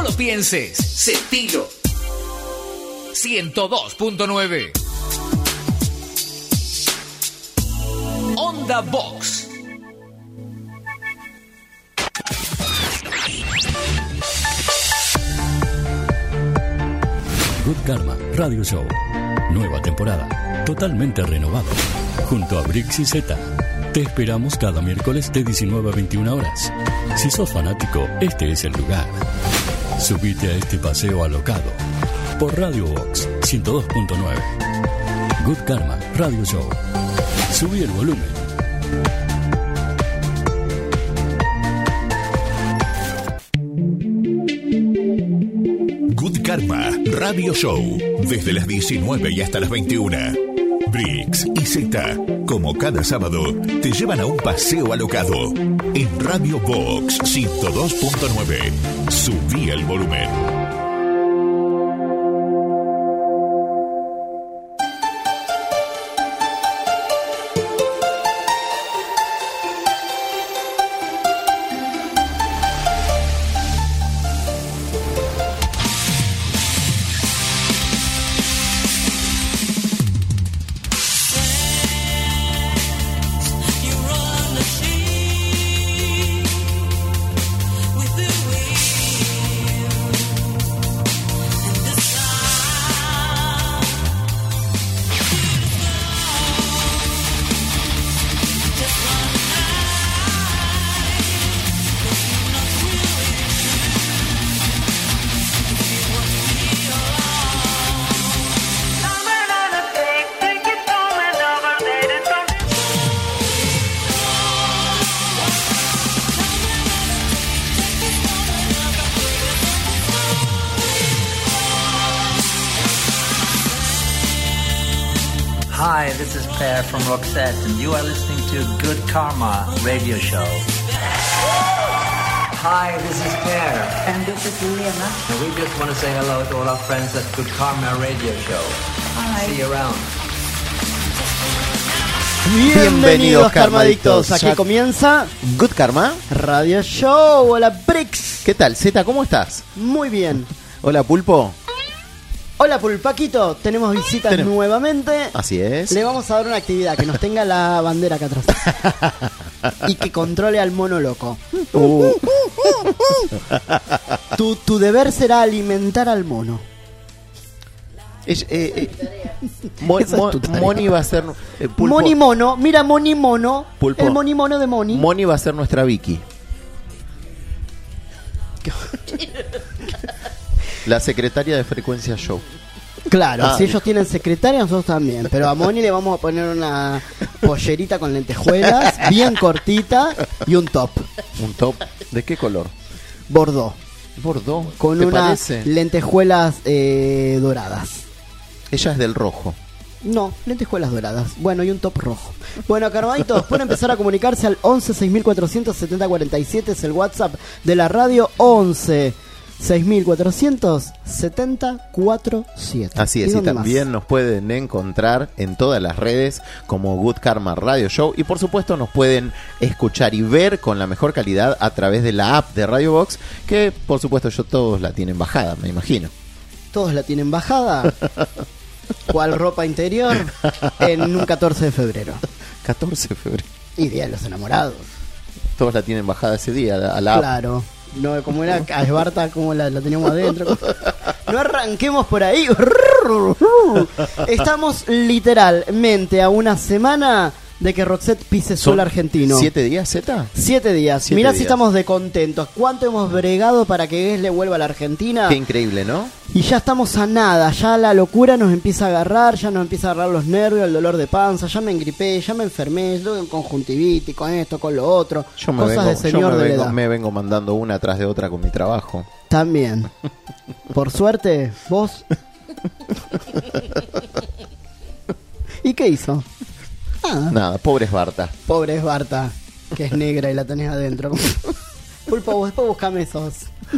lo pienses. Sentilo. 102.9. Onda Box. Good Karma Radio Show. Nueva temporada. Totalmente renovado. Junto a Brix y Z. Te esperamos cada miércoles de 19 a 21 horas. Si sos fanático, este es el lugar. Subite a este paseo alocado. Por Radio Box 102.9. Good Karma Radio Show. Subí el volumen. Good Karma Radio Show. Desde las 19 y hasta las 21. Brix y Z, como cada sábado, te llevan a un paseo alocado. En Radio Box 102.9. Subí el volumen. Hi, this is Per from Roxette, and you are listening to Good Karma Radio Show. Hi, this is Per. And this is Lena. And we just want to say hello to all our friends at Good Karma Radio Show. Hi. See you around. Bienvenidos Karmadictos, aquí Ya comienza Good Karma. Radio Show. Hola Brix. ¿Qué tal, Zeta? ¿Cómo estás? Muy bien. Hola, Pulpo. Hola Pulpaquito, tenemos visitas nuevamente. Así es. Le vamos a dar una actividad que nos tenga la bandera acá atrás y que controle al mono loco. Tu deber será alimentar al mono. Moni va a ser Pulpo. Moni mono, mira Moni mono. Pulpo. El Moni mono de Moni. Moni va a ser nuestra Vicky. La secretaria de Frecuencia Show. Claro, si ellos tienen secretaria, nosotros también. Pero a Moni le vamos a poner una pollerita con lentejuelas, bien cortita, y un top. ¿Un top? ¿De qué color? Bordeaux. Bordeaux. Con ¿Te unas parece? lentejuelas doradas. Ella es del rojo. No, lentejuelas doradas. Bueno, y un top rojo. Bueno, Carvaditos, pueden empezar a comunicarse al 11 6400 7047. Es el WhatsApp de la radio. 11 6400 7047. Así es, y también nos pueden encontrar en todas las redes como Good Karma Radio Show. Y por supuesto nos pueden escuchar y ver con la mejor calidad a través de la app de Radio Box, que por supuesto todos la tienen bajada, me imagino. Todos la tienen bajada. ¿Cuál ropa interior? En un 14 de febrero. 14 de febrero. Y Día de los Enamorados. Todos la tienen bajada ese día a la app. Claro. No, como era a Esbarta, como la teníamos adentro. No arranquemos por ahí. Estamos literalmente a una semana de que Roxette pise suelo argentino. 7 días, Zeta? 7 días. Mirá si estamos de contentos. ¿Cuánto hemos bregado para que Guess le vuelva a la Argentina? Qué increíble, ¿no? Y ya estamos a nada. Ya la locura nos empieza a agarrar. Ya nos empieza a agarrar los nervios, el dolor de panza. Ya me engripé, ya me enfermé. Yo con conjuntivitis, con esto, con lo otro. Cosas de señor de la edad. Me vengo mandando una tras de otra con mi trabajo. También. Por suerte, vos. ¿Y qué hizo? Nada, pobre Esbarta. Pobre Esbarta, que es negra y la tenés adentro. Pulpo, después buscame esos.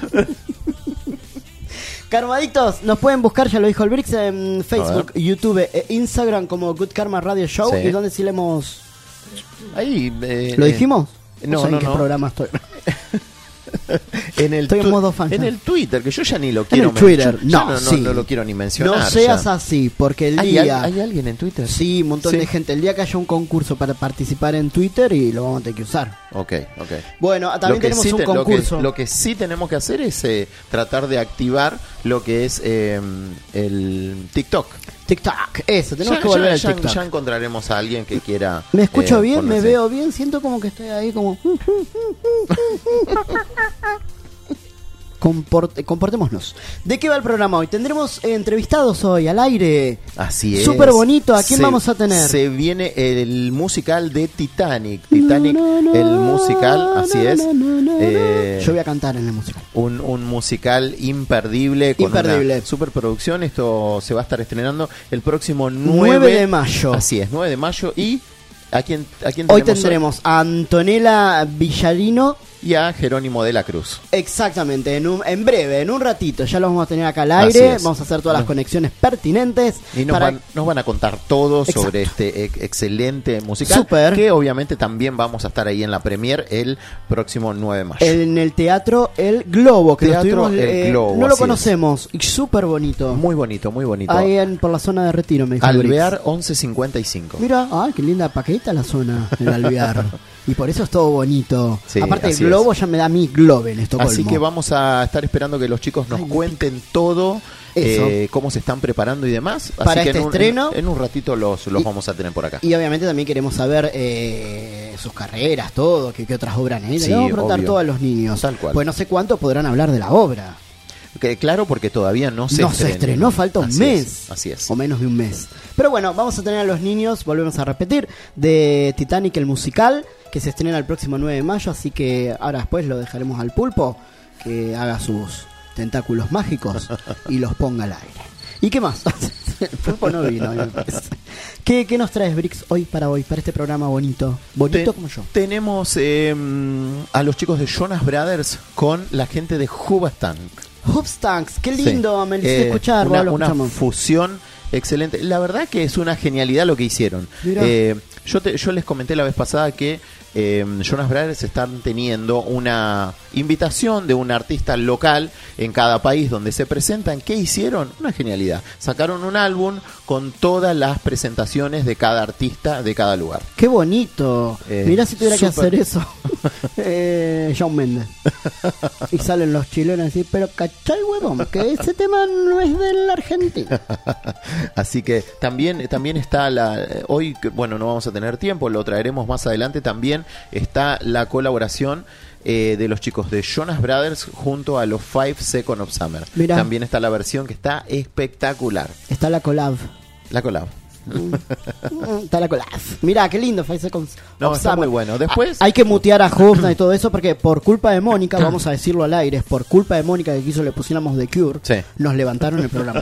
Karmadictos, nos pueden buscar, ya lo dijo el Brix, en Facebook, YouTube e Instagram como Good Karma Radio Show. Sí. ¿Y dónde sí leemos? Ahí. ¿Lo dijimos? No, ¿En qué no. programa estoy? Estoy en modo fan. En el Twitter, que yo ya ni lo quiero Twitter, mencionar. sí. No lo quiero ni mencionar. No seas ya. así, porque el ¿Hay día... alguien en Twitter? Sí, un montón Sí. de gente. El día que haya un concurso para participar en Twitter y lo vamos a tener que usar. Ok. Bueno, también tenemos un concurso. Lo que sí tenemos que hacer es tratar de activar lo que es el TikTok. TikTok, eso, tenemos que volver al TikTok. Ya encontraremos a alguien que quiera. ¿Me escucho bien? ¿Me ponerse. veo bien? Siento como que estoy ahí como... Comportémonos. ¿De qué va el programa hoy? Tendremos entrevistados hoy al aire. Así es. Súper bonito. ¿A quién vamos a tener? Se viene el musical de Titanic. Titanic, el musical, así es. Yo voy a cantar en el musical. Un musical imperdible con Imperdible. una superproducción. Esto se va a estar estrenando el próximo 9 de mayo. Así es, 9 de mayo. ¿Y a quién Hoy tendremos a Antonella Villarino y a Jerónimo de la Cruz. Exactamente, en breve, en un ratito, ya lo vamos a tener acá al Así aire, es. vamos a hacer todas las conexiones pertinentes. Y nos van a contar todo sobre este excelente musical. Súper. Que obviamente también vamos a estar ahí en la premier el próximo 9 de mayo. En el Teatro El Globo, que Teatro lo estuvimos, El Globo, no lo así conocemos, y súper bonito. Muy bonito, muy bonito. Ahí por la zona de Retiro, me dijo Alvear 1155. Mira, ay, qué linda paqueta la zona, el Alvear. Y por eso es todo bonito. Sí, aparte, el así globo ya me da a mí globo en Estocolmo. Así que vamos a estar esperando que los chicos nos cuenten todo, cómo se están preparando y demás. Así para que este estreno. En un ratito los vamos a tener por acá. Y obviamente también queremos saber sus carreras, todo, qué otras obras han hecho. Sí, Le vamos a preguntar obvio. todo a los niños. Tal cual. Pues no sé cuánto podrán hablar de la obra. Que, claro, porque todavía no se estrenó, falta un mes. Así es. O menos de un mes. Pero bueno, vamos a tener a los niños, volvemos a repetir, de Titanic el musical, que se estrena el próximo 9 de mayo, así que ahora después lo dejaremos al pulpo, que haga sus tentáculos mágicos y los ponga al aire. ¿Y qué más? El pulpo no vino, me parece. ¿Qué nos traes, Brix, para este programa bonito? Bonito como yo. Tenemos a los chicos de Jonas Brothers con la gente de Hoobastank. Hoopstanks, qué lindo, me lo hiciste escuchar. Una fusión excelente. La verdad que es una genialidad lo que hicieron. Yo les comenté la vez pasada que Jonas Brothers están teniendo una invitación de un artista local en cada país donde se presentan. ¿Qué hicieron? Una genialidad. Sacaron un álbum con todas las presentaciones de cada artista de cada lugar. ¡Qué bonito! Mirá si tuviera que hacer eso. Shawn Mendes. Y salen los chilenos a decir, pero cachai, huevón, que ese tema no es de la Argentina. Así que también está hoy, bueno, no vamos a tener tiempo, lo traeremos más adelante. También está la colaboración de los chicos de Jonas Brothers junto a los 5 Seconds of Summer. Mirá. También está la versión que está espectacular. Está la collab. La collab. Está la collab. Mirá, qué lindo 5 Seconds No, of está Summer. muy bueno. Después Hay que mutear a Hofna y todo eso porque por culpa de Mónica, vamos a decirlo al aire, es por culpa de Mónica que quiso le pusiéramos The Cure, Sí. nos levantaron el programa.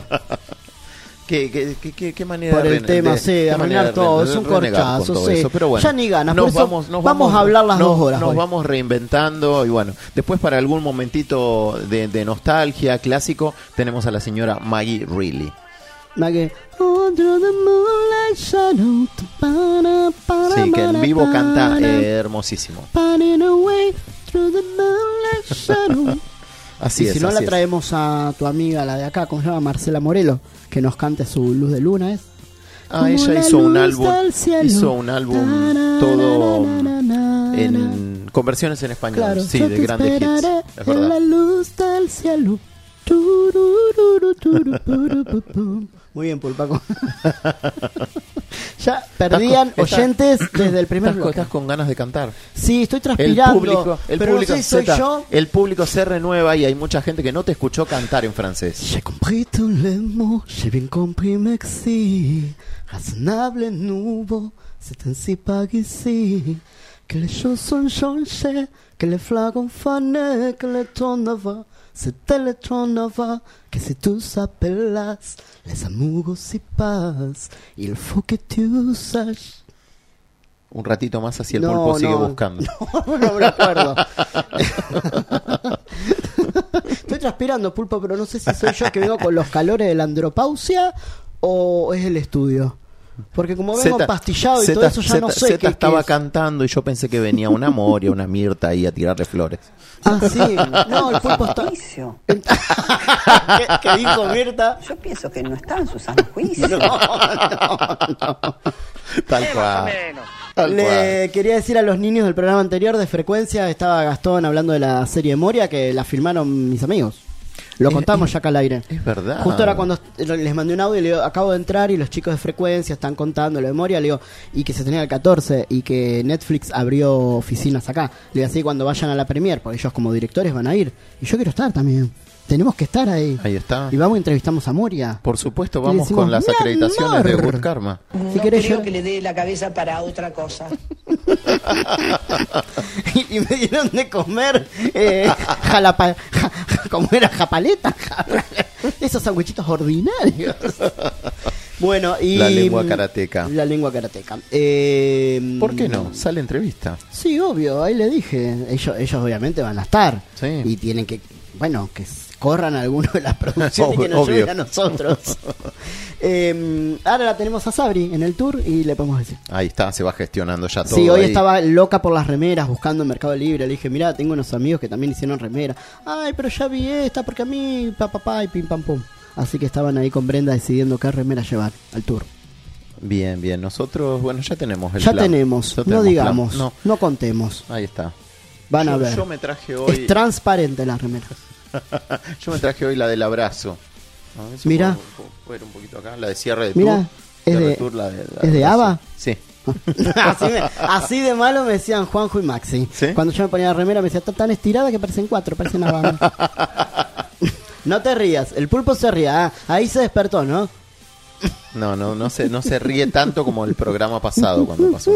¿Qué manera Por de el tema, sí, arruinar todo, es un renegar con corchazo, todo sí. eso. Pero bueno, Ya ni ganas, nos por eso vamos a hablar las 2 horas Nos hoy. vamos reinventando y bueno, después para algún momentito de nostalgia clásico tenemos a la señora Maggie Reilly. Maggie. Under the moonlight shadow, Sí, que en vivo canta hermosísimo. Panning away through the moonlight shadow. Así Y es. si no así la es. traemos a tu amiga, la de acá, ¿cómo se llama? Marcela Morelo, que nos cante su Luz de Luna, ¿es? Ah, ella Como hizo la un luz álbum, del cielo. hizo un álbum todo con versiones en español, Claro, sí, yo de te grandes hits, esperaré es en la verdad. luz del cielo. Turururu, turupurupupum. Muy bien, Pulpaco. Ya perdían oyentes desde el primer bloque. Estás con ganas de cantar. Sí, estoy El transpirando, público, pero no sé si soy Zeta, yo. el público se renueva y hay mucha gente que no te escuchó cantar en francés. J'ai compris tous les mots, j'ai bien compris merci. Raisonnable et nouveau, c'est ainsi par ici. Que les choses sont changées, que les flags ont fané, que le temps va, c'était le temps va, que si tu s'appellas, les amours aussi passent. Il faut que tu saches. Un ratito más así el pulpo sigue buscando. No me acuerdo. Estoy transpirando, Pulpo, pero no sé si soy yo que vengo con los calores de la andropausia o es el estudio. Porque como vengo empastillado y todo eso, ya no sé Zeta qué estaba es. cantando y yo pensé que venía una Moria, una Mirta ahí a tirarle flores. Ah, sí. No, el pulpo está... Juicio. ¿Qué dijo Mirta? Yo pienso que no está en su sano juicio. Tal cual. Tal Le cual. quería decir a los niños del programa anterior de Frecuencia, estaba Gastón hablando de la serie Moria, que la filmaron mis amigos. Lo contamos ya acá al aire. Es verdad. Justo era cuando les mandé un audio y le digo, acabo de entrar y los chicos de Frecuencia están contando lo de Moria, le digo, y que se tenía el 14 y que Netflix abrió oficinas acá. Le digo, así cuando vayan a la premier, porque ellos como directores van a ir. Y yo quiero estar también. Tenemos que estar ahí. Ahí está. Y vamos y entrevistamos a Moria. Por supuesto, Y vamos decimos, con las "Mi acreditaciones amor". de Good Karma. Si querés creo yo- que le dé la cabeza para otra cosa. y me dieron de comer como era japaleta. Esos sandwichitos ordinarios. Bueno, y La lengua karateca. La lengua karateca. ¿Por qué no? Sale entrevista. Sí, obvio, ahí le dije. Ellos obviamente van a estar. Sí. Y tienen que, bueno, que corran alguno de las producciones que nos Obvio. lleven a nosotros. Ahora la tenemos a Sabri en el tour y le podemos decir. Ahí está, se va gestionando ya todo. Sí, hoy ahí. estaba loca por las remeras, buscando en Mercado Libre. Le dije, mirá, tengo unos amigos que también hicieron remera. Ay, pero ya vi esta, porque a mí, papá, y pim pam pum. Así que estaban ahí con Brenda decidiendo qué remera llevar al tour. Bien, bien. Nosotros, bueno, ya tenemos el Ya plan. tenemos, Ya no tenemos digamos, plan. no contemos. Ahí está. Van a ver. Yo me traje hoy. Es transparente la remera. Yo me traje hoy la del abrazo. A ver si Mirá. puedo ver un poquito acá. La de cierre de Mirá, tour. es Cierre de- tour, la ¿es de abrazo. ABBA? Sí. así de malo me decían Juanjo y Maxi. ¿Sí? Cuando yo me ponía la remera me decía, está tan estirada que parecen 4, parecen una banda. No te rías, el pulpo se ría. Ahí se despertó, ¿no? No se ríe tanto como el programa pasado cuando pasó.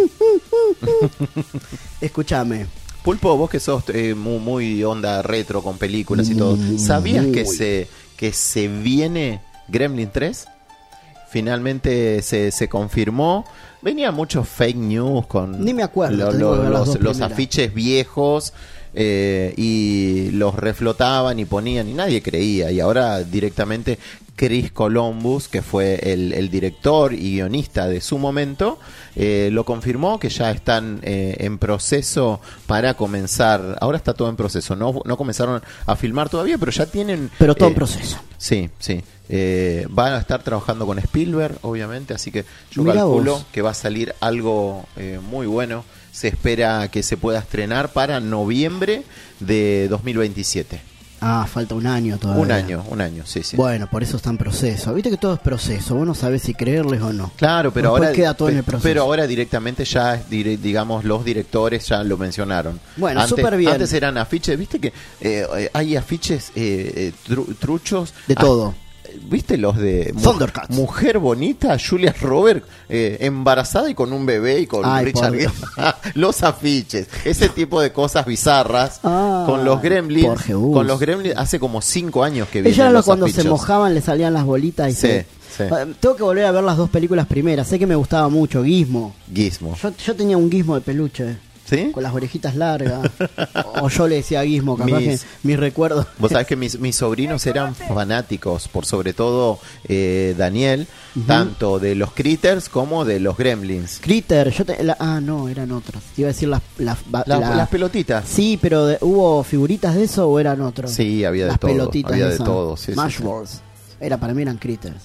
Escúchame. Pulpo, vos que sos muy onda retro con películas y todo, ¿sabías que se viene Gremlin 3? Finalmente se confirmó. Venía muchos fake news con Ni me acuerdo, tengo que ver las dos los primeras. afiches viejos y los reflotaban y ponían y nadie creía. Y ahora directamente Chris Columbus, que fue el director y guionista de su momento, lo confirmó que ya están en proceso para comenzar. Ahora está todo en proceso, no comenzaron a filmar todavía, pero ya tienen... Pero todo en proceso. Sí, sí. Van a estar trabajando con Spielberg, obviamente, así que yo Mirá calculo vos. que va a salir algo muy bueno. Se espera que se pueda estrenar para noviembre de 2027. Ah, falta un año todavía. Un año, sí, sí. Bueno, por eso está en proceso. Viste que todo es proceso, vos no sabés si creerles o no. Claro, pero Después ahora queda todo en el proceso. pero ahora directamente ya, digamos, los directores ya lo mencionaron. Bueno, súper bien. Antes eran afiches, viste que hay afiches truchos. De todo. ¿Viste los de Thundercats. Mujer Bonita, Julia Roberts, embarazada y con un bebé y con Ay, Richard por- Gere? Los afiches, ese tipo de cosas bizarras Ah, con los Gremlins. por Jebus. Con los Gremlins hace como 5 años que vienen Ella era los cuando afiches. se mojaban le salían las bolitas y Sí, se... sí. Tengo que volver a ver las dos películas primeras. Sé que me gustaba mucho Gizmo. Gizmo. Yo tenía un Gizmo de peluche. ¿Sí? Con las orejitas largas. O yo le decía Gizmo, capaz Mis- que mis recuerdos. Vos sabés que mis sobrinos eran fanáticos, por sobre todo Daniel, tanto de los Critters como de los Gremlins. Critter, no, eran otros. Te iba a decir Las pelotitas. Sí, pero ¿hubo figuritas de eso o eran otros? Sí, había de Las todo, pelotitas había de esas. todo, sí, sí, Smash sí. Balls. Para mí eran Critters.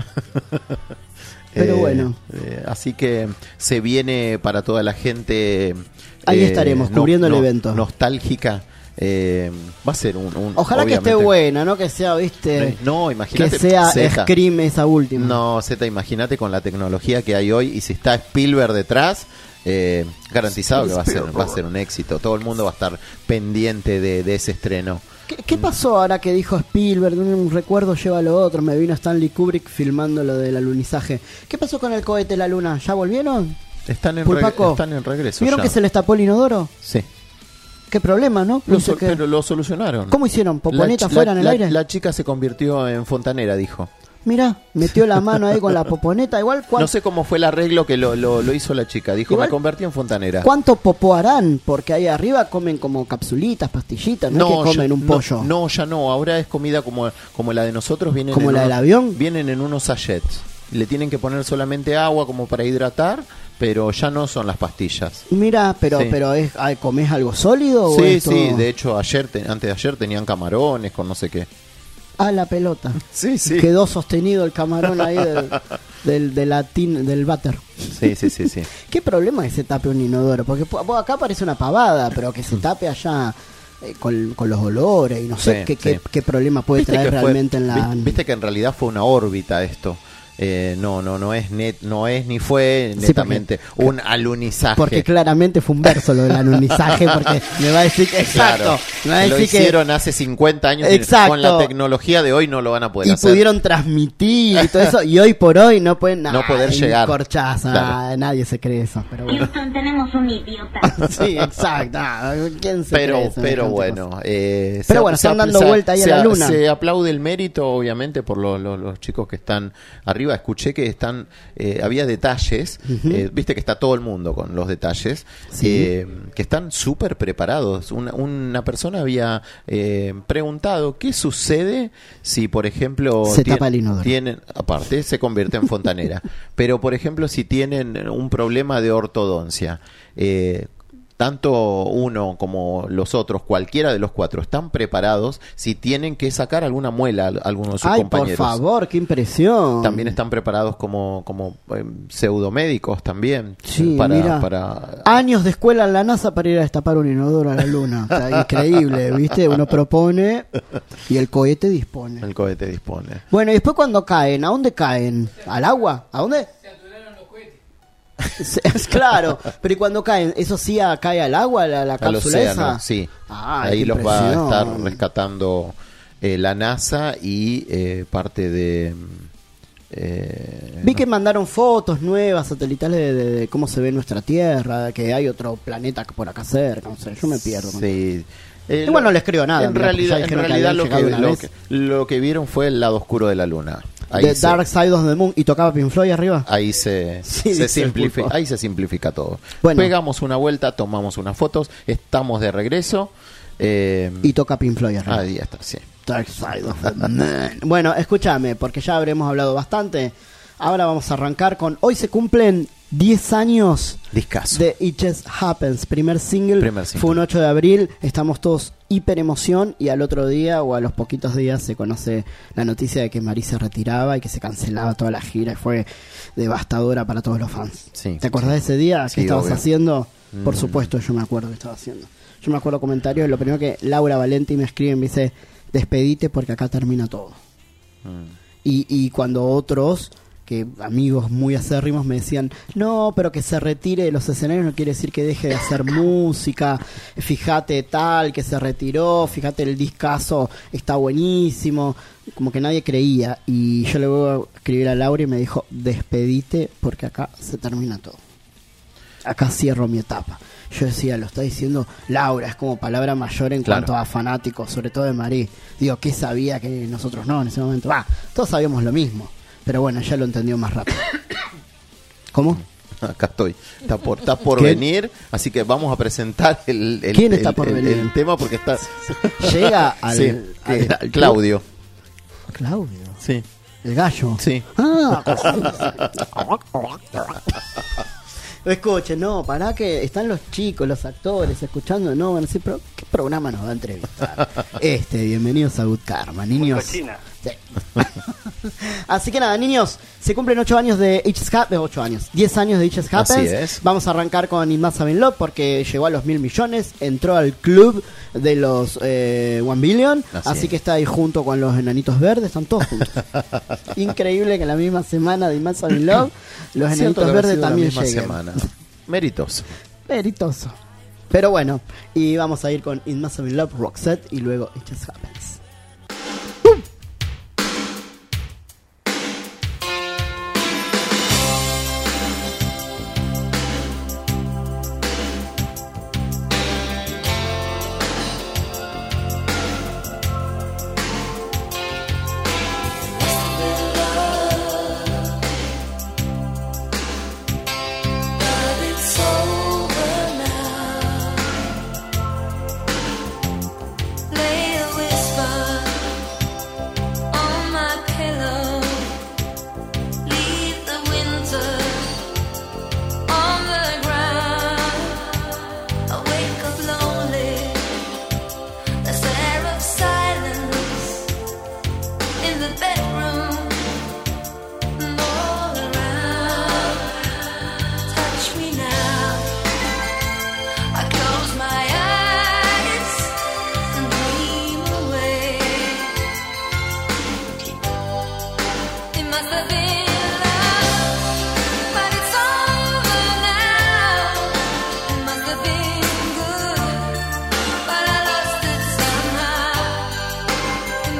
Pero bueno. Así que se viene para toda la gente. Ahí estaremos, cubriendo el evento. Nostálgica. Va a ser un Ojalá que esté obviamente- buena, no que sea, viste, No, imagínate. que sea Zeta. Scream esa última. No, Zeta, imagínate con la tecnología que hay hoy y si está Spielberg detrás, garantizado que va a ser un éxito. Todo el mundo va a estar pendiente de ese estreno. ¿Qué pasó ahora que dijo Spielberg? Un recuerdo lleva a lo otro. Me vino Stanley Kubrick filmando lo del alunizaje. ¿Qué pasó con el cohete de la luna? ¿Ya volvieron? Están en Pulpaco, regreso. ¿vieron ya. que se les tapó el inodoro? Sí. ¿Qué problema, no? Dice que- Pero lo solucionaron. ¿Cómo hicieron? ¿Poponeta fuera en el aire? La chica se convirtió en fontanera, dijo. Mirá, metió la mano ahí con la poponeta. Igual, No sé cómo fue el arreglo que lo hizo la chica. Dijo, Igual- me convertí en fontanera. ¿cuánto popó harán? Porque ahí arriba comen como capsulitas, pastillitas, no, es que comen un pollo. No, ya no. Ahora es comida como la de nosotros. Vienen ¿Como en la del unos- avión? Vienen en unos sachets. le tienen que poner solamente agua como para hidratar, pero ya no son las pastillas. Mira, pero es, ¿comés algo sólido? o Sí, esto? sí, de hecho antes de ayer tenían camarones con no sé qué. Ah, la pelota. Sí, sí. Quedó sostenido el camarón ahí del váter. Sí. ¿Qué problema que se tape un inodoro? Porque acá parece una pavada, pero que se tape allá con los olores y no sé qué problema puede traer realmente en la... Viste que en realidad fue una órbita esto. No es ni fue netamente un alunizaje. Porque claramente fue un verso lo del alunizaje, porque me va a decir que claro, me va a lo decir hicieron hace 50 años y con la tecnología de hoy no lo van a poder hacer. Y pudieron transmitir y todo eso, y hoy por hoy no pueden no poder llegar. Corchaza, claro. Nadie se cree eso. Pero bueno. Houston, tenemos un idiota. Sí, exacto. ¿Quién se cree eso? Pero bueno, pero bueno, están dando vuelta ahí a la luna. Se aplaude el mérito, obviamente, por los chicos que están arriba. Escuché que había detalles, viste que está todo el mundo con los detalles, que están súper preparados. Una persona había preguntado qué sucede si, por ejemplo, se tapa el inodoro. Aparte, se convierte en fontanera, pero por ejemplo, si tienen un problema de ortodoncia, tanto uno como los otros, cualquiera de los cuatro, están preparados si tienen que sacar alguna muela a alguno de sus compañeros. Por favor, qué impresión. También están preparados como pseudomédicos también. Sí, para años de escuela en la NASA para ir a destapar un inodoro a la luna. O sea, increíble, ¿viste? Uno propone y el cohete dispone. Bueno, y después cuando caen, ¿a dónde caen? ¿Al agua? ¿A dónde? Claro, pero ¿y cuando caen? ¿Eso sí cae al agua, la cápsula esa? Sí. Ahí los va a estar rescatando la NASA y parte de... Vi que mandaron fotos nuevas, satelitales de cómo se ve nuestra Tierra, que hay otro planeta por acá cerca, no sé, yo me pierdo. Sí. Igual no les creo nada. En realidad lo que vieron fue el lado oscuro de la Luna. The Dark Side of the Moon. ¿Y tocaba Pink Floyd arriba? Ahí se simplifica todo. Bueno. Pegamos una vuelta, tomamos unas fotos, estamos de regreso. Y toca Pink Floyd arriba. Ahí está, sí. Dark Side of the Moon. Bueno, escúchame, porque ya habremos hablado bastante. Ahora vamos a arrancar con... Hoy se cumplen 10 años Discazo. de It Just Happens. Primer single. Fue un 8 de abril. Estamos todos hiper emoción. Y al otro día o a los poquitos días se conoce la noticia de que Marí se retiraba y que se cancelaba toda la gira. Y fue devastadora para todos los fans. Sí, ¿Te acordás de ese día? ¿Qué estabas haciendo? Por Mm. supuesto, yo me acuerdo que estaba haciendo. Yo me acuerdo comentarios. Lo primero que Laura Valenti me escribe y me dice: despedite porque acá termina todo. Y cuando otros, que amigos muy acérrimos, me decían: no, pero que se retire de los escenarios no quiere decir que deje de hacer música, fíjate tal, que se retiró, fíjate el discazo está buenísimo, como que nadie creía. Y yo le voy a escribir a Laura y me dijo: despedite porque acá se termina todo, acá cierro mi etapa. Yo decía, lo está diciendo Laura, es como palabra mayor en cuanto a fanáticos, sobre todo de Marí. Digo, ¿qué sabía que nosotros no en ese momento? Todos sabíamos lo mismo. Pero bueno, ya lo entendió más rápido. ¿Cómo? Acá estoy. Está por venir, así que vamos a presentar ¿Quién está por venir? El tema porque está... Llega al... Sí, al Claudio. ¿Claudio? Sí. ¿El gallo? Sí. Escuchen, no, pará que están los chicos, los actores, escuchando, no, van a decir, pero ¿qué programa nos va a entrevistar? Bienvenidos a Good Karma, niños. Sí. Así que nada, niños, se cumplen 8 años de It Just Happens, 8 años, 10 años de It Just Happens. Así es. Vamos a arrancar con It Must Have Been Love porque llegó a los 1.000 millones, entró al club de los 1 billion, así que está ahí junto con los enanitos verdes, están todos juntos. Increíble que en la misma semana de It Must Have Been Love los enanitos verdes también lleguen. Meritoso. Pero bueno, y vamos a ir con It Must Have Been Love, Roxette, y luego It Just Happens. Lay a whisper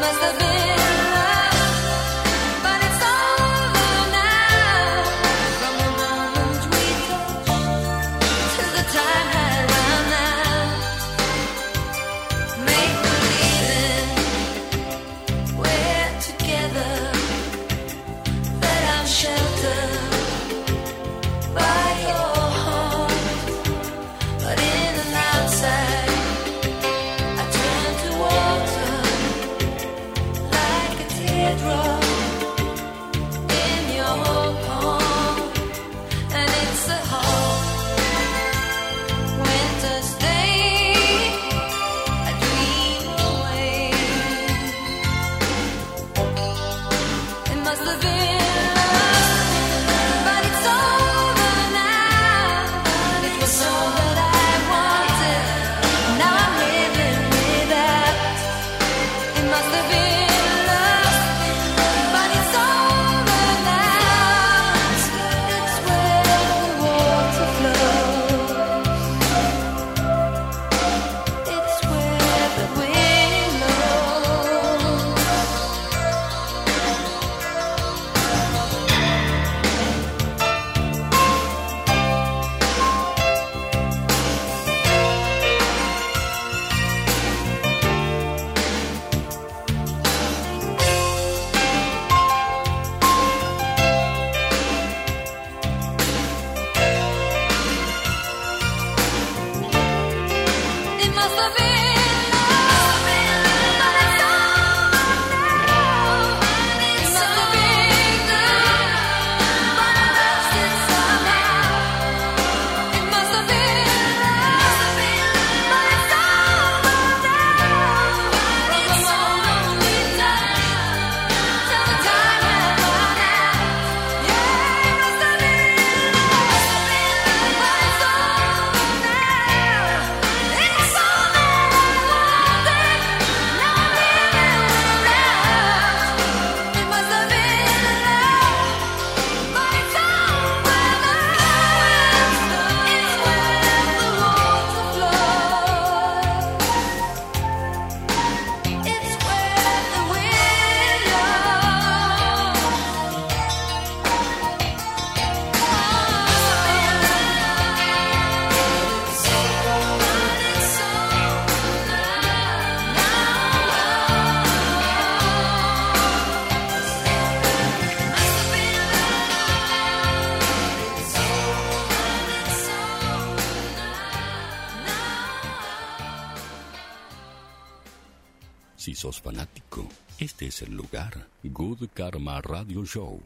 Si sos fanático, este es el lugar. Good Karma Radio Show.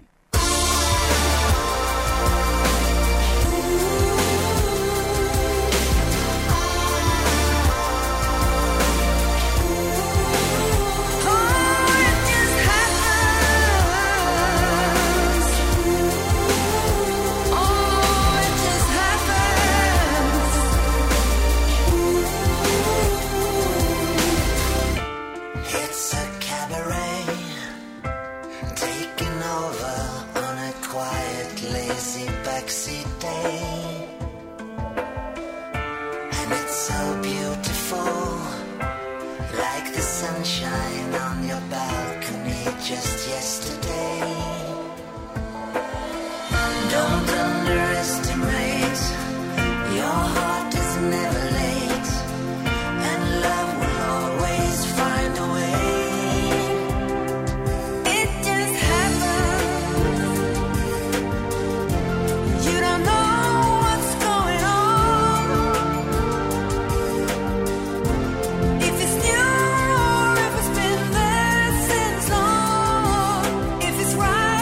If it's right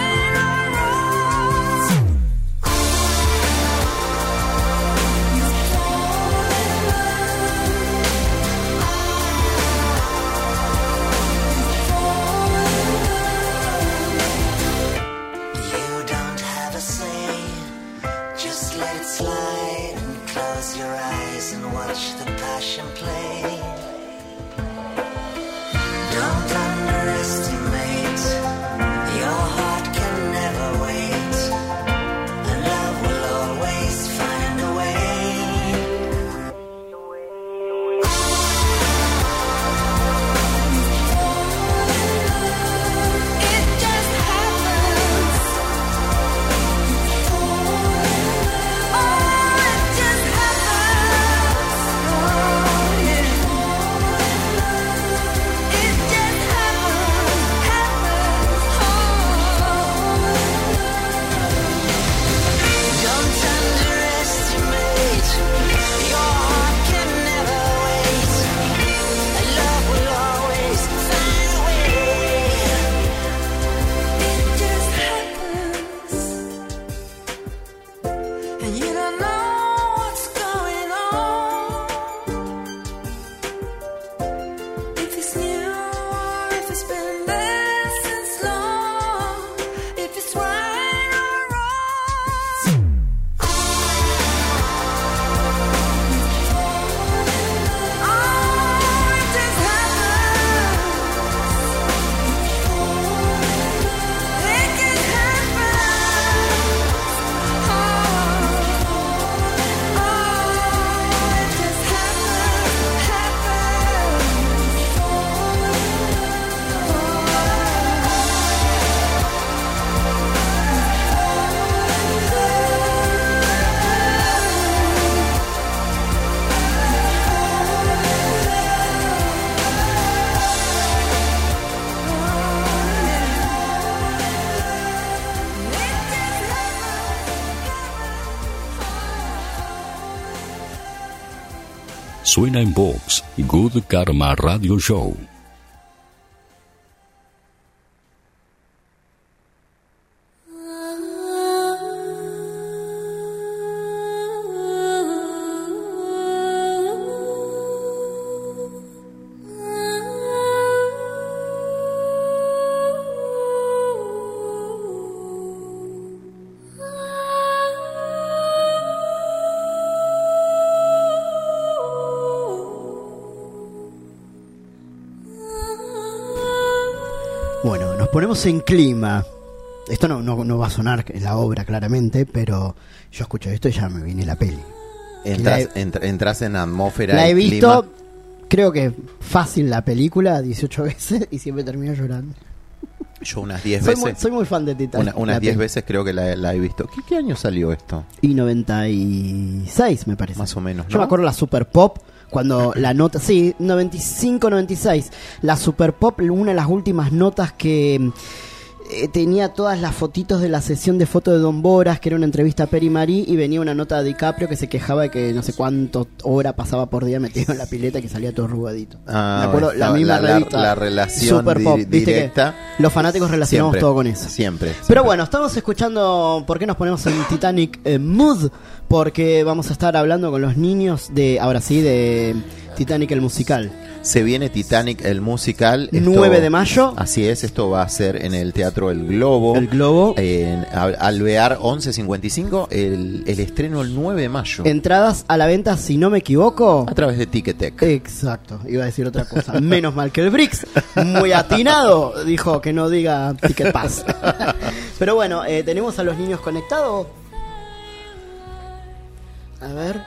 Suena en Vox, Good Karma Radio Show. Bueno, nos ponemos en clima. Esto no va a sonar en la obra claramente, pero yo escucho esto y ya me viene la peli. Entras en atmósfera. La he y visto, clima. creo que fácil la película 18 veces y siempre termino llorando. Yo unas 10 veces. Soy muy fan de Titanic. Unas 10 veces creo que la he visto. ¿Qué año salió esto? Y 96 me parece. Más o menos, ¿no? Yo me acuerdo la Super Pop. Cuando la nota, sí, 95, 96, la Super Pop, una de las últimas notas que tenía todas las fotitos de la sesión de fotos de Don Boras, que era una entrevista a Peri Marí, y venía una nota de DiCaprio que se quejaba de que no sé cuánto hora pasaba por día metido en la pileta y que salía todo arrugadito. Me acuerdo, la misma revista, la relación Super Pop, ¿viste? directa. Que los fanáticos relacionamos Siempre, todo con eso. Siempre. Pero bueno, estamos escuchando. ¿Por qué nos ponemos en Titanic Mood? Porque vamos a estar hablando con los niños de, ahora sí, de Titanic el musical. Se viene Titanic el musical. 9 de mayo. Así es, esto va a ser en el Teatro El Globo. El Globo. En Alvear 1155. El estreno el 9 de mayo. Entradas a la venta, si no me equivoco, A través de Ticketek. Exacto, iba a decir otra cosa. Menos mal que el Brix, muy atinado, dijo que no diga Ticket Pass. Pero bueno, tenemos a los niños conectados. A ver.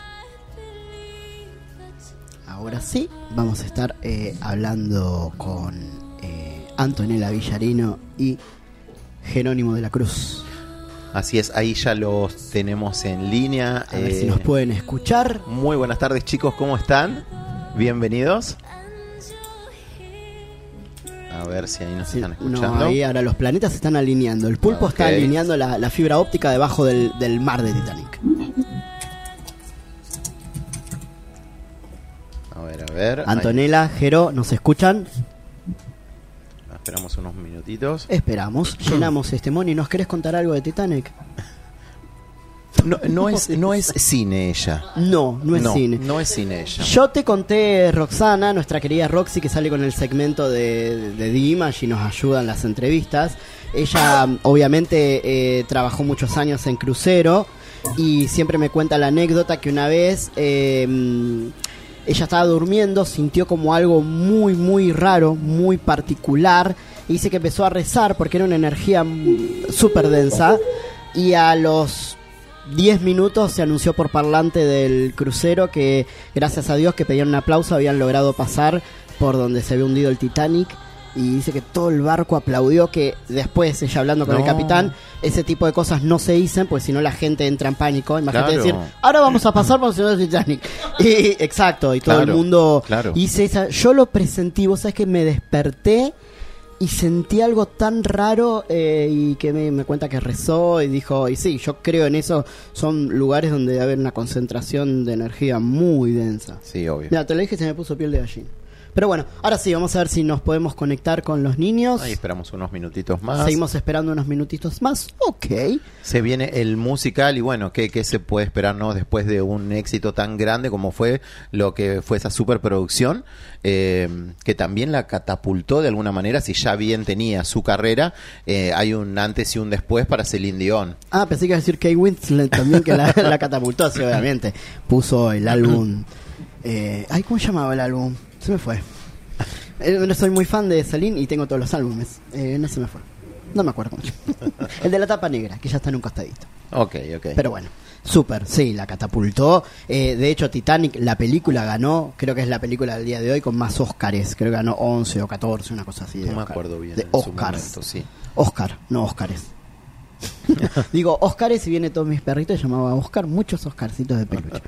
Ahora sí, vamos a estar hablando con Antonella Villarino y Jerónimo de la Cruz. Así es, ahí ya los tenemos en línea. A ver si nos pueden escuchar. Muy buenas tardes, chicos, ¿cómo están? Bienvenidos. A ver si ahí nos están escuchando. No, ahí ahora los planetas se están alineando. El pulpo está alineando la fibra óptica debajo del mar de Titanic. A ver. Antonella, Jero, ¿nos escuchan? Esperamos unos minutitos. Esperamos. Llenamos este Moni. ¿Nos querés contar algo de Titanic? No es cine ella. No es cine. No es cine ella. Yo te conté, Roxana, nuestra querida Roxy, que sale con el segmento de The Image y nos ayuda en las entrevistas. Ella obviamente trabajó muchos años en crucero y siempre me cuenta la anécdota que una vez ella estaba durmiendo, sintió como algo muy muy raro, muy particular, y dice que empezó a rezar porque era una energía súper densa, y a los 10 minutos se anunció por parlante del crucero que, gracias a Dios, que pedían un aplauso, habían logrado pasar por donde se había hundido el Titanic. Y dice que todo el barco aplaudió, que después, ella hablando con el capitán, ese tipo de cosas no se dicen, porque si no la gente entra en pánico. Imagínate decir, ahora vamos a pasar por el Titanic. Y, exacto, y todo el mundo... Y dice, yo lo presentí, vos sabés que me desperté y sentí algo tan raro, y que me cuenta que rezó y dijo, y sí, yo creo en eso, son lugares donde debe haber una concentración de energía muy densa. Sí, obvio. Mira, te lo dije y se me puso piel de gallina. Pero bueno, ahora sí, vamos a ver si nos podemos conectar con los niños. Ahí esperamos unos minutitos más. Seguimos esperando unos minutitos más. Ok. Se viene el musical y bueno, ¿qué se puede esperar, no? Después de un éxito tan grande como fue lo que fue esa superproducción, que también la catapultó de alguna manera, si ya bien tenía su carrera, hay un antes y un después para Celine Dion. Ah, pensé que iba a decir Kate Winslet también, que la catapultó, sí, obviamente. Puso el álbum... ¿cómo se llamaba el álbum? Se me fue. No soy muy fan de Celine y tengo todos los álbumes. No se me fue. No me acuerdo mucho. El de la tapa negra, que ya está en un costadito. Ok. Pero bueno, súper, sí, la catapultó. De hecho, Titanic, la película ganó, creo que es la película del día de hoy con más Óscares. Creo que ganó 11 o 14, una cosa así. No me acuerdo bien. De Óscars. Sí. Óscar, no Óscares. Digo Óscares y viene todos mis perritos, llamaba Óscar, muchos Oscarcitos de peluche.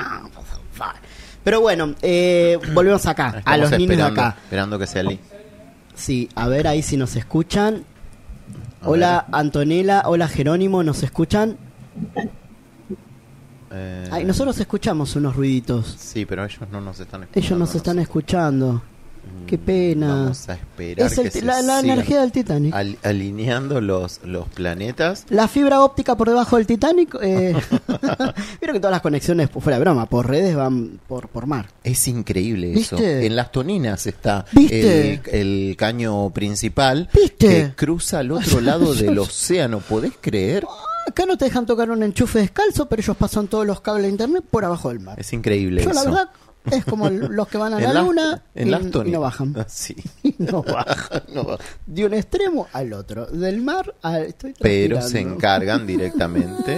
Pero bueno, volvemos acá, Estamos a los niños de acá. Esperando que sea Lee. Sí, a ver ahí si nos escuchan. Hola Antonella, hola Jerónimo, ¿nos escuchan? Ay, nosotros escuchamos unos ruiditos. Sí, pero ellos no nos están escuchando. Ellos nos están escuchando. Qué pena. Vamos a esperar Es que se la sigan energía del Titanic. alineando los planetas. La fibra óptica por debajo del Titanic. Vieron que todas las conexiones, fuera de broma, por redes van por mar. Es increíble eso. ¿Viste? En las Toninas está ¿Viste? el caño principal. ¿Viste? Que cruza al otro lado del océano. ¿Podés creer? Acá no te dejan tocar un enchufe descalzo, pero ellos pasan todos los cables de internet por abajo del mar. Es increíble Yo eso. la verdad es como los que van a En la las- luna en las y Toninas. no bajan. Sí. Y no bajan. De un extremo al otro. Del mar al... Estoy Pero transpirando. se encargan directamente.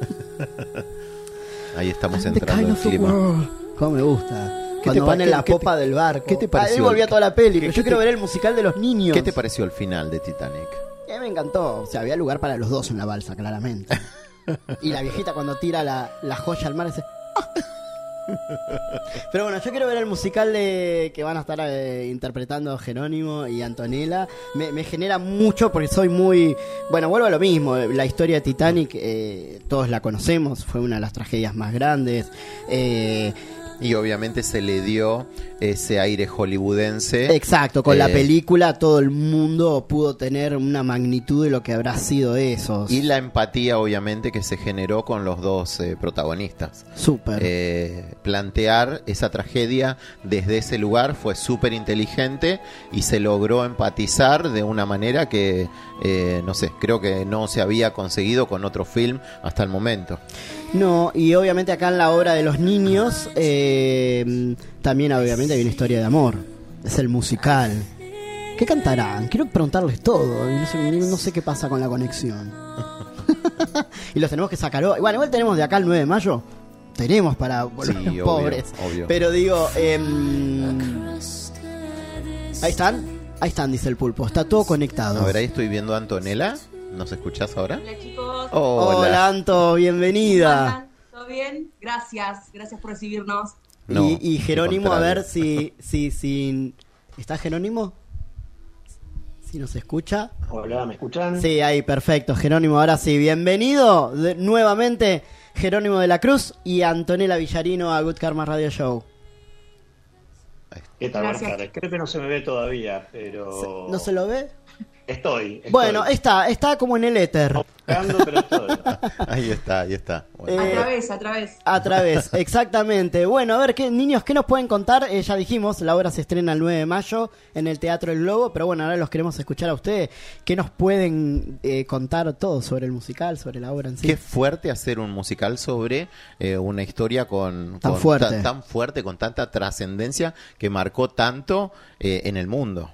Ahí estamos The entrando kind en of clima. world. Cómo me gusta. ¿Qué Cuando te van pa- en la qué te- popa del barco. qué te pareció Ahí volvía el- toda la peli. Pero qué yo quiero te- ver el musical de los niños. ¿Qué te pareció el final de Titanic? Me encantó. O sea, había lugar para los dos en la balsa, claramente. Y la viejita cuando tira la joya al mar dice... "Ah". Pero bueno, yo quiero ver el musical que van a estar interpretando Jerónimo y Antonella. Me genera mucho porque soy muy... Bueno, vuelvo a lo mismo. La historia de Titanic, todos la conocemos. Fue una de las tragedias más grandes. Y obviamente se le dio ese aire hollywoodense. Exacto, con la Eh, película todo el mundo pudo tener una magnitud de lo que habrá sido eso. Y la empatía, obviamente, que se generó con los dos protagonistas. Súper. Plantear esa tragedia desde ese lugar fue súper inteligente y se logró empatizar de una manera que, no sé, creo que no se había conseguido con otro film hasta el momento. No, y obviamente acá en la obra de los niños también obviamente hay una historia de amor. Es el musical. ¿Qué cantarán? Quiero preguntarles todo. Y no sé qué pasa con la conexión. Y los tenemos que sacar hoy. Bueno, igual tenemos de acá el 9 de mayo. Tenemos para volver Sí, obvio, pobres. obvio. Pero digo, ahí están, dice el pulpo. Está todo conectado. A ver, ahí estoy viendo a Antonella. ¿Nos escuchás ahora? Hola chicos. Hola, Anto, bienvenida. ¿Todo bien? Gracias por recibirnos. No, y Jerónimo, al a contrario. ver si... ¿Está Jerónimo? Si nos escucha. Hola, ¿me escuchan? Sí, ahí, perfecto. Jerónimo, ahora sí. Bienvenido nuevamente, Jerónimo de la Cruz y Antonella Villarino a Good Karma Radio Show. ¿Qué tal? Buenas Gracias. tardes. Creo que no se me ve todavía, pero... ¿No se lo ve? Estoy. Bueno, está como en el éter. Buscando, pero estoy. Ahí está. Bueno. A través. A través, exactamente. Bueno, a ver, niños, ¿qué nos pueden contar? Ya dijimos, la obra se estrena el 9 de mayo en el Teatro El Globo, pero bueno, ahora los queremos escuchar a ustedes. ¿Qué nos pueden contar todo sobre el musical, sobre la obra en sí? Qué fuerte hacer un musical sobre una historia Tan fuerte. tan fuerte, con tanta trascendencia que marcó tanto en el mundo.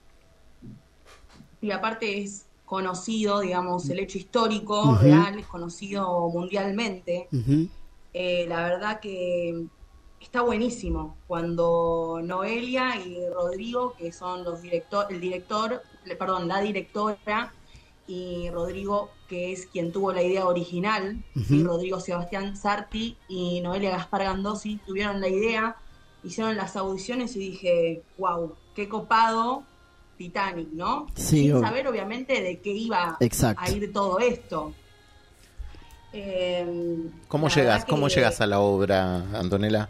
Y aparte es conocido, digamos, el hecho histórico real, es conocido mundialmente. Ujú. La verdad que está buenísimo cuando Noelia y Rodrigo, que son la directora, y Rodrigo, que es quien tuvo la idea original, ¿sí? Rodrigo Sebastián Sarti y Noelia Gaspar Gandossi tuvieron la idea, hicieron las audiciones y dije, wow, qué copado Titanic, ¿no? Sí, Sin obvio. saber obviamente de qué iba Exacto. a ir todo esto. ¿Cómo La llegas? verdad ¿Cómo que- llegas a la obra, Antonella?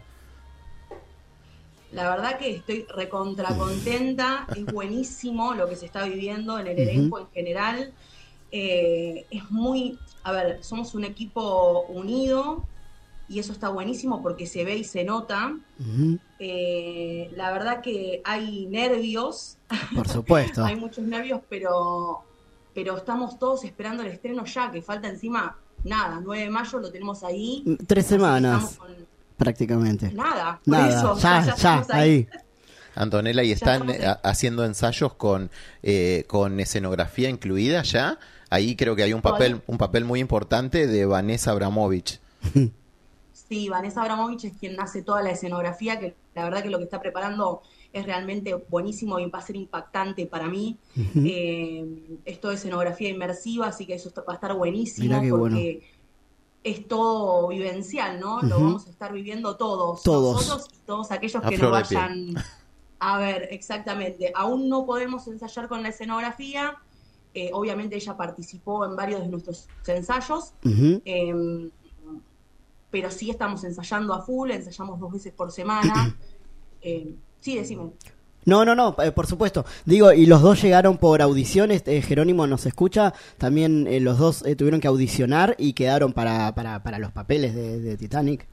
La verdad que estoy recontra contenta, es buenísimo lo que se está viviendo en el elenco en general. Es muy, a ver, somos un equipo unido y eso está buenísimo porque se ve y se nota. Ujú. La verdad que hay nervios, Por supuesto. hay muchos nervios, pero estamos todos esperando el estreno ya, que falta encima, nada, 9 de mayo lo tenemos ahí. 3 Así que semanas, estamos con- prácticamente. Nada, por Nada, eso, ya, estamos ahí. Antonella, ¿y Ya están estamos ahí. haciendo ensayos con escenografía incluida ya? Ahí creo que hay un papel muy importante de Vanessa Abramovich. Sí, Vanessa Abramovich es quien hace toda la escenografía, que la verdad que lo que está preparando es realmente buenísimo y va a ser impactante para mí. Esto de escenografía inmersiva, así que eso va a estar buenísimo. Mirá qué porque es todo vivencial, ¿no? Lo vamos a estar viviendo todos. Todos. Nosotros y todos aquellos A que flor no de piel. vayan a ver, exactamente. Aún no podemos ensayar con la escenografía. Obviamente ella participó en varios de nuestros ensayos. Ujú. pero sí estamos ensayando a full, ensayamos 2 veces por semana. Sí, decime. No, por supuesto. Digo, y los dos llegaron por audiciones. Jerónimo nos escucha. También los dos tuvieron que audicionar y quedaron para los papeles de Titanic.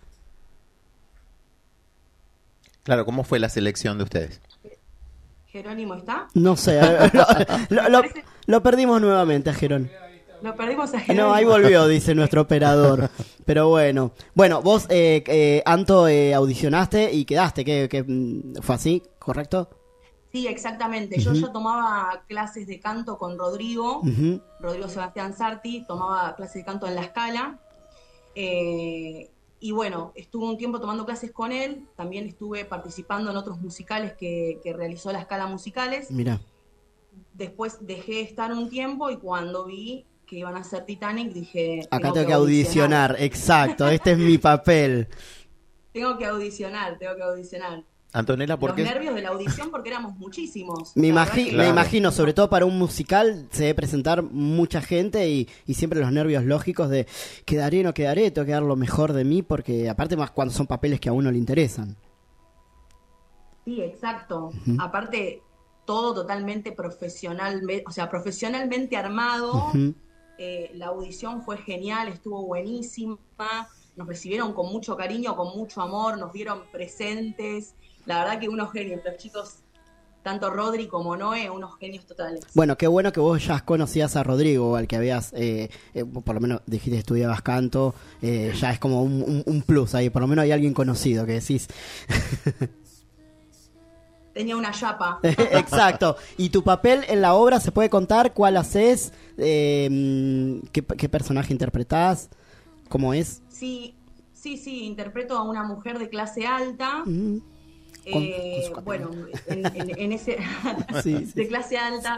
Claro, ¿cómo fue la selección de ustedes? ¿Jerónimo está? No sé, lo perdimos nuevamente a Jerón. Lo perdimos a Jerónimo. No, ahí volvió, dice nuestro operador. Pero bueno, vos, Anto, audicionaste y quedaste. ¿Qué fue así, correcto? Sí, exactamente. Yo ya tomaba clases de canto con Rodrigo, Rodrigo Sebastián Sarti, tomaba clases de canto en La Scala. Y bueno, estuve un tiempo tomando clases con él. También estuve participando en otros musicales que realizó La Scala Musicales. Mira. Después dejé de estar un tiempo y cuando vi que iban a hacer Titanic dije... Acá tengo que audicionar, exacto, este es mi papel. Tengo que audicionar. Antonella, ¿por qué? Los nervios de la audición porque éramos muchísimos. Me imagino, sobre todo para un musical se debe presentar mucha gente y siempre los nervios lógicos de quedaré, no quedaré, tengo que dar lo mejor de mí, porque aparte más cuando son papeles que a uno le interesan. Sí, exacto. Aparte, todo totalmente profesionalmente, o sea, profesionalmente armado. La audición fue genial, estuvo buenísima. Nos recibieron con mucho cariño, con mucho amor, nos dieron presentes. La verdad que unos genios, los chicos, tanto Rodri como Noé, unos genios totales. Bueno, qué bueno que vos ya conocías a Rodrigo, al que habías, por lo menos dijiste que estudiabas canto, ya es como un plus ahí, por lo menos hay alguien conocido que decís. Tenía una chapa. Exacto. ¿Y tu papel en la obra se puede contar? ¿Cuál haces? ¿Qué personaje interpretás? ¿Cómo es? Sí, interpreto a una mujer de clase alta. Bueno, en ese sí. de clase alta,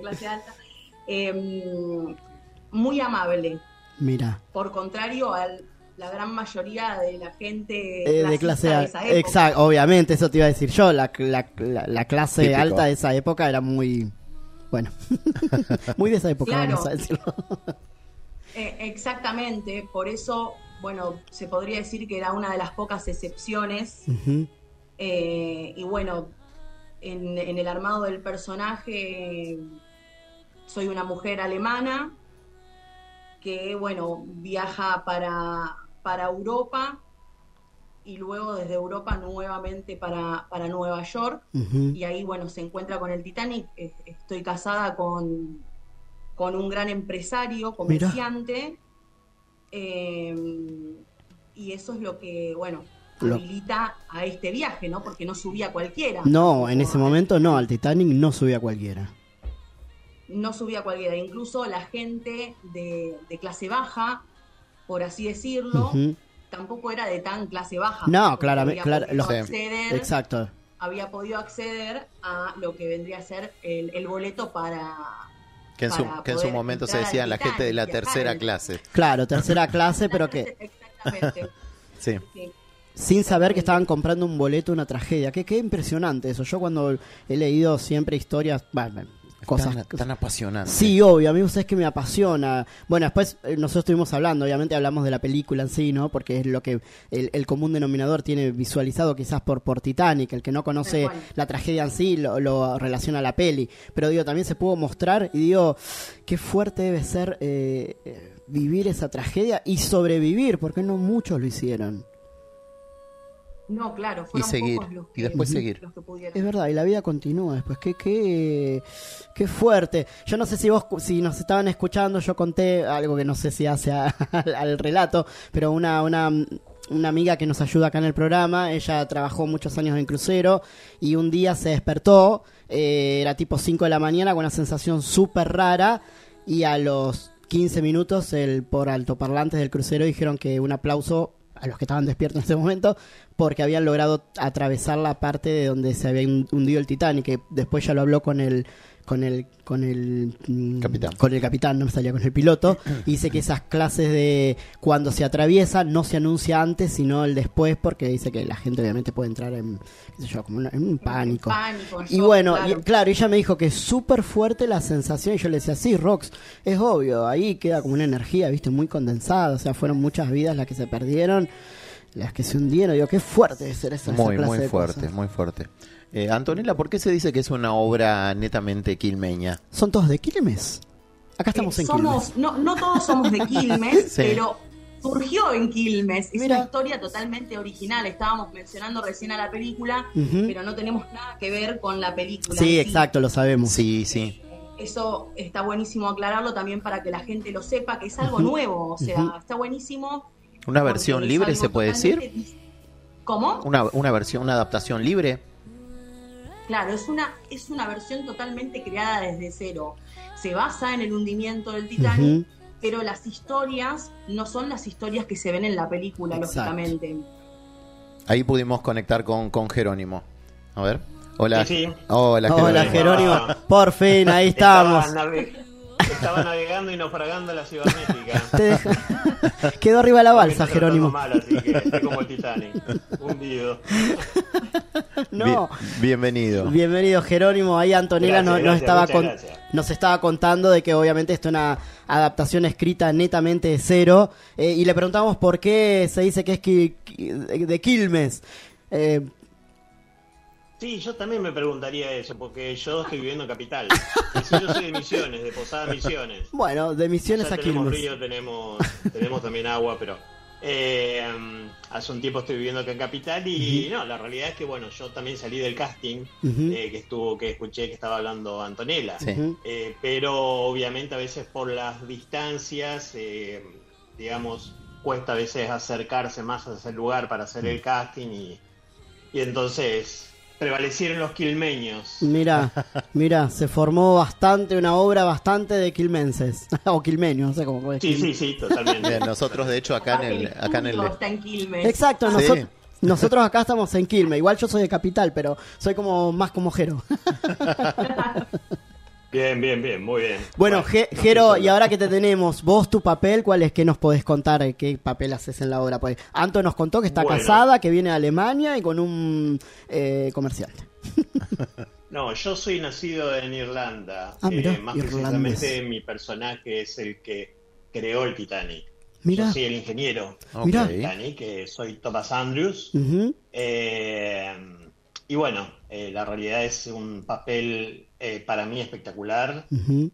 muy amable. Mira. Por contrario a la gran mayoría de la gente de clase alta. Exacto, obviamente, eso te iba a decir yo. La clase típico. Alta de esa época era muy, bueno, muy de esa época, claro. Vamos a decirlo. Exactamente, por eso, bueno, se podría decir que era una de las pocas excepciones. Y bueno, en el armado del personaje soy una mujer alemana que, bueno, viaja para Europa y luego desde Europa nuevamente para Nueva York. Y ahí, bueno, se encuentra con el Titanic. Estoy casada con un gran empresario, comerciante. Y eso es lo que, bueno, habilita a este viaje, ¿no? Porque no subía cualquiera. No, en ese momento no, al Titanic no subía cualquiera. No subía cualquiera, incluso la gente de clase baja, por así decirlo, tampoco era de tan clase baja. No, claramente, exacto. Había podido acceder a lo que vendría a ser el boleto para... Que en su momento se decía la gente de la tercera clase. Claro, tercera clase, pero que... Exactamente. Sí. Sin saber que estaban comprando un boleto, una tragedia. Qué impresionante eso. Yo cuando he leído siempre historias... cosas tan apasionantes. Sí, obvio, a mí ustedes que me apasiona. Bueno, después nosotros estuvimos hablando, obviamente hablamos de la película en sí, ¿no? Porque es lo que el común denominador tiene visualizado quizás por Titanic. El que no conoce la tragedia en sí lo relaciona a la peli. Pero digo, también se pudo mostrar y digo, qué fuerte debe ser vivir esa tragedia y sobrevivir, porque no muchos lo hicieron. No, claro, fueron pocos los que, y después seguir. Los que pudieron. Es verdad, y la vida continúa después. Qué fuerte. Yo no sé si nos estaban escuchando, yo conté algo que no sé si hace al relato, pero una amiga que nos ayuda acá en el programa, ella trabajó muchos años en crucero y un día se despertó, era tipo 5 de la mañana con una sensación súper rara y a los 15 minutos por altoparlantes del crucero dijeron que un aplauso a los que estaban despiertos en ese momento, porque habían logrado atravesar la parte de donde se había hundido el Titanic, que después ya lo habló con el capitán, no me salía, con el piloto, y dice que esas clases de cuando se atraviesa no se anuncia antes, sino el después, porque dice que la gente obviamente puede entrar en, qué sé yo, como en un pánico. Y bueno, claro, ella me dijo que es súper fuerte la sensación, y yo le decía, sí, Rox, es obvio, ahí queda como una energía, viste, muy condensada, o sea, fueron muchas vidas las que se perdieron, las que se hundieron. Digo, qué fuerte es ser esa clase muy de fuerte, cosas. muy fuerte. Antonella, ¿por qué se dice que es una obra netamente quilmeña? ¿Son todos de Quilmes? Acá estamos en Quilmes. No todos somos de Quilmes, Sí. pero surgió en Quilmes. Es Mira. una historia totalmente original. Estábamos mencionando recién a la película, Ujú. pero no tenemos nada que ver con la película. Sí, en exacto, lo sabemos. Sí, sí. Eso está buenísimo aclararlo también para que la gente lo sepa, que es algo nuevo. O sea, está buenísimo. ¿Una porque versión es libre algo se puede decir? totalmente ¿Cómo? ¿Una versión, una adaptación libre? Claro, es una versión totalmente creada desde cero. Se basa en el hundimiento del Titanic, Ujú. pero las historias no son las historias que se ven en la película, Exacto. lógicamente. Ahí pudimos conectar con Jerónimo. A ver. Hola. Sí, sí. Hola, Hola, Jerónimo. Jerónimo. Por fin, ahí estamos. Estaba navegando y naufragando la cibernética. Te deja- Quedó arriba de la balsa, Estoy tratando Jerónimo. mal, así que estoy como el Titanic, hundido. No. Bienvenido. Bienvenido, Jerónimo. Ahí Antonella Gracias, nos estaba contando de que obviamente esto es una adaptación escrita netamente de cero. Y le preguntamos por qué se dice que es de Quilmes. Sí, yo también me preguntaría eso, porque yo estoy viviendo en Capital. Y si yo soy de Misiones, de Posada Misiones. Bueno, de Misiones Ya a tenemos Quilmes. río, tenemos también agua, pero hace un tiempo estoy viviendo acá en Capital y no, la realidad es que bueno, yo también salí del casting Ujú. que escuché que estaba hablando Antonella. Sí. Ujú. Pero obviamente a veces por las distancias, digamos, cuesta a veces acercarse más a ese lugar para hacer el casting y entonces prevalecieron los quilmeños. Mira, se formó una obra bastante de quilmenses. O quilmeños, no sé cómo puede Sí, sí, totalmente. Bien, nosotros de hecho acá en el Está en Quilmes. Exacto, Sí. nosotros acá estamos en Quilmes. Igual yo soy de Capital, pero soy como más como Jero. Bien, muy bien. Bueno, no Jero, estoy y ahora que te tenemos, vos tu papel, ¿cuál es? ¿Qué nos podés contar? ¿Qué papel haces en la obra? Pues Anto nos contó que está Bueno. casada, que viene a Alemania y con un comerciante. No, yo soy nacido en Irlanda. Ah, mirá, Más irlandés. precisamente mi personaje es el que creó el Titanic. Mirá. Yo soy el ingeniero Ok. Mirá. del Titanic, soy Thomas Andrews. Ujú. Y bueno, la realidad es un papel para mí espectacular. Ujú.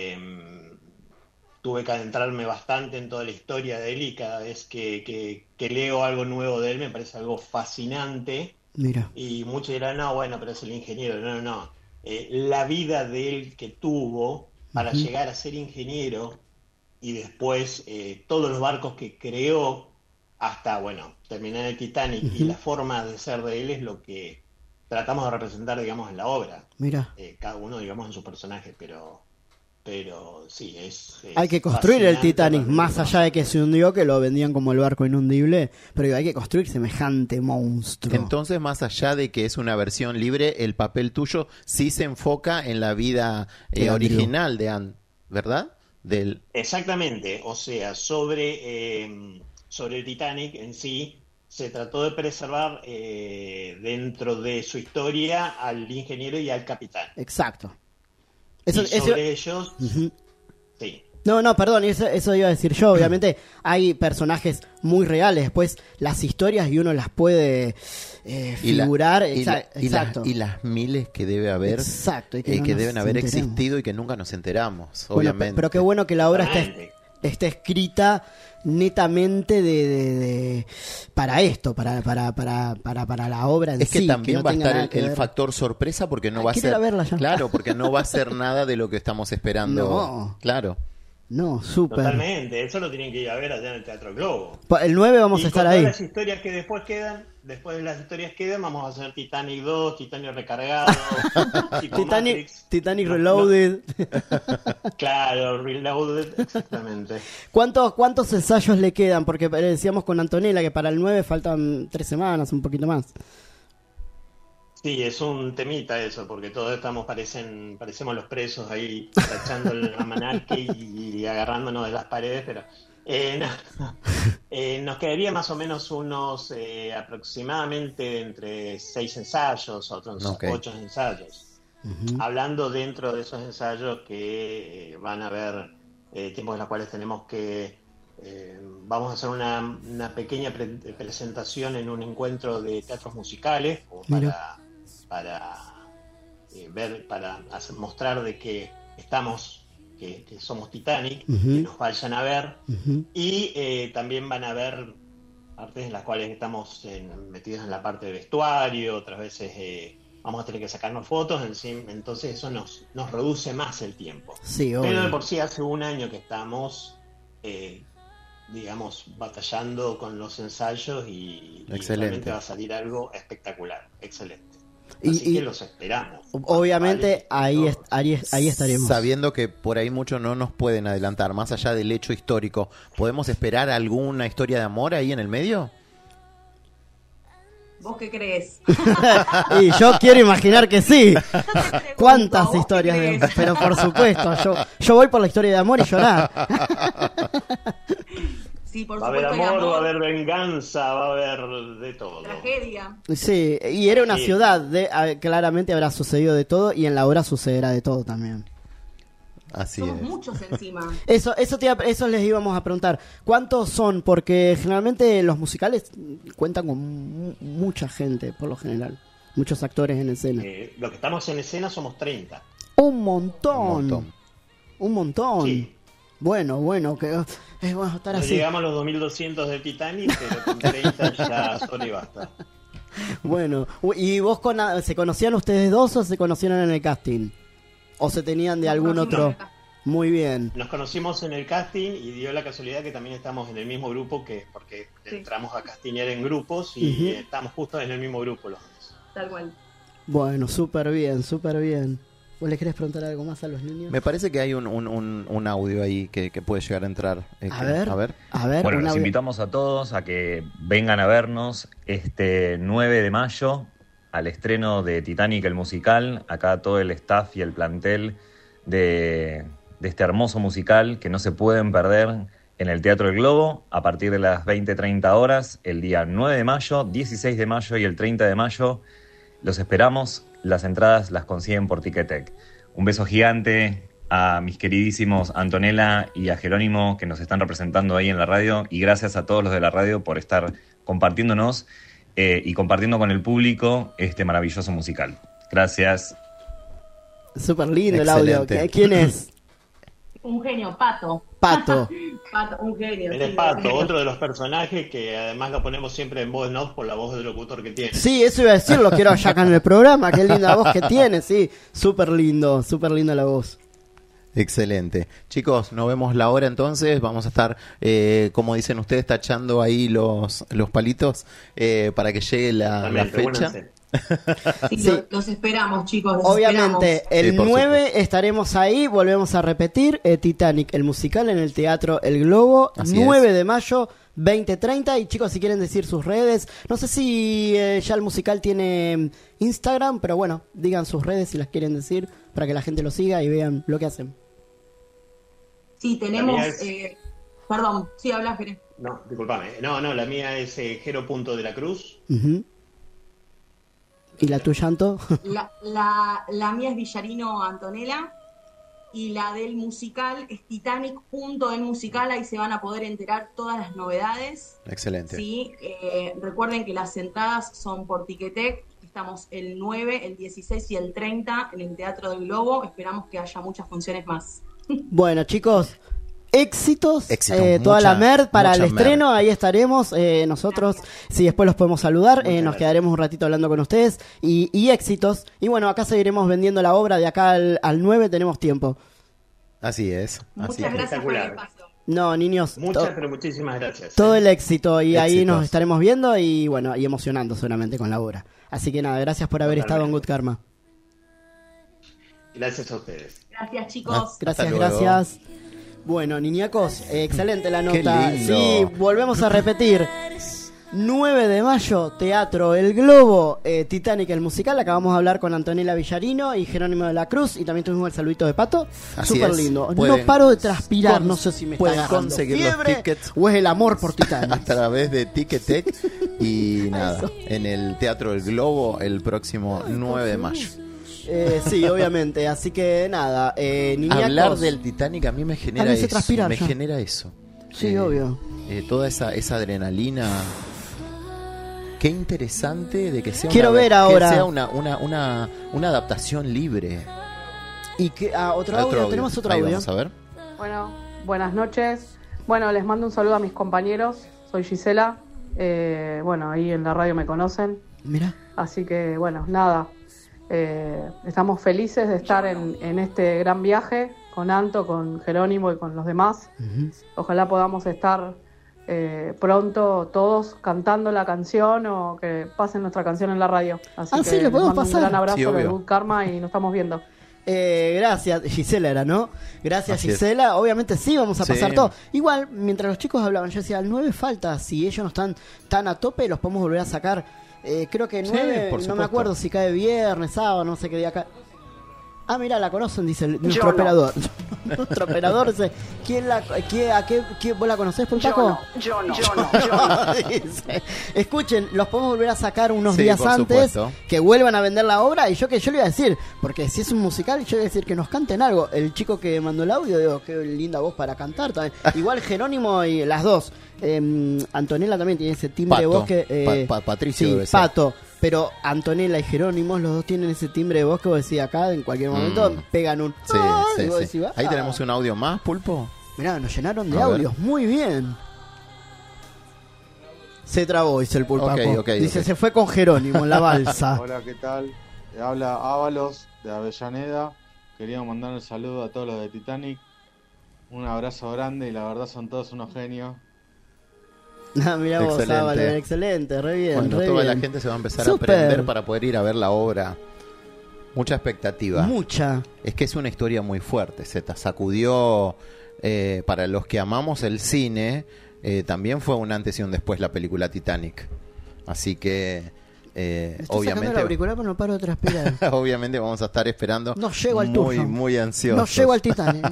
Tuve que adentrarme bastante en toda la historia de él y cada vez que leo algo nuevo de él me parece algo fascinante. Mira. Y muchos dirán, no, bueno, pero es el ingeniero. No. La vida de él que tuvo para Ujú. llegar a ser ingeniero y después todos los barcos que creó hasta, bueno, terminar el Titanic y Ujú. la forma de ser de él es lo que tratamos de representar, digamos, en la obra. Mira. Cada uno, digamos, en su personaje, pero sí, es Hay que construir el fascinante Titanic, realmente, más ¿no? allá de que se hundió, que lo vendían como el barco inundible, pero digo, hay que construir semejante monstruo. Entonces, más allá de que es una versión libre, el papel tuyo sí se enfoca en la vida De Andrew. original de Anne, ¿verdad? Exactamente, o sea, sobre el Titanic en sí, se trató de preservar dentro de su historia al ingeniero y al capitán. Exacto. Y sobre ellos, Ujú. sí. No, perdón, eso iba a decir yo. Obviamente hay personajes muy reales, después las historias y uno las puede figurar. Exacto. Y las miles que debe haber, Exacto, y que, no nos deben haber enteremos. existido y que nunca nos enteramos, Bueno, obviamente. pero qué bueno que la obra Exactamente. está escrita netamente de para esto, para la obra en Es que sí. también no va a tenga estar nada que el ver. factor sorpresa porque no Ay, va a quiero ir ser a verla ya. claro, porque no va a ser nada de lo que estamos esperando. No. Claro. No, súper. Totalmente, eso lo tienen que ir a ver allá en el Teatro Globo. El 9 vamos Y a estar con ahí. todas las historias que después de las historias quedan, vamos a hacer Titanic 2, Titanic recargado, tipo Matrix. Titanic No, Reloaded. Claro, Reloaded, exactamente. ¿Cuántos ensayos le quedan? Porque decíamos con Antonella que para el 9 faltan 3 semanas, un poquito más. Sí, es un temita eso, porque todos parecemos los presos ahí tachando el almanaque y agarrándonos de las paredes, pero nos quedaría más o menos unos aproximadamente entre 6 ensayos, otros 8 ensayos. Uh-huh. Hablando dentro de esos ensayos que van a haber tiempos en los cuales tenemos que vamos a hacer una pequeña presentación en un encuentro de teatros musicales para mostrar de que que somos Titanic, uh-huh. Que nos vayan a ver, uh-huh. Y también van a ver partes en las cuales estamos metidos en la parte de vestuario, otras veces vamos a tener que sacarnos fotos, entonces eso nos reduce más el tiempo. Sí, pero de por sí hace un año que estamos digamos batallando con los ensayos y realmente va a salir algo espectacular, excelente. Así que los esperamos. Obviamente ahí estaremos. Sabiendo que por ahí muchos no nos pueden adelantar, más allá del hecho histórico, ¿podemos esperar alguna historia de amor ahí en el medio? ¿Vos qué crees? Y yo quiero imaginar que sí. ¿Cuántas historias de amor? Pero por supuesto, yo voy por la historia de amor y llorar. Sí, por va a haber amor, va a haber venganza, va a haber de todo. Tragedia. Sí, y era una ciudad, claramente habrá sucedido de todo y en la obra sucederá de todo también. Así Somos es. muchos encima. Eso les íbamos a preguntar. ¿Cuántos son? Porque generalmente los musicales cuentan con mucha gente, por lo general. Muchos actores en escena. Los que estamos en escena somos 30. Un montón. Sí. Bueno, que es bueno estar no así. Llegamos a los 2200 de Titanic, pero con 30 ya solo y basta. Bueno, ¿y vos se conocían ustedes dos o se conocieron en el casting? ¿O se tenían de algún otro? Muy bien. Nos conocimos en el casting y dio la casualidad que también estamos en el mismo grupo, porque entramos a castiñar en grupos y estamos justo en el mismo grupo los dos. Tal cual. Bueno, súper bien. ¿Vos les querés preguntar algo más a los niños? Me parece que hay un audio ahí que puede llegar a entrar. A ver. Bueno, los invitamos a todos a que vengan a vernos este 9 de mayo al estreno de Titanic, el musical. Acá todo el staff y el plantel de este hermoso musical que no se pueden perder en el Teatro del Globo a partir de las 20:30 horas, el día 9 de mayo, 16 de mayo y el 30 de mayo. Los esperamos. Las entradas las consiguen por Ticketek. Un beso gigante a mis queridísimos Antonella y a Jerónimo que nos están representando ahí en la radio, y gracias a todos los de la radio por estar compartiéndonos y compartiendo con el público este maravilloso musical. Gracias. Súper lindo el audio. ¿Quién es? Un genio, Pato, un genio. Él es Pato, otro de los personajes que además lo ponemos siempre en voz en off por la voz del locutor que tiene. Sí, eso iba a decir, lo quiero allá acá en el programa. Qué linda voz que tiene, sí. Súper lindo la voz. Excelente. Chicos, nos vemos la hora entonces. Vamos a estar, como dicen ustedes, tachando ahí los palitos para que llegue la fecha. Sí. Los esperamos, chicos. Obviamente, el 9 estaremos ahí. Volvemos a repetir: Titanic, el musical, en el Teatro El Globo. Así 9 de mayo, 20:30. Y chicos, si quieren decir sus redes, no sé si ya el musical tiene Instagram, pero bueno, digan sus redes si las quieren decir para que la gente lo siga y vean lo que hacen. Sí, tenemos. Perdón, sí, habla, Jere. No, discúlpame. No, la mía es Jero.de-la-Cruz. Uh-huh. ¿Y la tuya, Anto? La mía es Villarino Antonella. Y la del musical es Titanic.elmusical. Ahí se van a poder enterar todas las novedades. Excelente. Sí, recuerden que las entradas son por Ticketek. Estamos el 9, el 16 y el 30 en el Teatro del Globo. Esperamos que haya muchas funciones más. Bueno, chicos, éxitos toda la MERD para el estreno. Ahí estaremos nosotros. Si después los podemos saludar, nos quedaremos un ratito hablando con ustedes y éxitos. Y bueno, acá seguiremos vendiendo la obra. De acá al 9 tenemos tiempo. Así es. Muchas gracias por el espacio. No, niños, pero muchísimas gracias. Todo el éxito y ahí nos estaremos viendo y bueno, y emocionando seguramente con la obra. Así que nada, gracias por haber estado en Good Karma. Gracias a ustedes. Gracias, chicos. Gracias. Bueno, niñacos, excelente la nota. Sí, volvemos a repetir. 9 de mayo, Teatro El Globo, Titanic el musical. Acabamos de hablar con Antonella Villarino y Jerónimo de la Cruz. Y también tuvimos el saludito de Pato. Súper lindo. No paro de transpirar, no sé si me está agarrando conseguir fiebre los tickets o es el amor por Titanic. a través de Ticketek. Y nada, en el Teatro El Globo el próximo 9 de mayo. Sí, obviamente. Así que nada, niñacos. Hablar del Titanic a mí me genera eso. Transpirar, me ya. genera eso. Sí, obvio. Toda esa adrenalina. Qué interesante de que sea Quiero ver ahora. Que sea una adaptación libre. Y que otro audio. Tenemos otro Ahí audio. Vamos a ver. Bueno, buenas noches. Bueno, les mando un saludo a mis compañeros. Soy Gisela. Bueno, ahí en la radio me conocen. Mira. Así que, bueno, nada. Estamos felices de estar en este gran viaje con Anto, con Jerónimo y con los demás. Ojalá podamos estar pronto todos cantando la canción o que pasen nuestra canción en la radio. Así que sí, lo podemos les mando pasar. un gran abrazo Sí, de obvio. Good Karma y nos estamos viendo. Gracias, Gisela era, ¿no? Gracias, Así es. Gisela. Obviamente sí, vamos a Sí. pasar todo. Igual, mientras los chicos hablaban, yo decía, el 9 falta. Si ellos no están tan a tope, los podemos volver a sacar. Creo que el Sí, 9, por no me supuesto. acuerdo si cae viernes, sábado, no sé qué día cae. Ah, mira, la conocen, dice nuestro Yo no. operador. Nuestro operador dice, ¿vos la conocés, Pulpaco? Yo no. Dice, escuchen, los podemos volver a sacar unos Sí, días por antes, supuesto. que vuelvan a vender la obra. Y yo le iba a decir, porque si es un musical, yo le iba a decir que nos canten algo. El chico que mandó el audio, digo, qué linda voz para cantar también. Igual Jerónimo y las dos. Antonella también tiene ese timbre de Pato. voz que Patricio sí, debe ser. Pato. Pero Antonella y Jerónimo, los dos tienen ese timbre de voz que vos decís acá, en cualquier momento pegan un... Sí, y sí, vos sí. decís, Ahí tenemos un audio más, Pulpo. Mirá, nos llenaron de A ver. audios, muy bien. Se trabó, dice el Pulpaco. Dice, se fue con Jerónimo en la balsa. Hola, ¿qué tal? Habla Ábalos de Avellaneda. Queríamos mandar un saludo a todos los de Titanic. Un abrazo grande y la verdad son todos unos genios. Mirá vos, Excelente. vale, excelente, re bien. Bueno, re toda bien. la gente se va a empezar Súper. a aprender para poder ir a ver la obra. Mucha expectativa. Mucha. Es que es una historia muy fuerte. Se sacudió, para los que amamos el cine, también fue un antes y un después la película Titanic. Así que, Estoy sacando el obviamente, auricular, pero no paro de transpirar. obviamente vamos a estar esperando. No llego al muy, tuyo. muy ansiosos. No llego al Titanic.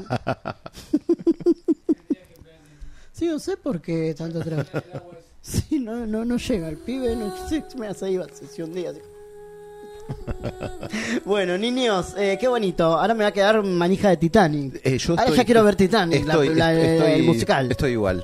Sí, no sé por qué tanto atrás. Sí, no llega el pibe, no sé, me hace ir a sesión día. Bueno, niños, qué bonito. Ahora me va a quedar manija de Titanic. Ahora ya quiero ver Titanic, el musical. Estoy igual.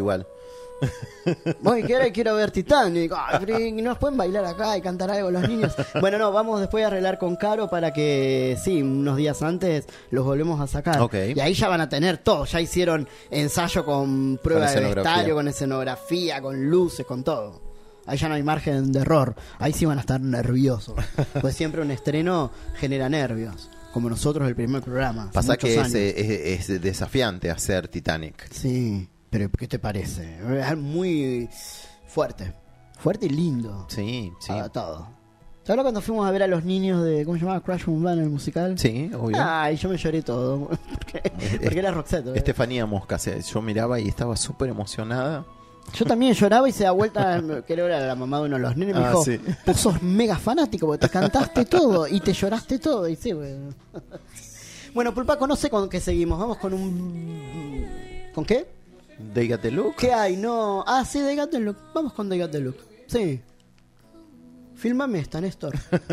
Voy, quiero ver Titanic. Ay, no nos pueden bailar acá y cantar algo los niños. Bueno, no, vamos después a arreglar con Caro para que, sí, unos días antes los volvemos a sacar. Ok. Y ahí ya van a tener todo. Ya hicieron ensayo con prueba Con de escenografía. vestuario, con escenografía, con luces, con todo. Ahí ya no hay margen de error. Ahí sí van a estar nerviosos. Pues siempre un estreno genera nervios. Como nosotros el primer programa. hace Pasa muchos que años. es desafiante hacer Titanic. Sí, pero ¿qué te parece? Es muy fuerte. Fuerte y lindo. Sí, sí. Todo. ¿Te acuerdas cuando fuimos a ver a los niños de, ¿cómo se llamaba? Crash Boom Band, el musical? Sí, obvio. Ay, yo me lloré todo. porque era Roxette. Estefanía Mosca, yo miraba y estaba súper emocionada. Yo también lloraba y se da vuelta, creo que era la mamá de uno de los nenes, me dijo, sí. vos sos mega fanático porque te cantaste todo y te lloraste todo. Y sí, bueno. Bueno, Pulpaco, no sé con qué seguimos. Vamos con un... ¿Con qué? They Got the Look. ¿Qué hay? No. Ah, sí, They Got the Look. Vamos con They Got the Look. Sí. Fílmame esta, Néstor.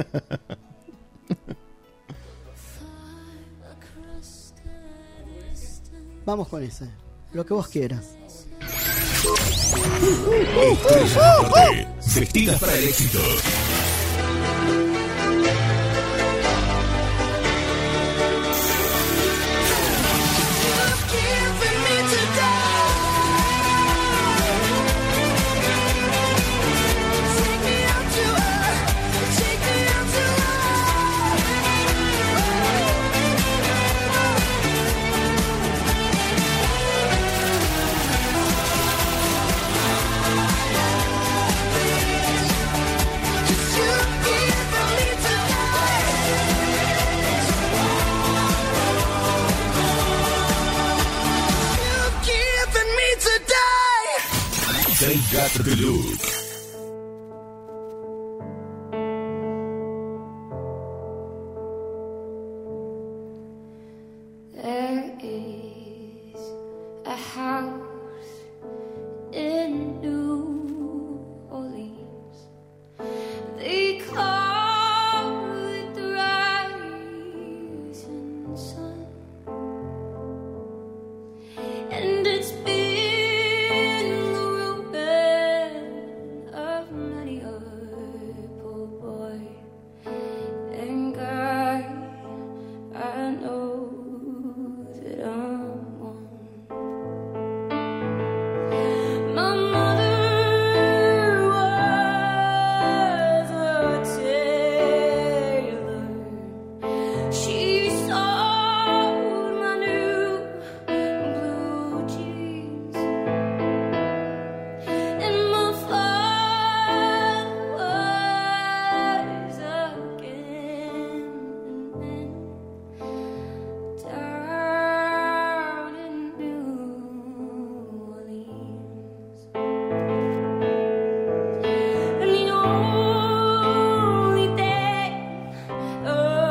Vamos con ese. Lo que vos quieras. Estrellas Norte, vestidas para el éxito. They Got the Look. is a house in New Orleans. They call it the rising sun, and it's been the ruin of many a poor boy and girl. I know that I'm one. My mother was a tailor. She sewed my new blue jeans, and my father was a gambling down in New Orleans. And the only thing a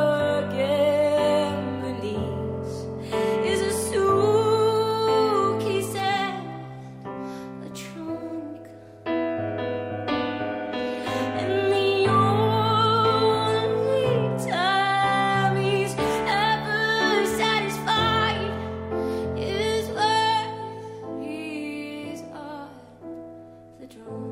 gambler needs is a suitcase and a trunk. And the only time he's ever satisfied is when he's on the drum.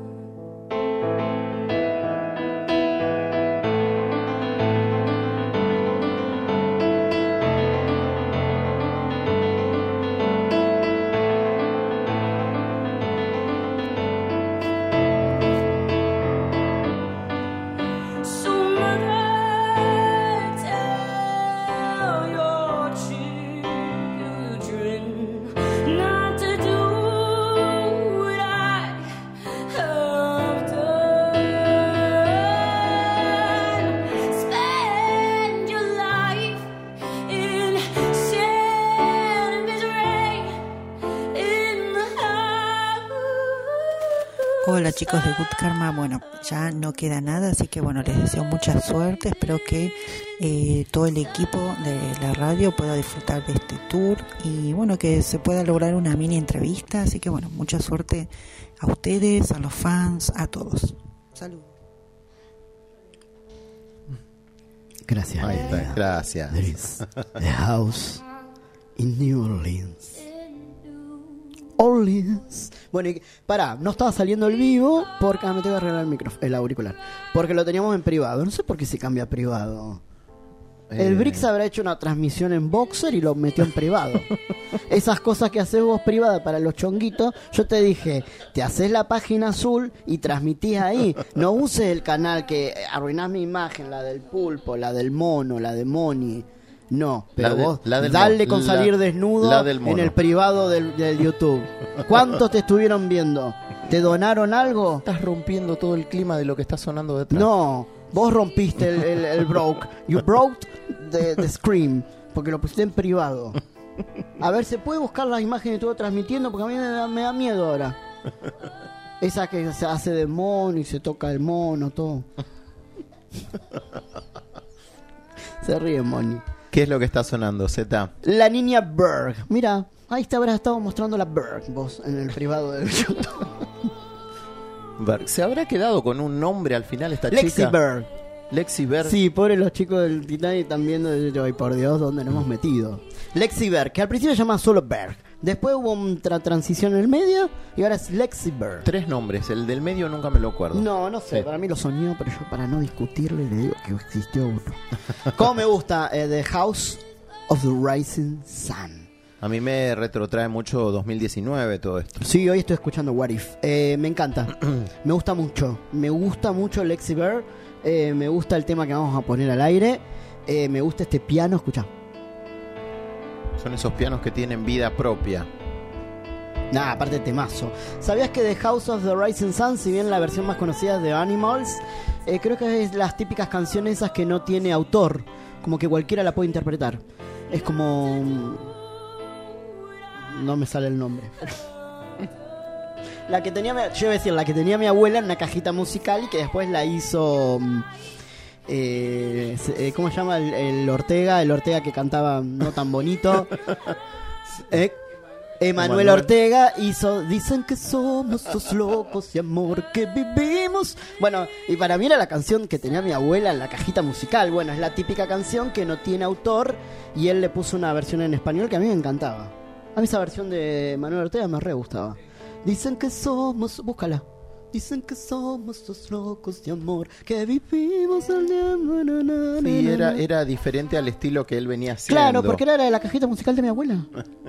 So mother, tell your children not to do what I have done. Spend your life in sin and misery in the house. Hola chicos de Good Karma, bueno, ya no queda nada, así que bueno, les deseo mucha suerte, espero que todo el equipo de la radio pueda disfrutar de este tour y bueno, que se pueda lograr una mini entrevista, así que bueno, mucha suerte a ustedes, a los fans, a todos. Saludos. Gracias. Ahí está, gracias. There is a house in New Orleans. Orleans. Bueno, y pará, no estaba saliendo el vivo porque me tengo que arreglar el auricular. Porque lo teníamos en privado. No sé por qué se cambia a privado. El Brix habrá hecho una transmisión en Boxer y lo metió en privado. Esas cosas que haces vos privada para los chonguitos. Yo te dije, te haces la página azul y transmitís ahí. No uses el canal que arruinás mi imagen, la del pulpo, la del mono, la de Moni. No, pero vos dale con salir desnudo en el privado del YouTube. ¿Cuántos te estuvieron viendo? ¿Te donaron algo? Estás rompiendo todo el clima de lo que está sonando detrás. No, vos rompiste el broke. You broke the screen. Porque lo pusiste en privado. A ver, ¿se puede buscar las imágenes que estuve transmitiendo? Porque a mí me da miedo ahora. Esa que se hace de mono y se toca el mono, todo. Se ríe Moni. ¿Qué es lo que está sonando, Zeta? La niña Berg. Mira, ahí te habrás estado mostrando la Berg vos en el privado del YouTube. Berg. ¿Se habrá quedado con un nombre al final esta Lexi chica? Berg. Lexi Berg. Sí, pobre los chicos del Titanic están viendo, ay por Dios, ¿dónde nos hemos metido? Lexi Berg, que al principio se llama solo Berg. Después hubo otra transición en el medio y ahora es Lexi Berg. 3 nombres, el del medio nunca me lo acuerdo. No sé, sí. Para mí lo soñó, pero yo para no discutirle le digo que existió uno. ¿Cómo me gusta The House of the Rising Sun? A mí me retrotrae mucho 2019 todo esto. Sí, hoy estoy escuchando What If. Me encanta, me gusta mucho Lexi Berg. Me gusta el tema que vamos a poner al aire. Me gusta este piano, escucha. Son esos pianos que tienen vida propia. Nah, aparte temazo. ¿Sabías que The House of the Rising Sun, si bien la versión más conocida es de Animals, creo que es las típicas canciones esas que no tiene autor, como que cualquiera la puede interpretar? Es como... no me sale el nombre. La que tenía, yo iba a decir, la que tenía mi abuela en una cajita musical y que después la hizo... ¿cómo se llama? El Ortega que cantaba no tan bonito. Emanuel Ortega hizo Dicen que somos dos locos de amor que vivimos. Bueno, y para mí era la canción que tenía mi abuela en la cajita musical. Bueno, es la típica canción que no tiene autor y él le puso una versión en español que a mí me encantaba. A mí esa versión de Emanuel Ortega me re gustaba. Dicen que somos... Búscala. Dicen que somos dos locos de amor que vivimos al día... Sí, era diferente al estilo que él venía haciendo. Claro, porque era de la cajita musical de mi abuela.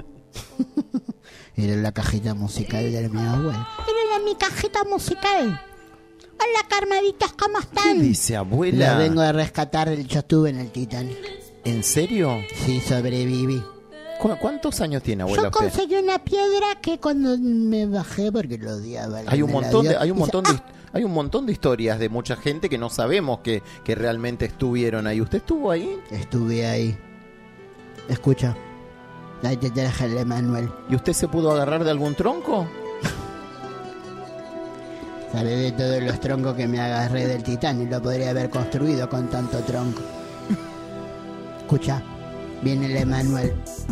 Era la cajita musical de mi abuela. Era mi cajita musical. Hola, Carmaditos, ¿cómo están? ¿Qué dice, abuela? La vengo a rescatar del YouTube en el Titanic. ¿En serio? Sí, sobreviví. ¿Cuántos años tiene, abuela, Yo usted? conseguí una piedra que cuando me bajé porque lo odiaba. Hay un montón de historias de mucha gente que no sabemos que realmente estuvieron ahí. ¿Usted estuvo ahí? Estuve ahí. Escucha. Ahí te traje el Emanuel. ¿Y usted se pudo agarrar de algún tronco? Sabe de todos los troncos que me agarré del Titanic. Lo podría haber construido con tanto tronco. Escucha. Viene el Emanuel.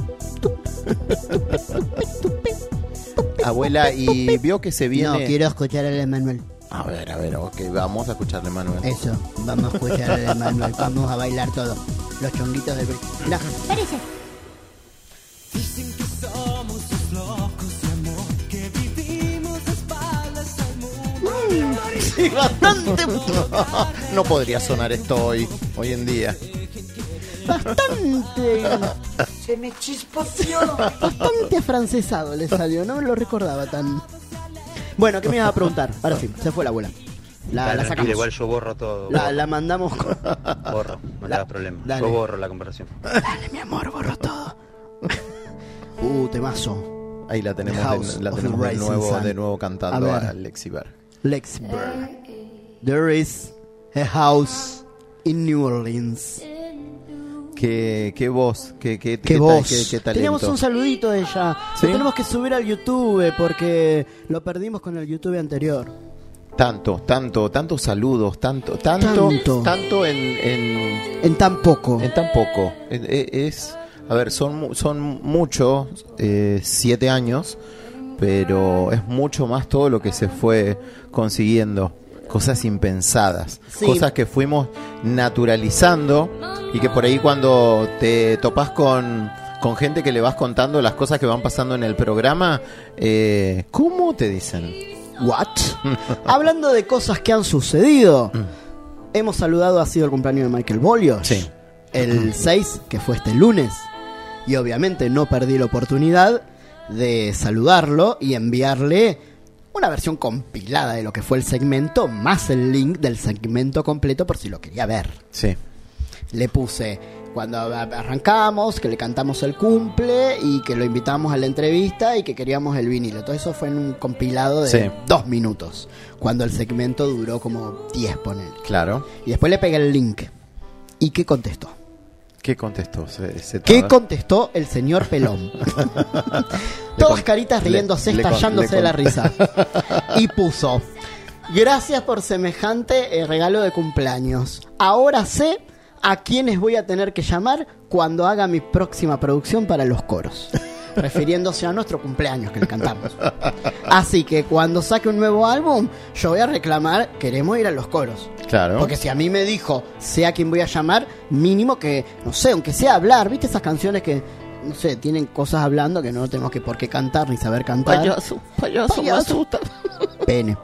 Abuela, y vio que se viene... No, quiero escuchar al Emanuel. A ver, ok, vamos a escuchar al Emanuel. Eso, vamos a escuchar al Emanuel. Vamos a bailar todo. Los chonguitos del... Mirá. Parece. Dicen que somos dos locos de amor que vivimos de espaldas al mundo. Sí, bastante. No podría sonar esto hoy en día. Bastante. Se me chispoteó. Bastante afrancesado le salió. No me lo recordaba tan... Bueno, ¿qué me ibas a preguntar? Ahora sí, se fue la abuela. La sacamos. Igual yo borro todo. La mandamos con... Borro, no le hagas problema. Dale. Yo borro la comparación. Dale, mi amor, borro todo. Temazo. Ahí la tenemos, de nuevo cantando a Lexi Berg. Lexi Berg. There is a house in New Orleans. Qué voz, qué voz. Qué talento. Teníamos un saludito de ella. ¿Sí? Lo tenemos que subir al YouTube porque lo perdimos con el YouTube anterior. Tantos saludos, tanto en tan poco. En tan poco. A ver, son muchos, 7 años, pero es mucho más todo lo que se fue consiguiendo. Cosas impensadas, sí. Cosas que fuimos naturalizando y que por ahí cuando te topás con gente que le vas contando las cosas que van pasando en el programa, ¿cómo te dicen? ¿What? Hablando de cosas que han sucedido, hemos saludado, ha sido el cumpleaños de Michael Bollios, sí. El 6, que fue este lunes, y obviamente no perdí la oportunidad de saludarlo y enviarle una versión compilada de lo que fue el segmento, más el link del segmento completo por si lo quería ver. Sí. Le puse cuando arrancamos, que le cantamos el cumple y que lo invitamos a la entrevista y que queríamos el vinilo. Todo eso fue en un compilado de 2 minutos, cuando el segmento duró como 10, ponele. Claro. Y después le pegué el link. ¿Y qué contestó? ¿Qué contestó? ¿Qué contestó el señor Pelón? Todas caritas riéndose, estallándose de la risa. Y puso: gracias por semejante regalo de cumpleaños. Ahora sé a quiénes voy a tener que llamar cuando haga mi próxima producción para los coros. Refiriéndose a nuestro cumpleaños que le cantamos. Así que cuando saque un nuevo álbum, yo voy a reclamar, queremos ir a los coros. Claro. Porque si a mí me dijo, sé a quién voy a llamar, mínimo que, no sé, aunque sea hablar, ¿viste esas canciones que, no sé, tienen cosas hablando que no tenemos que por qué cantar ni saber cantar? Payaso, me asusta. Pene.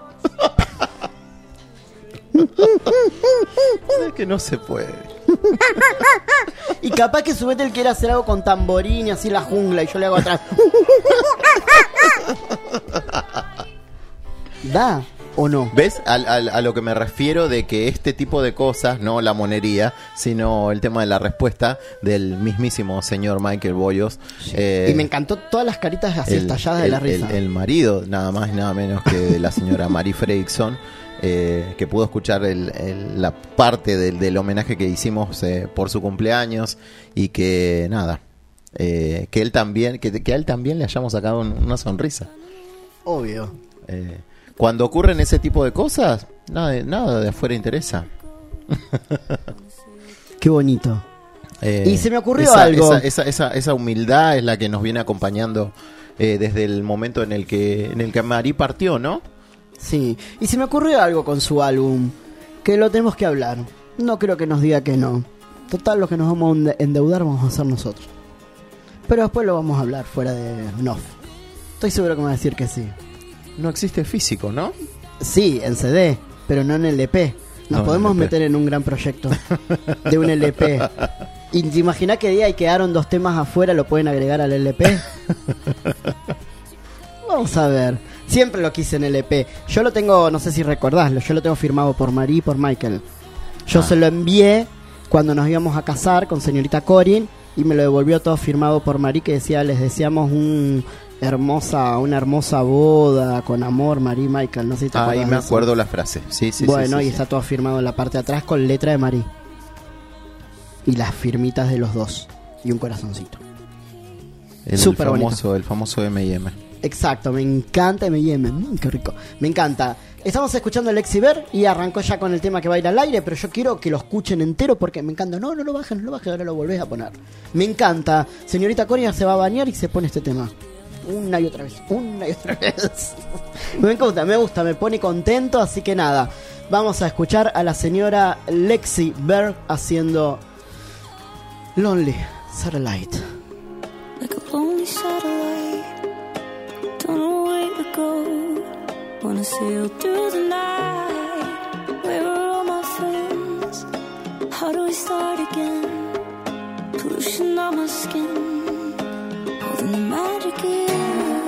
Es que no se puede. Y capaz que Subetel quiere hacer algo con tamborín y así la jungla y yo le hago atrás. ¿Da o no? ¿Ves? A lo que me refiero de que este tipo de cosas, no la monería, sino el tema de la respuesta del mismísimo señor Michael Bollios. Y me encantó todas las caritas así estalladas de la risa. El marido, nada más y nada menos que de la señora Marie Fredriksson, que pudo escuchar la parte del homenaje que hicimos por su cumpleaños y que nada, que él también, que a él también le hayamos sacado una sonrisa. Obvio. Cuando ocurren ese tipo de cosas, nada de afuera interesa. Qué bonito. Y se me ocurrió algo. Esa humildad es la que nos viene acompañando desde el momento en el que Marí partió, ¿no? Sí, y se me ocurrió algo con su álbum, que lo tenemos que hablar. No creo que nos diga que no. Total, lo que nos vamos a endeudar vamos a hacer nosotros. Pero después lo vamos a hablar fuera de NOF. Estoy seguro que me va a decir que sí. No existe físico, ¿no? Sí, en CD, pero no en LP. Nos podemos meter en un gran proyecto de un LP. ¿Y te imaginas que día y quedaron 2 temas afuera, lo pueden agregar al LP? Vamos a ver. Siempre lo quise en LP. Yo lo tengo, no sé si recordás, yo lo tengo firmado por Marí y por Michael. Yo se lo envié cuando nos íbamos a casar con señorita Corin y me lo devolvió todo firmado por Marí, que decía: les deseamos una hermosa boda con amor, Marí y Michael. No sé si te acuerdas. Ahí me acuerdo la frase. Sí, bueno, sí, y está todo firmado en la parte de atrás con letra de Marí y las firmitas de los dos y un corazoncito. El famoso M&M. Exacto, me encanta M&M, qué rico, me encanta. Estamos escuchando el Exiver y arrancó ya con el tema que va a ir al aire, pero yo quiero que lo escuchen entero porque me encanta. No lo bajes, ahora lo volvés a poner. Me encanta. Señorita Coria se va a bañar y se pone este tema una y otra vez. Me gusta, me pone contento, así que nada, vamos a escuchar a la señora Lexi Berg haciendo Lonely Satellite. Like a lonely satellite, don't know where to go. Wanna sail through the night. Where are all my friends? How do I start again? Pollution on my skin, holding the magic in.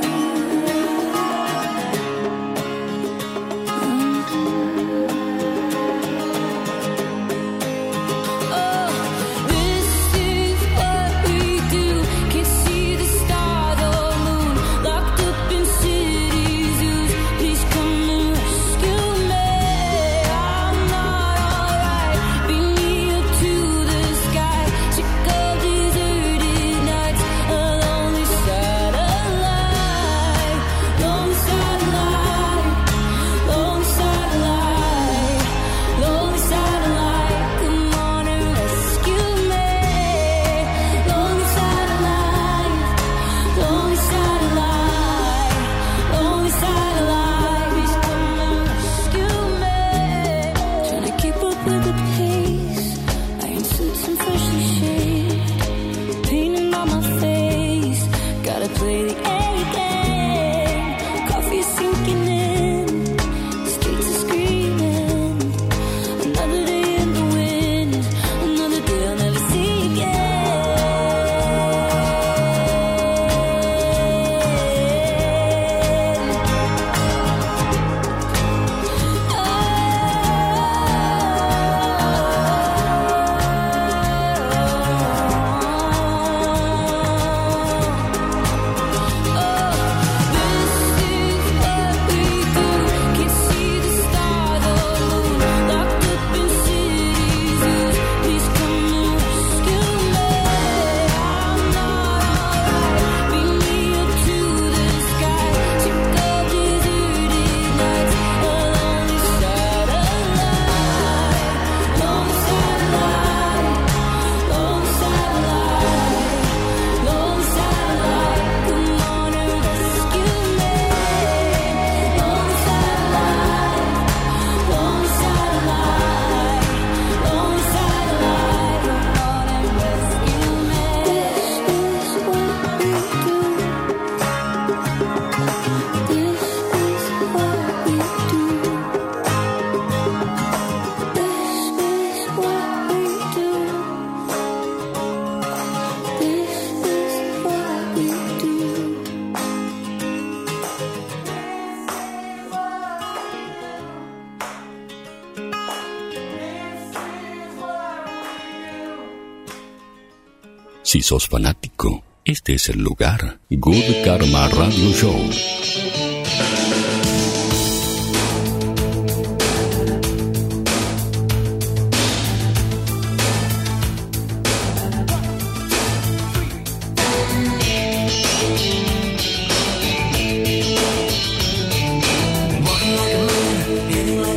Si sos fanático, este es el lugar. Good Karma Radio Show.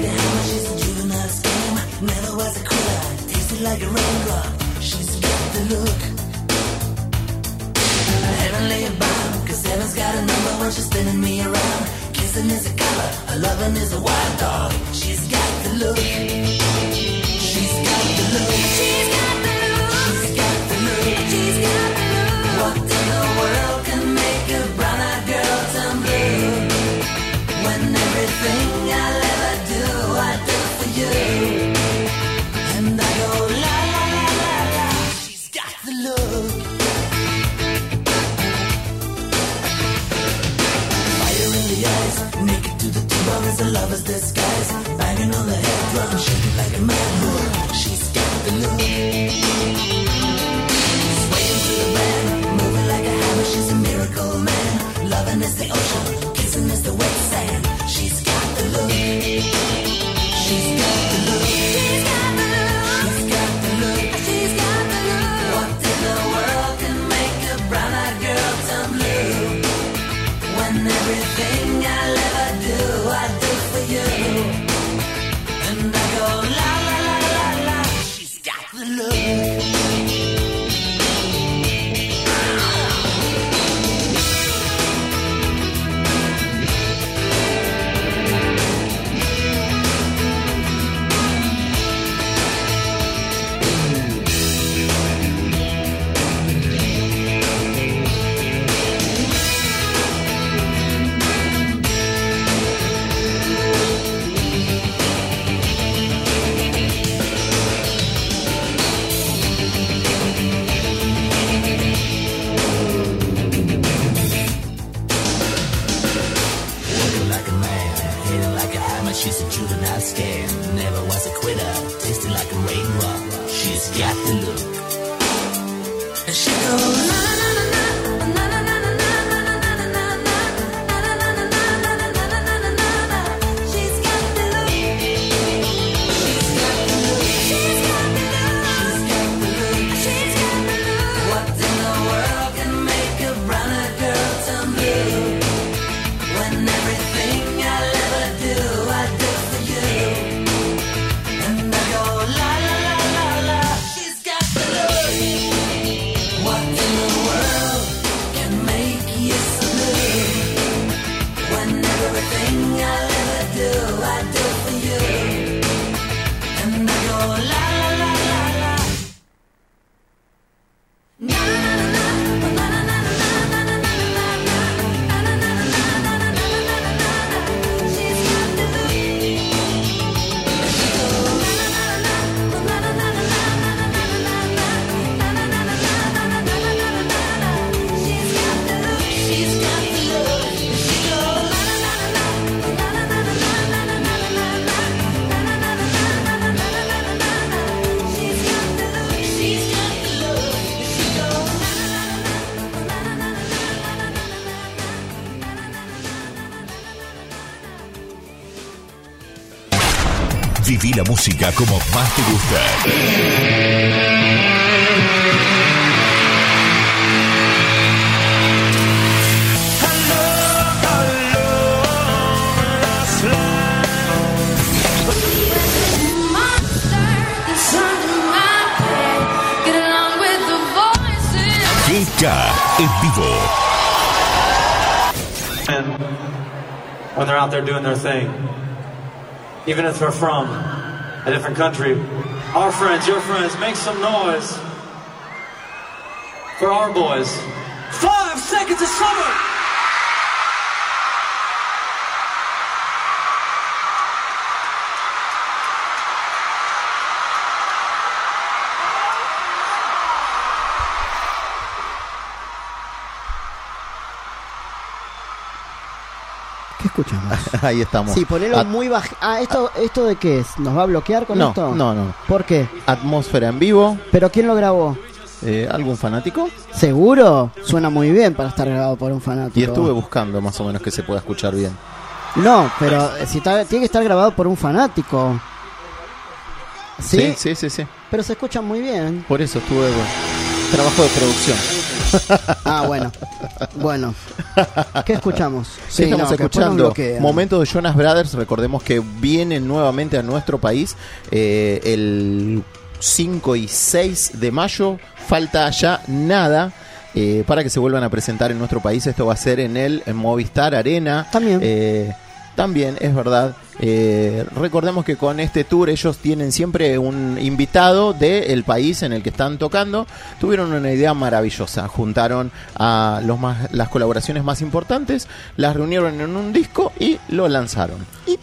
Like a raindrop, she's got the Dancing is a color, her loving is a wild dog. She's got the look. She's got the look. She's got the look. She's got the look. She's got the look. What in the world can make a brown-eyed girl turn blue? When everything I'll ever do, I do for you. And I go la la la la la. She's got the look. Fire in the eyes, naked to the T-bone is a lover's disguise. Banging on the head drum, shaking like a mad bull. She's got the look. Swaying to the band, moving like a hammer. She's a miracle man. Loving is the ocean, kissing is the wet sand. She's got the look. She's got the look. She's got the look. She's got the look. She's got the look. What in the world can make a brown-eyed girl turn blue? When everything I'll ever do, I do for you. And I go la la la la la. She's got the look. She's a juvenile scam, never was a quitter, tasted like a raindrop. She's got the look. And she goes na na na na na na na na na na na. She's got the look. She's got the look. She's got the look. She's got the look. What in the world can make a brown-eyed girl turn blue? When everything I'll ever do, I do for you. And I go la la la la la. She's got the look. What in the world can make you so blue? When everything I'll ever do, I do for you. And I go la la la la la. Na na na na na na na na na na. Viví la música como más te gusta. GK en vivo. And when they're out there doing their thing, even if they're from a different country, our friends, your friends, make some noise for our boys. 5 seconds of summer! ¿Qué escuchamos? Ahí estamos. Sí, ponelo muy bajo. Ah, ¿esto de qué es? ¿Nos va a bloquear con esto? No. ¿Por qué? Atmósfera en vivo. ¿Pero quién lo grabó? ¿Algún fanático? ¿Seguro? Suena muy bien para estar grabado por un fanático. Y estuve buscando más o menos que se pueda escuchar bien. No, pero si tiene que estar grabado por un fanático. ¿Sí? Sí. Pero se escucha muy bien. Por eso estuve... trabajo de producción. Ah, bueno. ¿Qué escuchamos? Sí, estamos escuchando Momentos de Jonas Brothers. Recordemos que vienen nuevamente a nuestro país el 5 y 6 de mayo. Falta ya nada para que se vuelvan a presentar en nuestro país. Esto va a ser en el Movistar Arena. También. También es verdad. Recordemos que con este tour ellos tienen siempre un invitado del país en el que están tocando. Tuvieron una idea maravillosa. Juntaron a las colaboraciones más importantes, las reunieron en un disco y lo lanzaron. Y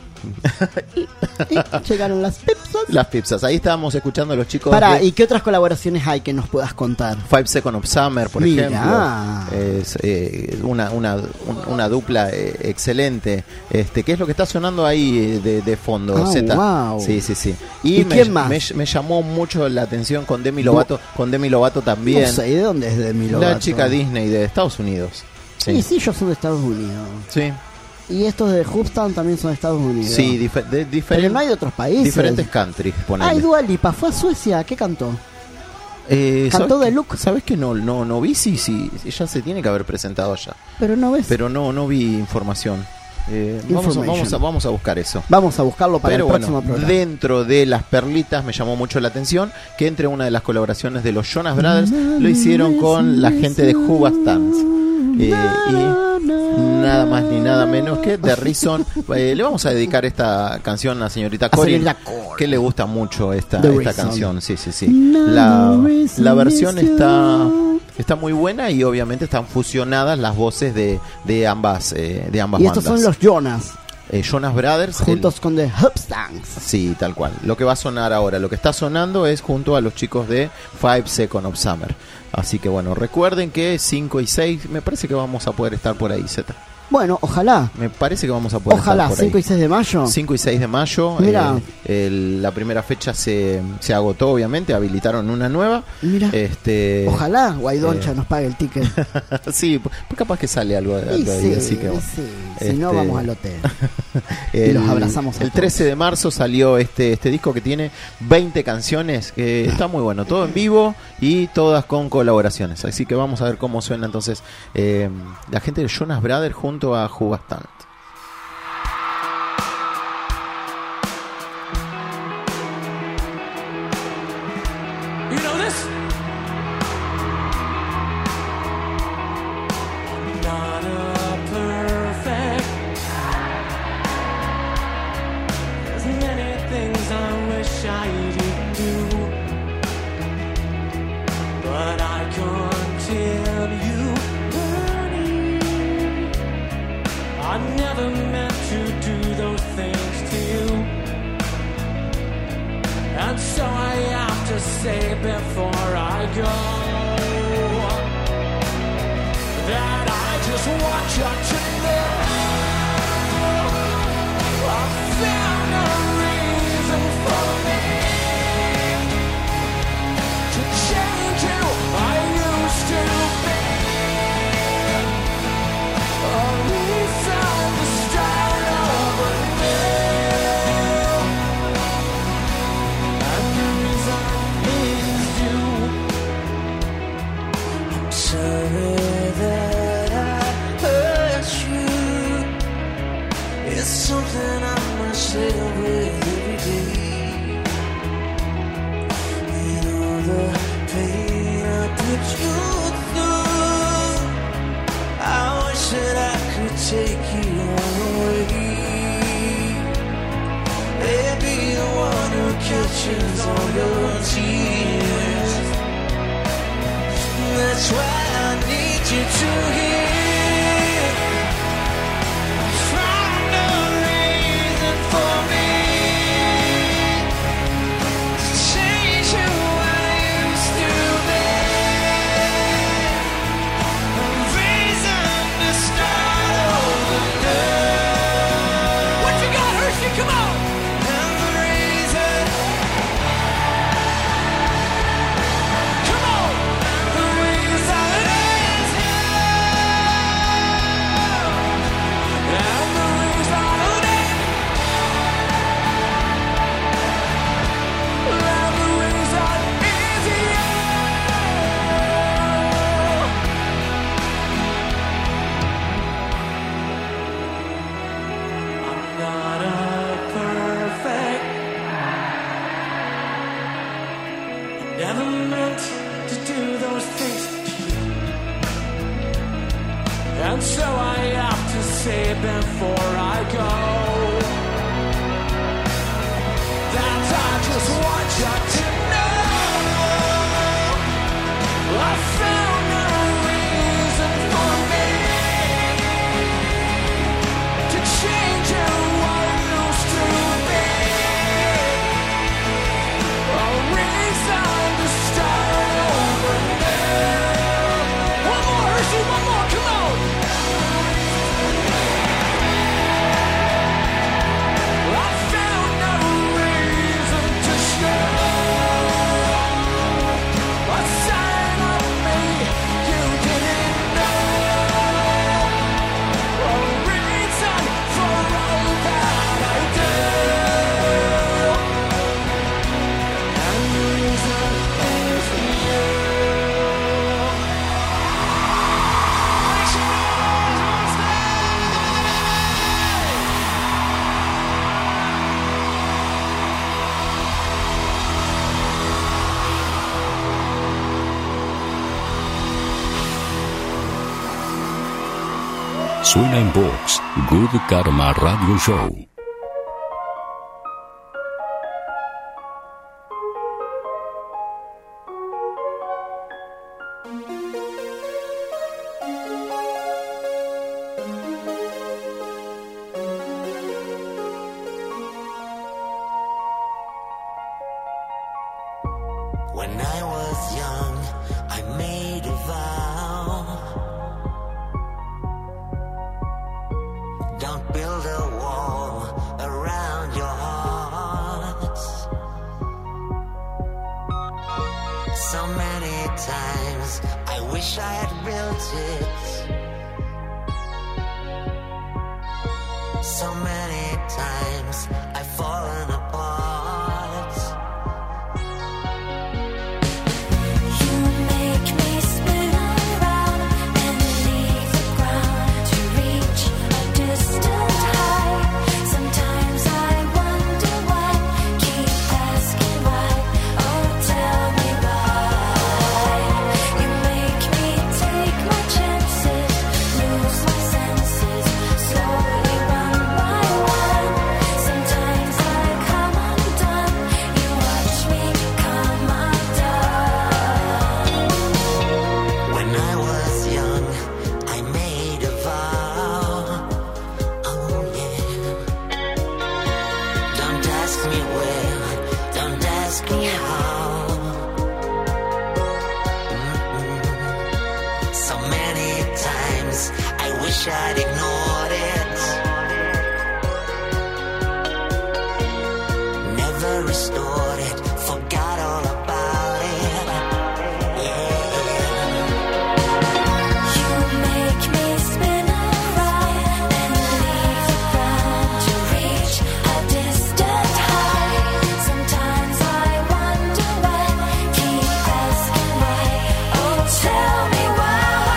llegaron las Pipsas. Las Pipsas. Ahí estábamos escuchando a los chicos. ¿Y qué otras colaboraciones hay que nos puedas contar? 5 Seconds of Summer, por Mirá. ejemplo. Es una dupla excelente. ¿Qué es lo que está sonando ahí de fondo, Zeta? Wow. Sí. ¿Y quién más? Me llamó mucho la atención con Demi Lovato. Con Demi Lovato también. No sé, ¿de dónde es Demi Lovato? La chica Disney de Estados Unidos. Sí, ellos son de Estados Unidos. Sí. Y estos de Houston también son de Estados Unidos. Sí, pero no hay de otros países. Diferentes countries, ponele. Dua Lipa fue a Suecia. ¿Qué cantó? ¿Cantó de Look? ¿Sabes que no vi? Sí, ella se tiene que haber presentado allá. Pero no ves. Pero no vi información. Vamos a buscar eso. Vamos a buscarlo para el próximo programa. Dentro de las perlitas me llamó mucho la atención que entre una de las colaboraciones de los Jonas Brothers lo hicieron con la gente de Hoobastanz. Y nada más ni nada menos que The Reason. Le vamos a dedicar esta canción a la señorita Corin, que le gusta mucho esta canción. Sí. La versión está muy buena y obviamente están fusionadas las voces de ambas bandas. Y estos son los Jonas. Jonas Brothers juntos con The Hoobastanz. Sí, tal cual. Lo que va a sonar ahora, lo que está sonando es junto a los chicos de 5 Seconds of Summer. Así que bueno, recuerden que 5 y 6 me parece que vamos a poder estar por ahí, Zeta. Bueno, ojalá. Me parece que vamos a poder estar por ahí. 5 y 6 de mayo. 5 y 6 de mayo. Mira. La primera fecha se agotó, obviamente. Habilitaron una nueva. Mira. Ojalá Guaidoncha nos pague el ticket. Sí, pues capaz que sale algo de ahí. Así que, si no, vamos al hotel. Y los abrazamos a el 13 de marzo salió este disco que tiene 20 canciones. Que está muy bueno. Todo en vivo y todas con colaboraciones. Así que vamos a ver cómo suena entonces la gente de Jonas Brothers junto a Hoobastanz. You know this? Not a perfect. There's many things I wish I didn't do, but I continue. I never meant to do those things to you, and so I have to say before I go that I just want you to know I found a reason for me to change who I used to be. A reason to start over new, and the reason is you. I'm sorry that I hurt you. It's something I must live with every day. And all the pain I put you through, I wish that I could take you away. Be the one who catches all your tears. That's why I need you to hear. Find a reason for me to change who I used to be. A reason to start over new. What you got, Hershey? Come on. And the reason. Come on. The reason is you. And the reason is. And the reason is you. I'm not a perfect. I never meant to do those things to you, and so I have to say before I go Suena en Vox, Good Karma Radio Show. When I was young, I made a vow. Don't build a wall around your hearts. So many times I wish I had built it. So many times I've fallen apart. I'd ignored it, never restored it, forgot all about it. Yeah. You make me spin around and leave the ground to reach a distant high. Sometimes I wonder why, keep asking why. Oh, tell me why.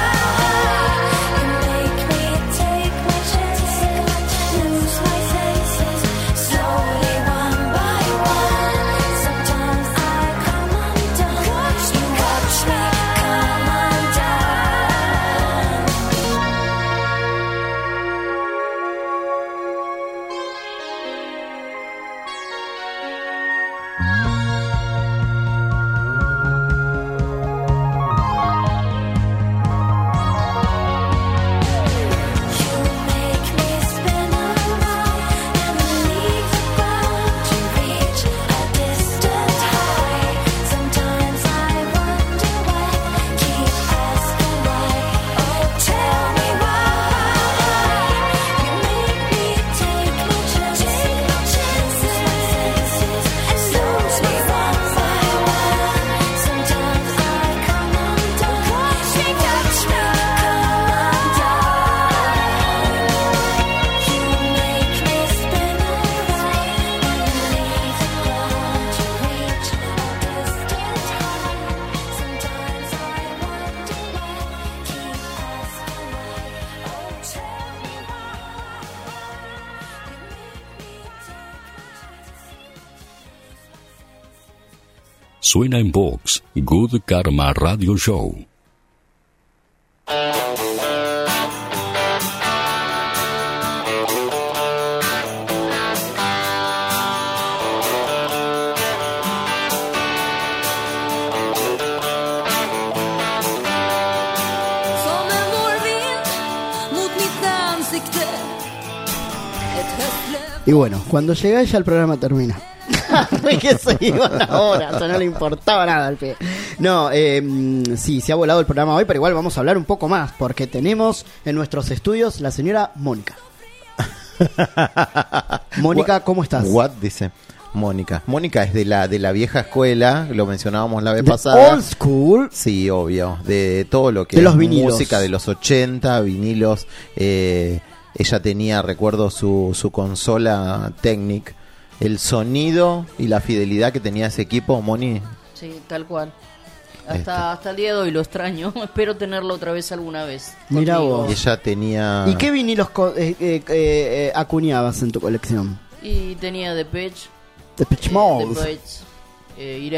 Suena en Vox, Good Karma Radio Show. Y bueno, cuando llegáis ya el programa termina. Que se iba una hora, o sea, no le importaba nada al pie. No, sí, se ha volado el programa hoy, pero igual vamos a hablar un poco más, porque tenemos en nuestros estudios la señora Mónica. Mónica, ¿cómo estás? What dice Mónica. Mónica es de la vieja escuela, lo mencionábamos la vez pasada. Old school. Sí, obvio, de todo lo que de es los vinilos. Música de los 80, vinilos. Ella tenía, recuerdo, su consola Technic. El sonido y la fidelidad que tenía ese equipo, Moni. Sí, tal cual. Hasta el día de hoy lo extraño. Espero tenerlo otra vez alguna vez. Mira vos. Ella tenía... ¿Y qué vinilos acuñabas en tu colección? Y tenía Depeche Mode,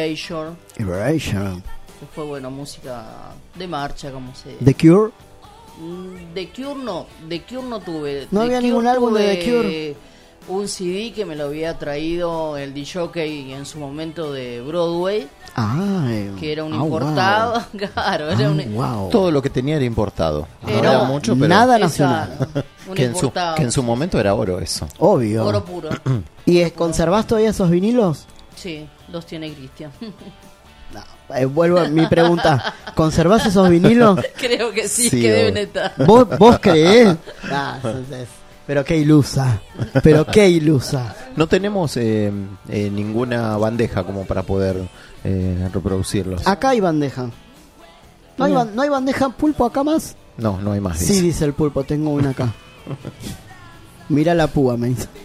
Erasure. Erasure. Después, bueno, música de marcha, como se... The Cure. The Cure no tuve. No había ningún álbum de The Cure. Un CD que me lo había traído el DJ en su momento de Broadway, que era un importado. Wow. Claro, era wow. Todo lo que tenía era importado. No Era era mucho, pero nada nacional. que en su momento era oro eso. Obvio. Oro puro. ¿Y conservás todavía esos vinilos? Sí, los tiene Cristian. Vuelvo a mi pregunta. ¿Conservás esos vinilos? Creo que sí, Sí, que obvio. deben estar. ¿Vos creés? Pero qué ilusa. Pero qué ilusa. No tenemos ninguna bandeja como para poder reproducirlos. Acá hay bandeja. ¿No hay bandeja pulpo acá más? No, no hay más. Sí, dice el pulpo, tengo una acá. Mira la púa, me dice.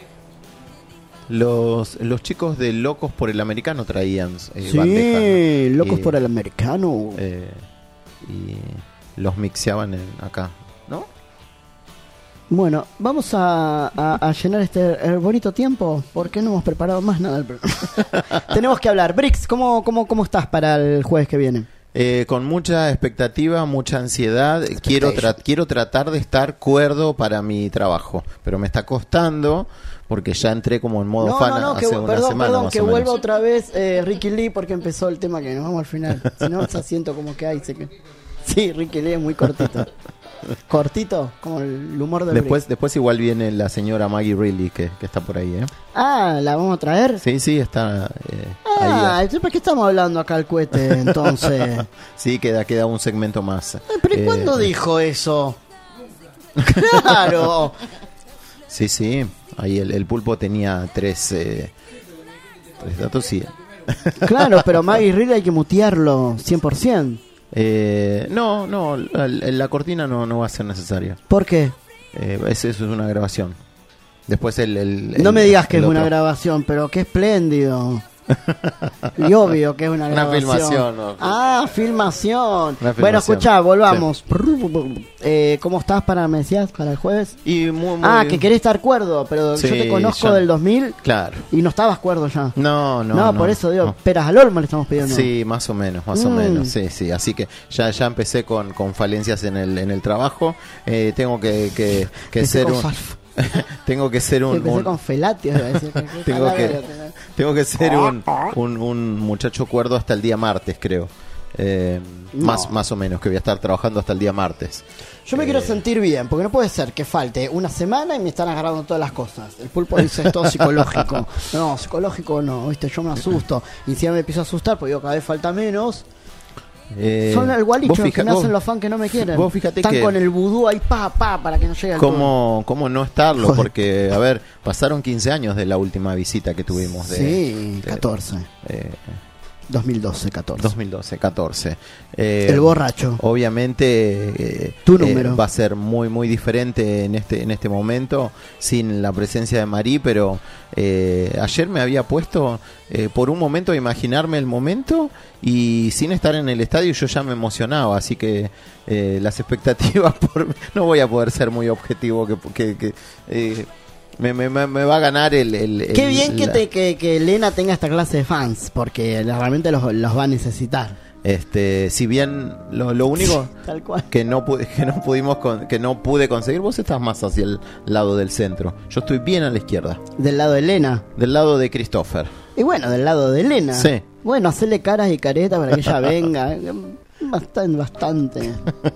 Los chicos de Locos por el Americano traían Sí, bandejas, ¿no? Locos por el Americano. Y los mixeaban acá, ¿no? Bueno, vamos a llenar el bonito tiempo, porque no hemos preparado más nada. Tenemos que hablar. Brix, ¿cómo estás para el jueves que viene? Con mucha expectativa, mucha ansiedad. Quiero tratar de estar cuerdo para mi trabajo, pero me está costando porque ya entré como en modo fan hace una semana perdón, más que o menos. vuelva otra vez Ricky Lee porque empezó el tema que nos vamos al final. Si no, se asiento como que hay. Sí, Ricky Lee es muy cortito. Cortito, como el humor del Después igual viene la señora Maggie Reilly que está por ahí, ¿eh? Ah, ¿la vamos a traer? Sí, está ahí. ¿Para qué estamos hablando acá al cohete entonces? Sí, queda un segmento más. ¿Pero y cuándo dijo eso? Claro. Sí, ahí el pulpo tenía tres datos, sí. Claro, pero Maggie Reilly hay que mutearlo 100%. No, la cortina no va a ser necesaria. ¿Por qué? Eso es una grabación. Después no me digas que es una grabación, pero qué espléndido. Y obvio que es una grabación. Filmación, ¿no? Filmación. Una Bueno, filmación. escuchá, volvamos. Sí. ¿Cómo estás me decías, para el jueves? Y muy que querés estar cuerdo, pero Sí, yo te conozco ya. del 2000. Claro. Y no estabas cuerdo ya. No, por eso digo, no. peras al olmo le estamos pidiendo. Sí, más o menos. Sí. Así que ya empecé con falencias en el trabajo. Tengo que Empecé ser con un... tengo que ser Empecé con felatio. tengo que ser un muchacho cuerdo hasta el día martes, creo. Más o menos, que voy a estar trabajando hasta el día martes. Yo me quiero sentir bien, porque no puede ser que falte una semana y me están agarrando todas las cosas. El pulpo dice es todo psicológico. No, psicológico no, ¿viste? Yo me asusto. Y si ya me empiezo a asustar, porque digo, cada vez falta menos. Son el gualicho que me hacen los fans que no me quieren. Vos fíjate están que con el vudú ahí para que no llegue al ¿Cómo no estarlo? Porque, a ver, pasaron 15 años de la última visita que tuvimos. Sí, 14. 2012, 14. El borracho. Obviamente tu número va a ser muy muy diferente en este momento sin la presencia de Marí, pero ayer me había puesto por un momento a imaginarme el momento y sin estar en el estadio yo ya me emocionaba, así que las expectativas no voy a poder ser muy objetivo que me va a ganar el qué bien que Elena tenga esta clase de fans, porque realmente los va a necesitar. Si bien lo único Tal cual. que no pude conseguir, vos estás más hacia el lado del centro, yo estoy bien a la izquierda, Del lado de Elena. del lado de Christopher. Y bueno, del lado de Elena. Sí. Bueno, hacerle caras y caretas para que ella venga. Bastante.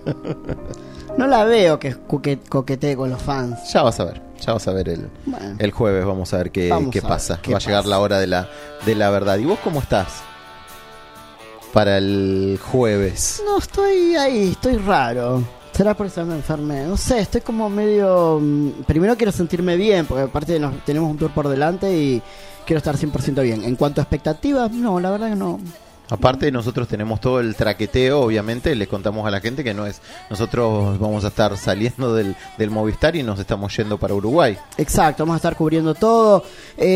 No la veo que coquetee con los fans. Ya vas a ver Bueno. el jueves, vamos a ver qué pasa. qué Va a llegar pasa. la hora de la verdad. ¿Y vos cómo estás para el jueves? No, estoy ahí, estoy raro. ¿Será por eso me enfermé? No sé, estoy como medio... Primero quiero sentirme bien, porque aparte tenemos un tour por delante y quiero estar 100% bien. En cuanto a expectativas, no, la verdad que no. Aparte nosotros tenemos todo el traqueteo, obviamente, les contamos a la gente que no es... Nosotros vamos a estar saliendo del Movistar y nos estamos yendo para Uruguay. Exacto, vamos a estar cubriendo todo.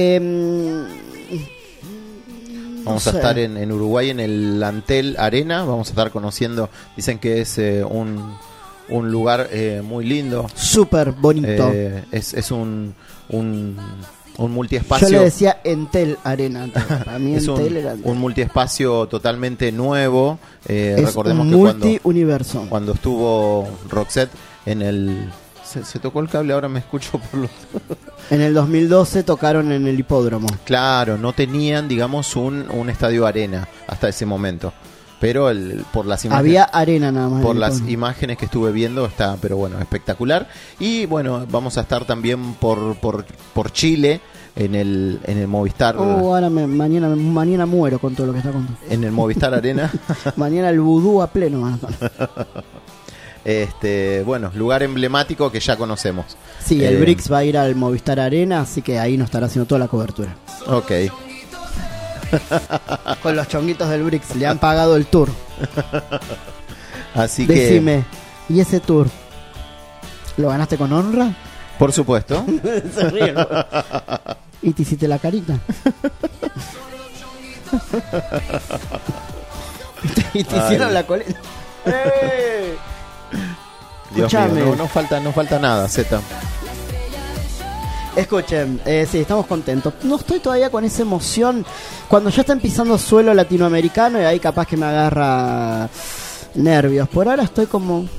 Vamos No a sé. estar en Uruguay en el Antel Arena, vamos a estar conociendo, dicen que es un lugar muy lindo. Súper bonito. Es un Un multiespacio. Yo le decía Entel Arena. Para mí Es Entel era un multiespacio totalmente nuevo. Es Recordemos un que multi-universo. cuando estuvo Roxette en el... Se tocó el cable, ahora me escucho por los... En el 2012 tocaron en el hipódromo. Claro, no tenían, digamos, un estadio arena hasta ese momento. Pero por las imágenes... Había arena nada más. Por en el las hipódromo. imágenes que estuve viendo está, pero bueno, espectacular. Y bueno, vamos a estar también por Chile en el Movistar. Ahora mañana muero con todo lo que está contando. En el Movistar Arena. Mañana el vudú a pleno van a estar. Bueno, lugar emblemático que ya conocemos. Sí, el Brix va a ir al Movistar Arena, así que ahí nos estará haciendo toda la cobertura. Ok. Con los chonguitos del Brix, le han pagado el tour. Así Decime, ¿y ese tour lo ganaste con honra? Por supuesto. Se ríe, ¿no? ¿Y te hiciste la carita? ¿Y te hicieron la coleta? Dios mío, no falta nada, Z. Escuchen, sí, estamos contentos. No estoy todavía con esa emoción. Cuando ya está pisando suelo latinoamericano y ahí capaz que me agarra nervios. Por ahora estoy como...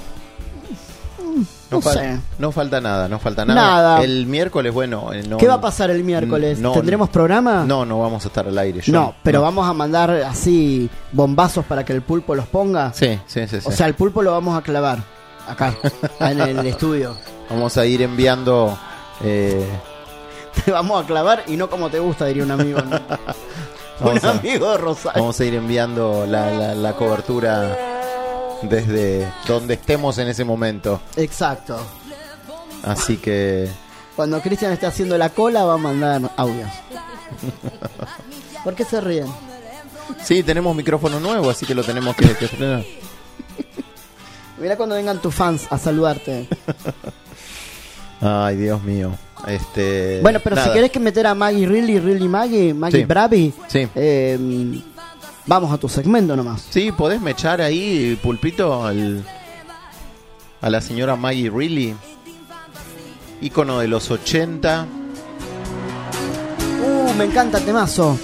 No sé. No falta nada. El miércoles, bueno... ¿Qué va a pasar el miércoles? ¿Tendremos programa? No vamos a estar al aire. Pero vamos a mandar así bombazos para que el pulpo los ponga. Sí. O sea, el pulpo lo vamos a clavar acá, en el estudio. Vamos a ir enviando... Te vamos a clavar y no como te gusta, diría un amigo, ¿no? Amigo de Rosario. Vamos a ir enviando la cobertura desde donde estemos en ese momento. Exacto. Así que... Cuando Cristian esté haciendo la cola va a mandar audios. ¿Por qué se ríen? Sí, tenemos micrófono nuevo, así que lo tenemos que estrenar. Mira cuando vengan tus fans a saludarte. Ay, Dios mío. Bueno, pero si querés que meter a Maggie Maggie sí. Bravi, sí. Vamos a tu segmento nomás. Sí, podés mechar ahí, Pulpito, a la señora Maggie Reilly, ícono de los 80. Me encanta temazo.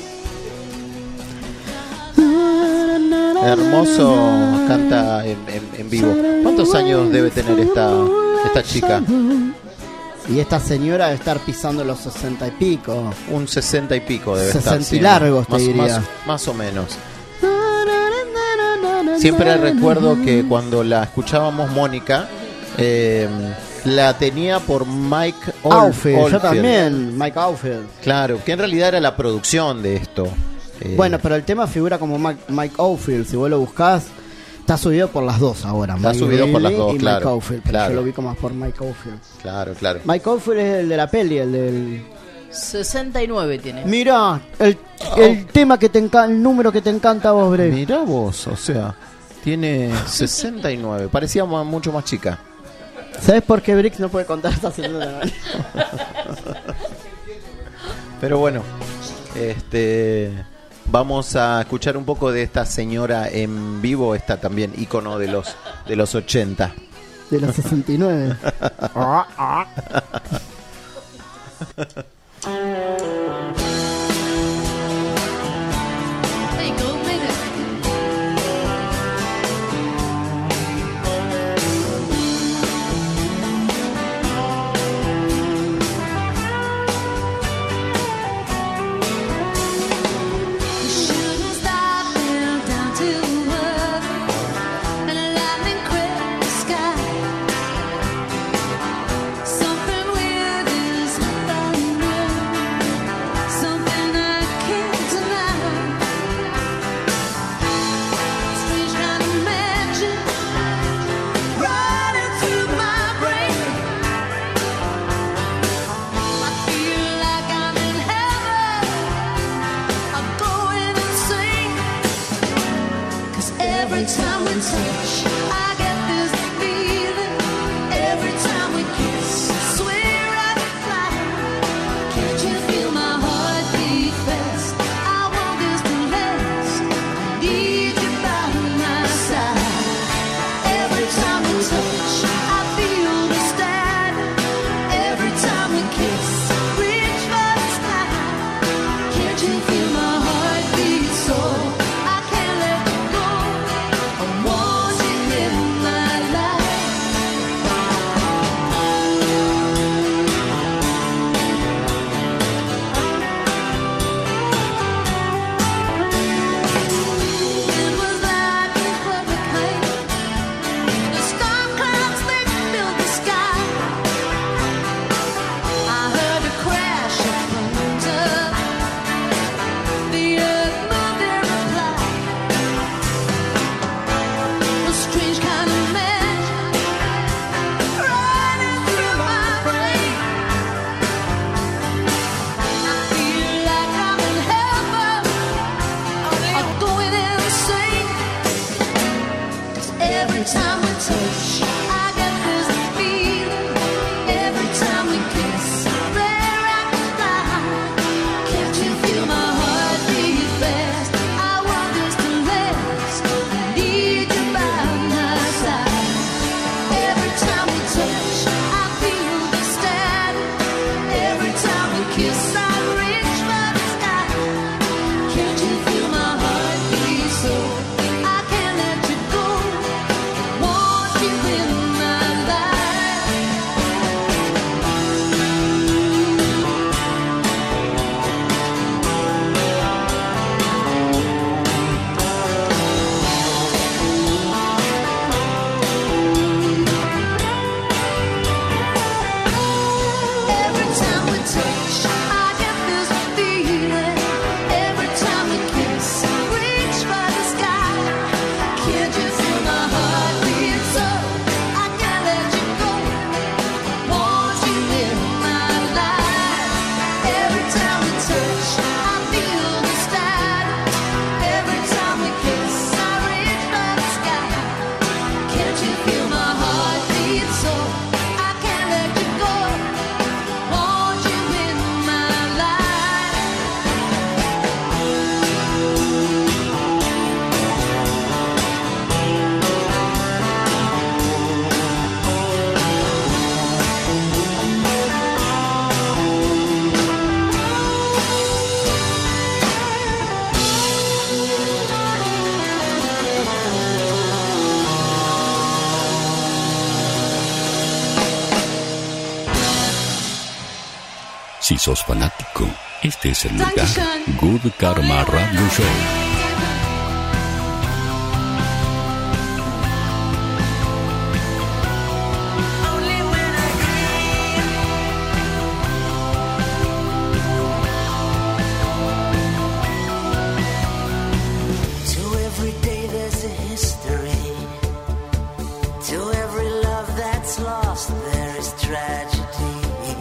Hermoso, canta en vivo. ¿Cuántos años debe tener esta chica? Y esta señora debe estar pisando los 60 y pico. Un 60 y pico debe 60 estar. 60 y largos, te diría. Más o menos. Siempre recuerdo que cuando la escuchábamos, Mónica, la tenía por Mike Oldfield. Yo también, Mike Oldfield. Claro, que en realidad era la producción de esto. Bueno, pero el tema figura como Mike Oldfield. Si vos lo buscás, está subido por las dos ahora. Está subido por las dos, y claro. Mike Oldfield, claro. Yo lo ubico más por Mike Oldfield. Claro. Mike Oldfield es el de la peli, el del... 69 tiene. Mirá, el tema que el número que te encanta a vos, Bre. Mirá vos, o sea, tiene 69. Parecía mucho más chica. ¿Sabes por qué Brix no puede contar esta señora? Pero bueno, vamos a escuchar un poco de esta señora en vivo, esta también ícono de los 80. De los 69. Something weird is happening. Si sos fanático, este es el lugar. Good Karma Radio Show. To every day there's a history. To every love that's lost there is tragedy.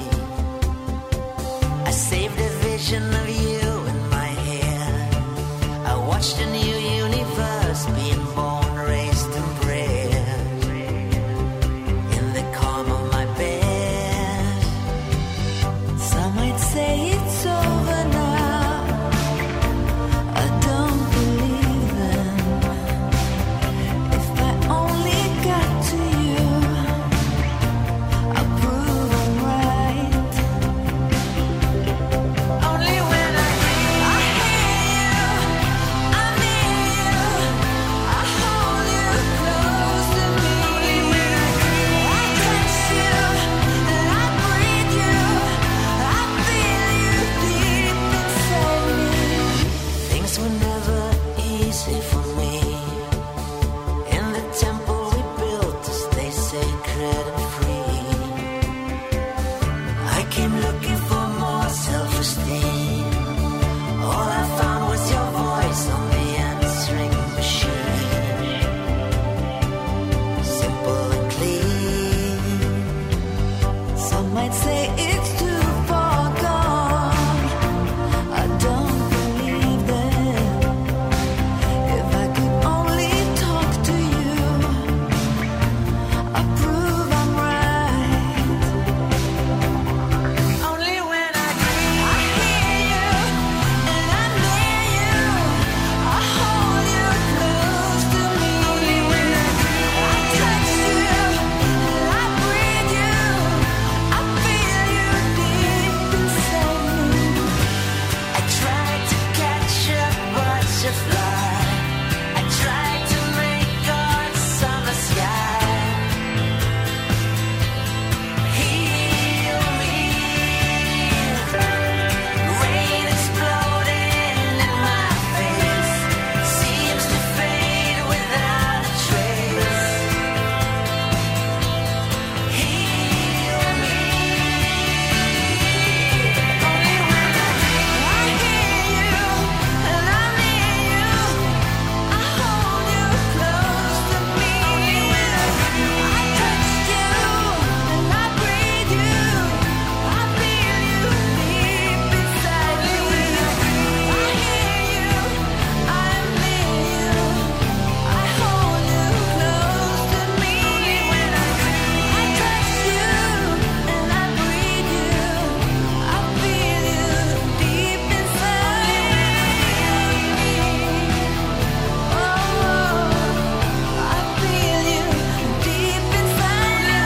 I saved a vision of you in my head. I watched a new universe being born, raised and bred. In the calm of my bed. Some might say it's over now. I don't believe them. If I only got to you, I'll prove I'm right. Only when I hear you, I'm near you, I hold you close to me. Only when I touch you, and I breathe you, I feel you deep inside me. Things were never easy for me. In the temple we built to stay sacred and free. I came looking for more self-esteem. All I found was your voice on the answering machine. Simple and clean. Some might say it's too far gone. I don't believe them. If I could only talk to you, I'll prove I'm right. Only when I hear you, and I'm near you, I hold you close to me. Only when I touch you, and I breathe you, I feel you deep inside me. I tried to catch a butterfly. I tried to make God's summer sky heal me. Rain exploding in my face seems to fade without a trace. Heal me. Only when I hear you, and I'm near you, I hold you close to me. Only when I touch you, and I breathe you, I feel you deep inside me. When I hear you, I'm near you, I hold you close to me. Only when I touch you, and I breathe you, I feel you deep inside me. Oh, I feel you deep inside me.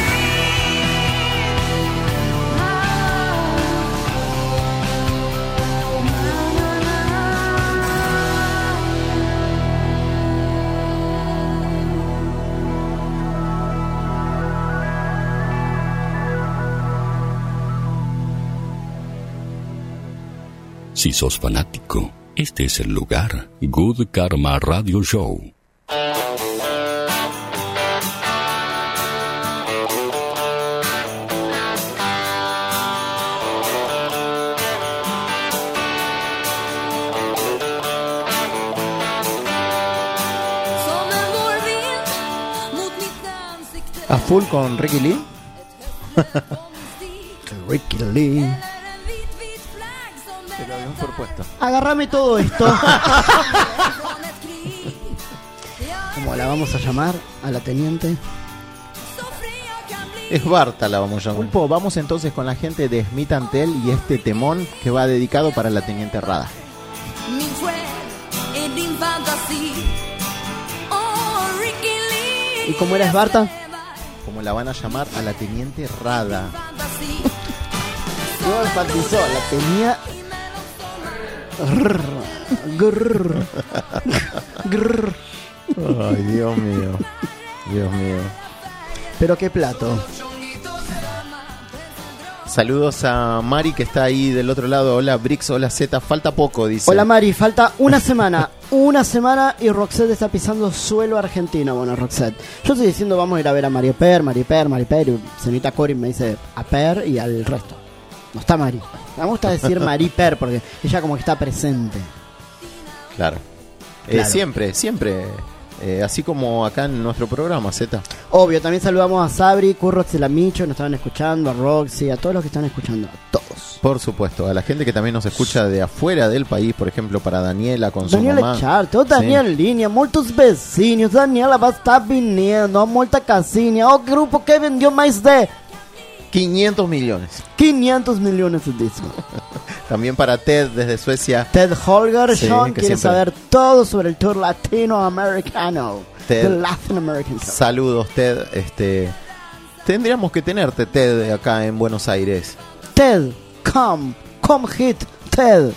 Si sos fanático, este es el lugar. Good Karma Radio Show. ¿A full con Ricky Lee? Ricky Lee. Te lo habían propuesto. Agarrame todo esto. ¿Cómo la vamos a llamar a la teniente? Es Barta, la vamos a llamar. Pulpo, vamos entonces con la gente de Smith & Tell y este temón que va dedicado para la teniente Rada. Min själ är din fantasi. Oh, Ricky Lee. ¿Y cómo era Esparta? Como la van a llamar a la teniente Rada. No enfatizó, la tenía. Ay, Dios mío. Dios mío. Pero qué plato. Saludos a Mari que está ahí del otro lado. Hola Brix, hola Z, falta poco, dice. Hola Mari, falta una semana. Una semana y Roxette está pisando suelo argentino. Bueno, Roxette, yo estoy diciendo vamos a ir a ver a Mario Per. Y señorita Cori me dice a Per y al resto. No está Mari. Me gusta decir Mari Per porque ella como que está presente. Claro. Siempre. Así como acá en nuestro programa, Z. Obvio, también saludamos a Sabri, Currox y la Micho, nos estaban escuchando, a Roxy, a todos los que están escuchando, a todos. Por supuesto, a la gente que también nos escucha de afuera del país, por ejemplo, para Daniela con su mamá. Certo, Daniela Linha, muitos beijinhos, Daniela vai estar viniendo, muita casinha, o grupo que vendió más de 500 millones. 500 millones de discos. También para Ted desde Suecia. Ted Holgersson quiere siempre saber todo sobre el tour latinoamericano. Ted, The Latin American Tour. Saludos, Ted. Tendríamos que tenerte, Ted, acá en Buenos Aires. Ted, come hit Ted.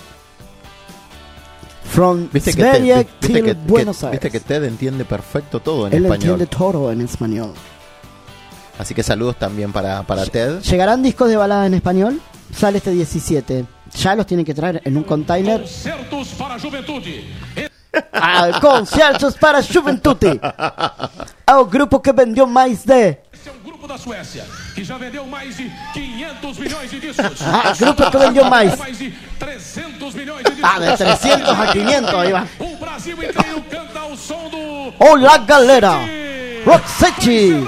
From Sverige till Buenos Aires. Viste que Ted entiende perfecto todo en Él español. Entiende todo en español. Así que saludos también para Ted. ¿Llegarán discos de balada en español? Sale este 17. Ya los tienen que traer en un container. Concertos para Juventude. Concertos para Juventude. É o grupo que vendeu mais de... Esse é um grupo da Suécia que já vendeu mais de 500 milhões de discos. Grupo que vendeu mais. Mais de 300 milhões de discos. De 300 a 500, aí vai. O Brasil inteiro canta o som do... Olá, galera. Roxette.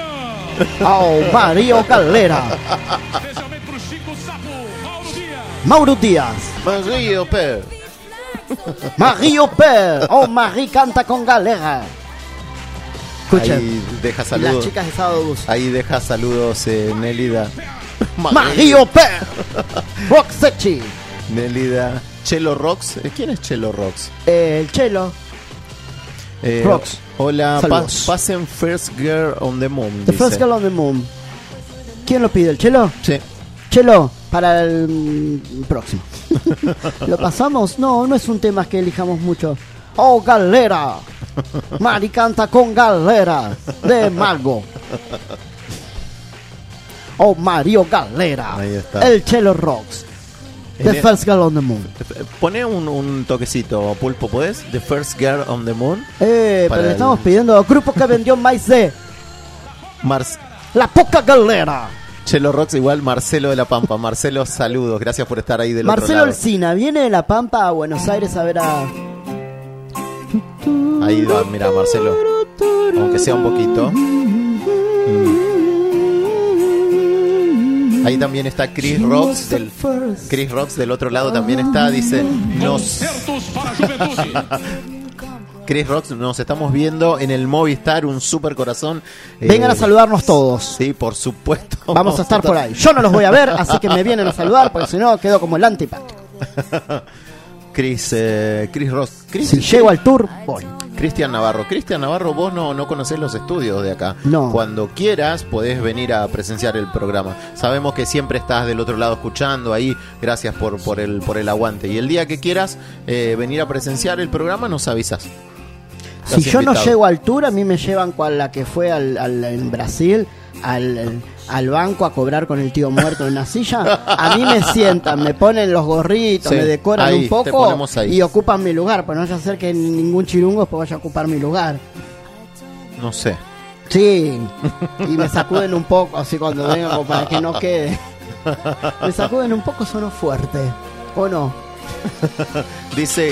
Mario Galera. Especialmente pro Chico Sapo, Mauro Dias. Mario Per. Mario Per. Marie canta con galera. Escuchen. Ahí deja saludos. Las chicas de Sábado Bus. Ahí deja saludos Nélida. Mario Per. Roxette. Nélida. Chelo Rox. ¿Quién es Chelo Rox? El Chelo. Rox. Hola, pasen First Girl on the Moon. The First Girl on the Moon. ¿Quién lo pide? ¿El Chelo? Sí. Chelo, para el próximo. ¿Lo pasamos? No es un tema que elijamos mucho. Galera. Mari canta con Galera de Mago. Mario Galera. Ahí está. El Chelo Rocks. The First Girl on the Moon. Pone un toquecito, Pulpo, ¿podés? The First Girl on the Moon. Pero le estamos pidiendo grupo que vendió más de... La poca galera. Chelo Rocks igual Marcelo de la Pampa. Marcelo, saludos, gracias por estar ahí del otro Marcelo lado. Alsina, viene de la Pampa a Buenos Aires a ver a... Ahí va, mira Marcelo. Aunque sea un poquito. Ahí también está Chris Rocks del otro lado también está, dice Chris Rocks, nos estamos viendo en el Movistar, un super corazón. Vengan a saludarnos todos. Sí, por supuesto. Vamos a estar por ahí. Yo no los voy a ver, así que me vienen a saludar, porque si no quedo como el antipático. Chris Rocks. Si llego al tour, voy. Cristian Navarro, vos no conocés los estudios de acá. No. Cuando quieras podés venir a presenciar el programa. Sabemos que siempre estás del otro lado escuchando ahí. Gracias por el aguante. Y el día que quieras venir a presenciar el programa nos avisas. Si yo no llego al tour, a mí me llevan con la que fue en Brasil al banco a cobrar con el tío muerto en una silla. A mí me sientan, me ponen los gorritos, me decoran ahí, un poco y ocupan mi lugar. Pues no vaya a ser que ningún chirungo vaya a ocupar mi lugar. No sé. Sí, y me sacuden un poco así cuando vengan como para que no quede. Me sacuden un poco, sonó fuerte. ¿O no? Dice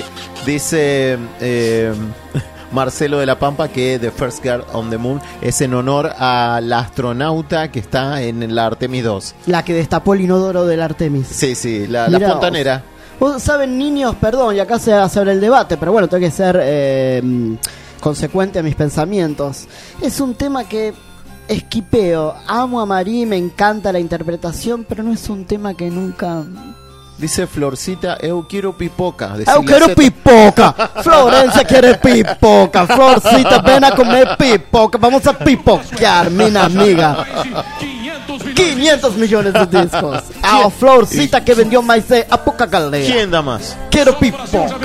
Marcelo de la Pampa que The First Girl on the Moon es en honor a la astronauta que está en la Artemis 2. La que destapó el inodoro del Artemis. Sí, la fontanera. Vos saben, niños, perdón, y acá se abre el debate, pero bueno, tengo que ser consecuente a mis pensamientos. Es un tema que esquipeo. Amo a Marí, me encanta la interpretación, pero no es un tema que nunca... Dice Florcita, eu quiero pipoca. Eu quiero pipoca. Florencia quiere pipoca. Florcita, ven a comer pipoca. Vamos a pipoquear, mi amiga. 500 millones de discos. A Florcita que vendió más de a poca galera. ¿Quién da más? Quiero pipoca.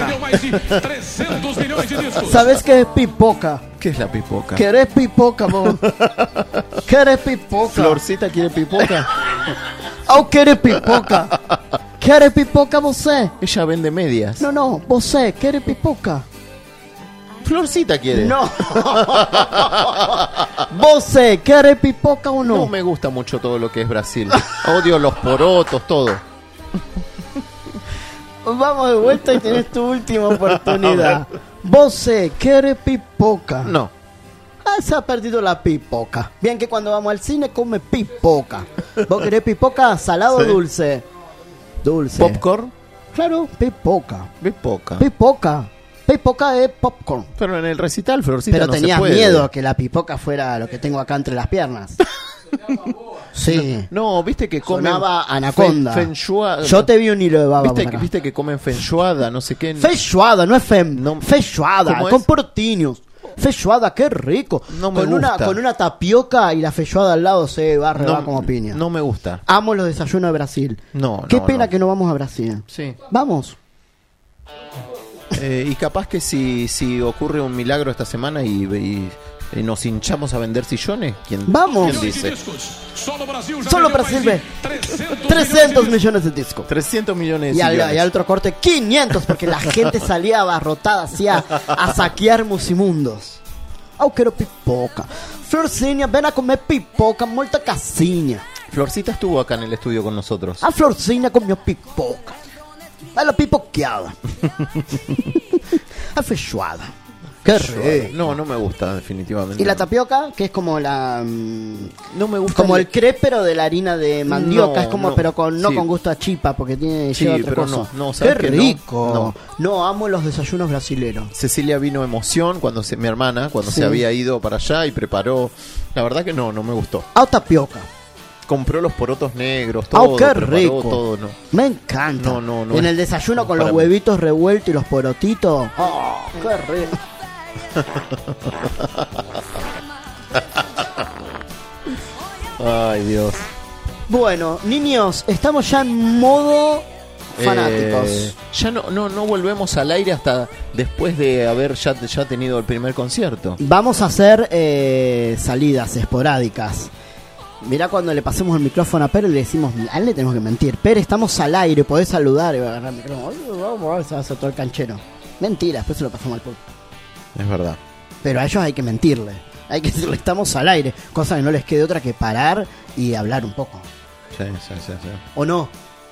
¿Sabes qué es pipoca? ¿Qué es la pipoca? ¿Querés pipoca, vos? ¿Querés pipoca? Florcita quiere pipoca. Oh, quere pipoca. Quere pipoca você? Ella vende medias. No, você, quere pipoca. Florcita quiere. No. ¿Você quiere pipoca o no? No me gusta mucho todo lo que es Brasil. Odio los porotos, todo. Vamos de vuelta y tenés tu última oportunidad. ¿Você quiere pipoca? No. Se ha perdido la pipoca. Bien que cuando vamos al cine come pipoca. ¿Vos querés pipoca? ¿Salado o Sí. dulce? Dulce. ¿Popcorn? Claro, pipoca. Pipoca. Pipoca. Pipoca es popcorn. Pero en el recital, Florcita, Pero no tenías se puede. miedo a que la pipoca fuera lo que tengo acá entre las piernas. Sí. No, viste que comen Sonaba anaconda. fenchuada. Yo te vi un hilo de baba por acá. ¿Viste que comen fenchuada, no sé qué? Feijoada, no es feijoada, ¿Cómo con es? portiños. Feijoada, qué rico. No me con gusta. con una tapioca y la feijoada al lado se va No, como piña. No me gusta. Amo los desayunos de Brasil. No, Qué no, pena no. que no vamos a Brasil. Sí. Vamos. Y capaz que si ocurre un milagro esta semana y nos hinchamos a vender sillones, ¿quién, Vamos. ¿quién dice? Solo Brasil já Solo vendeu Brasil mais ve de 300 millones de discos. 300 millones de Y sillones. al otro corte 500 porque la gente salía abarrotada hacia a saquear musimundos. Quiero pipoca. Florcinha, ven a comer pipoca, molta casinha. Florcita estuvo acá en el estudio con nosotros. A Florcinha comió pipoca. A la pipoqueada. A feijoada. Qué rico. No me gusta definitivamente. Y la tapioca, que es como la no me gusta como el crepe pero de la harina de mandioca, No, es como no. pero con Sí. con gusto a chipa porque tiene Sí, lleva otra pero cosa. no, Qué ¿sabes qué? No, rico. No, amo los desayunos brasileros. Cecilia vino emoción cuando mi hermana cuando Sí. se había ido para allá y preparó. La verdad que no me gustó. A tapioca. Compró los porotos negros, todo. Qué preparó rico. todo, no. Me encanta. No en es- el desayuno con para los mí. huevitos revueltos y los porotitos. Qué rico. Ay, Dios. Bueno, niños, estamos ya en modo fanáticos. Ya no volvemos al aire hasta después de haber ya tenido el primer concierto. Vamos a hacer salidas esporádicas. Mirá cuando le pasemos el micrófono a Pere y le decimos, a él le tenemos que mentir. Pere, estamos al aire, podés saludar y va a agarrar el micrófono. Vamos a ver, se va a hacer todo el canchero. Mentira, después se lo pasamos al público. Es verdad. Pero a ellos hay que mentirle. Hay que decirle, estamos al aire. Cosa que no les quede otra que parar y hablar un poco. Sí. ¿O no?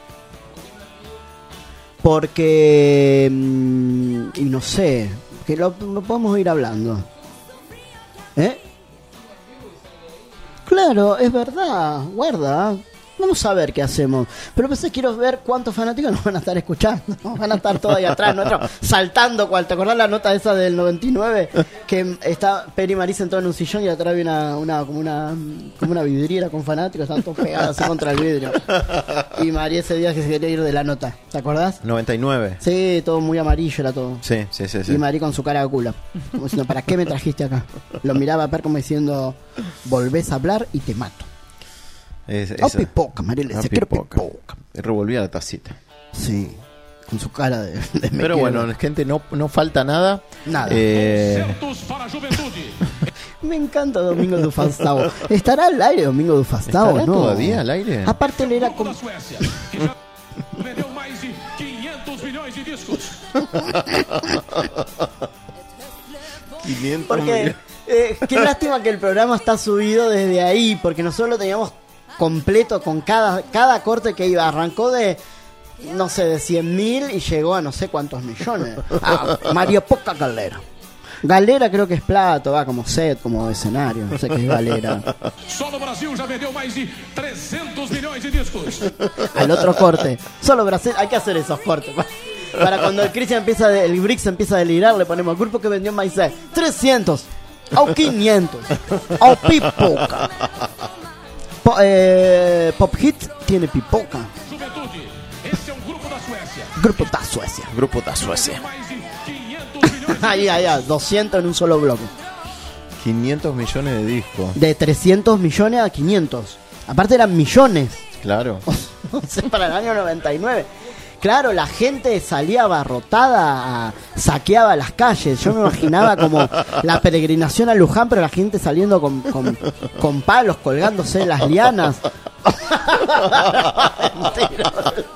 Porque... y no sé, que lo podemos ir hablando. ¿Eh? Claro, es verdad, guarda. Vamos a ver qué hacemos. Pero a veces quiero ver cuántos fanáticos nos van a estar escuchando. Van a estar todos ahí atrás, nosotros saltando. ¿Te acordás la nota esa del 99? Que está Peri y Marí sentados en un sillón y atrás había como una vidriera con fanáticos. Estaban todos pegados así contra el vidrio. Y Marí ese día que se quería ir de la nota. ¿Te acordás? 99. Sí, todo muy amarillo era todo. Sí. Y Marí con su cara de culo. Como diciendo, ¿para qué me trajiste acá? Lo miraba a Per como diciendo, volvés a hablar y te mato. Pipoca, María le decía, quiero pipoca. Y revolvía la tacita. Sí, con su cara de Pero bueno, gente, no falta nada. Nada. Para a juventude. Me encanta Domingo do Faustão. ¿Estará al aire Domingo do Faustão? ¿Estará ¿No? todavía al aire? Aparte él era como... Da Suécia, que já vendeu mais de 500 milhões de discos. 500 Porque qué lástima que el programa está subido desde ahí, porque nosotros lo teníamos completo con cada corte que iba. Arrancó de, no sé, de 100.000 y llegó a no sé cuántos millones. Mario Poca Galera. Galera creo que es plato, va como set, como escenario, no sé qué es galera. Solo Brasil já vendeu mais de 300 milhões de discos. Al otro corte. Solo Brasil, hay que hacer esos cortes. Para cuando el Cristian el Brix empieza a delirar, le ponemos grupo que vendió más de 300 o 500 o pipoca. Pop Hit tiene pipoca. Juventude, esse é um grupo da Suécia. Grupo da Suecia. Grupo da Suecia. Mais de 500 milhões de Ahí, 200 en un solo bloque. 500 millones de discos. De 300 millones a 500. Aparte eran millones. Claro. O sea, para el año 99. Claro, la gente salía abarrotada, saqueaba las calles. Yo me imaginaba como la peregrinación a Luján, pero la gente saliendo con palos, colgándose de las lianas. Mentira.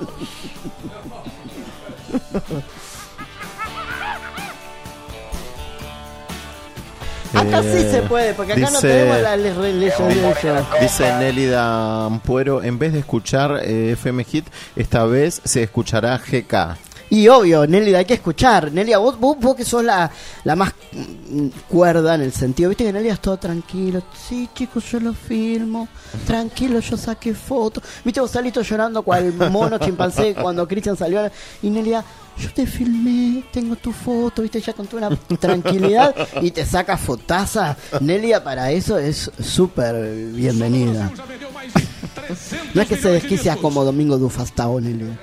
Acá sí se puede, porque acá no tenemos la ley. Dice Nélida Ampuero, en vez de escuchar FM Hit, esta vez se escuchará GK. Y obvio, Nélida, hay que escuchar. Nelia, vos que sos la más cuerda en el sentido. Viste que Nelia es todo tranquilo. Sí, chicos, yo lo filmo. Tranquilo, yo saqué fotos. Viste, vos saliste llorando cual mono chimpancé cuando Cristian salió. Y Nelia, yo te filmé, tengo tu foto. Viste, ya con toda una tranquilidad. Y te saca fotaza. Nelia para eso es súper bienvenida. No es que se desquicia como Domingo Dufastao, Nelia.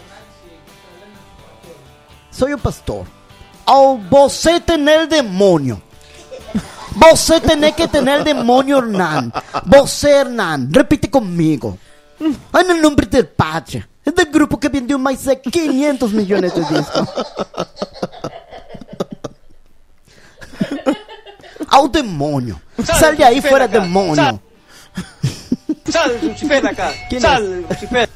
Soy un pastor. Oh, vos tenés el demonio. Vos tenés que tener el demonio, Hernán. Vos, Hernán, repite conmigo. En el nombre del Padre. Es del grupo que vendió más de 500 millones de discos. Oh, demonio. Sal de ahí fuera, demonio. Sal, Lucifer, de acá. Sal, Lucifer.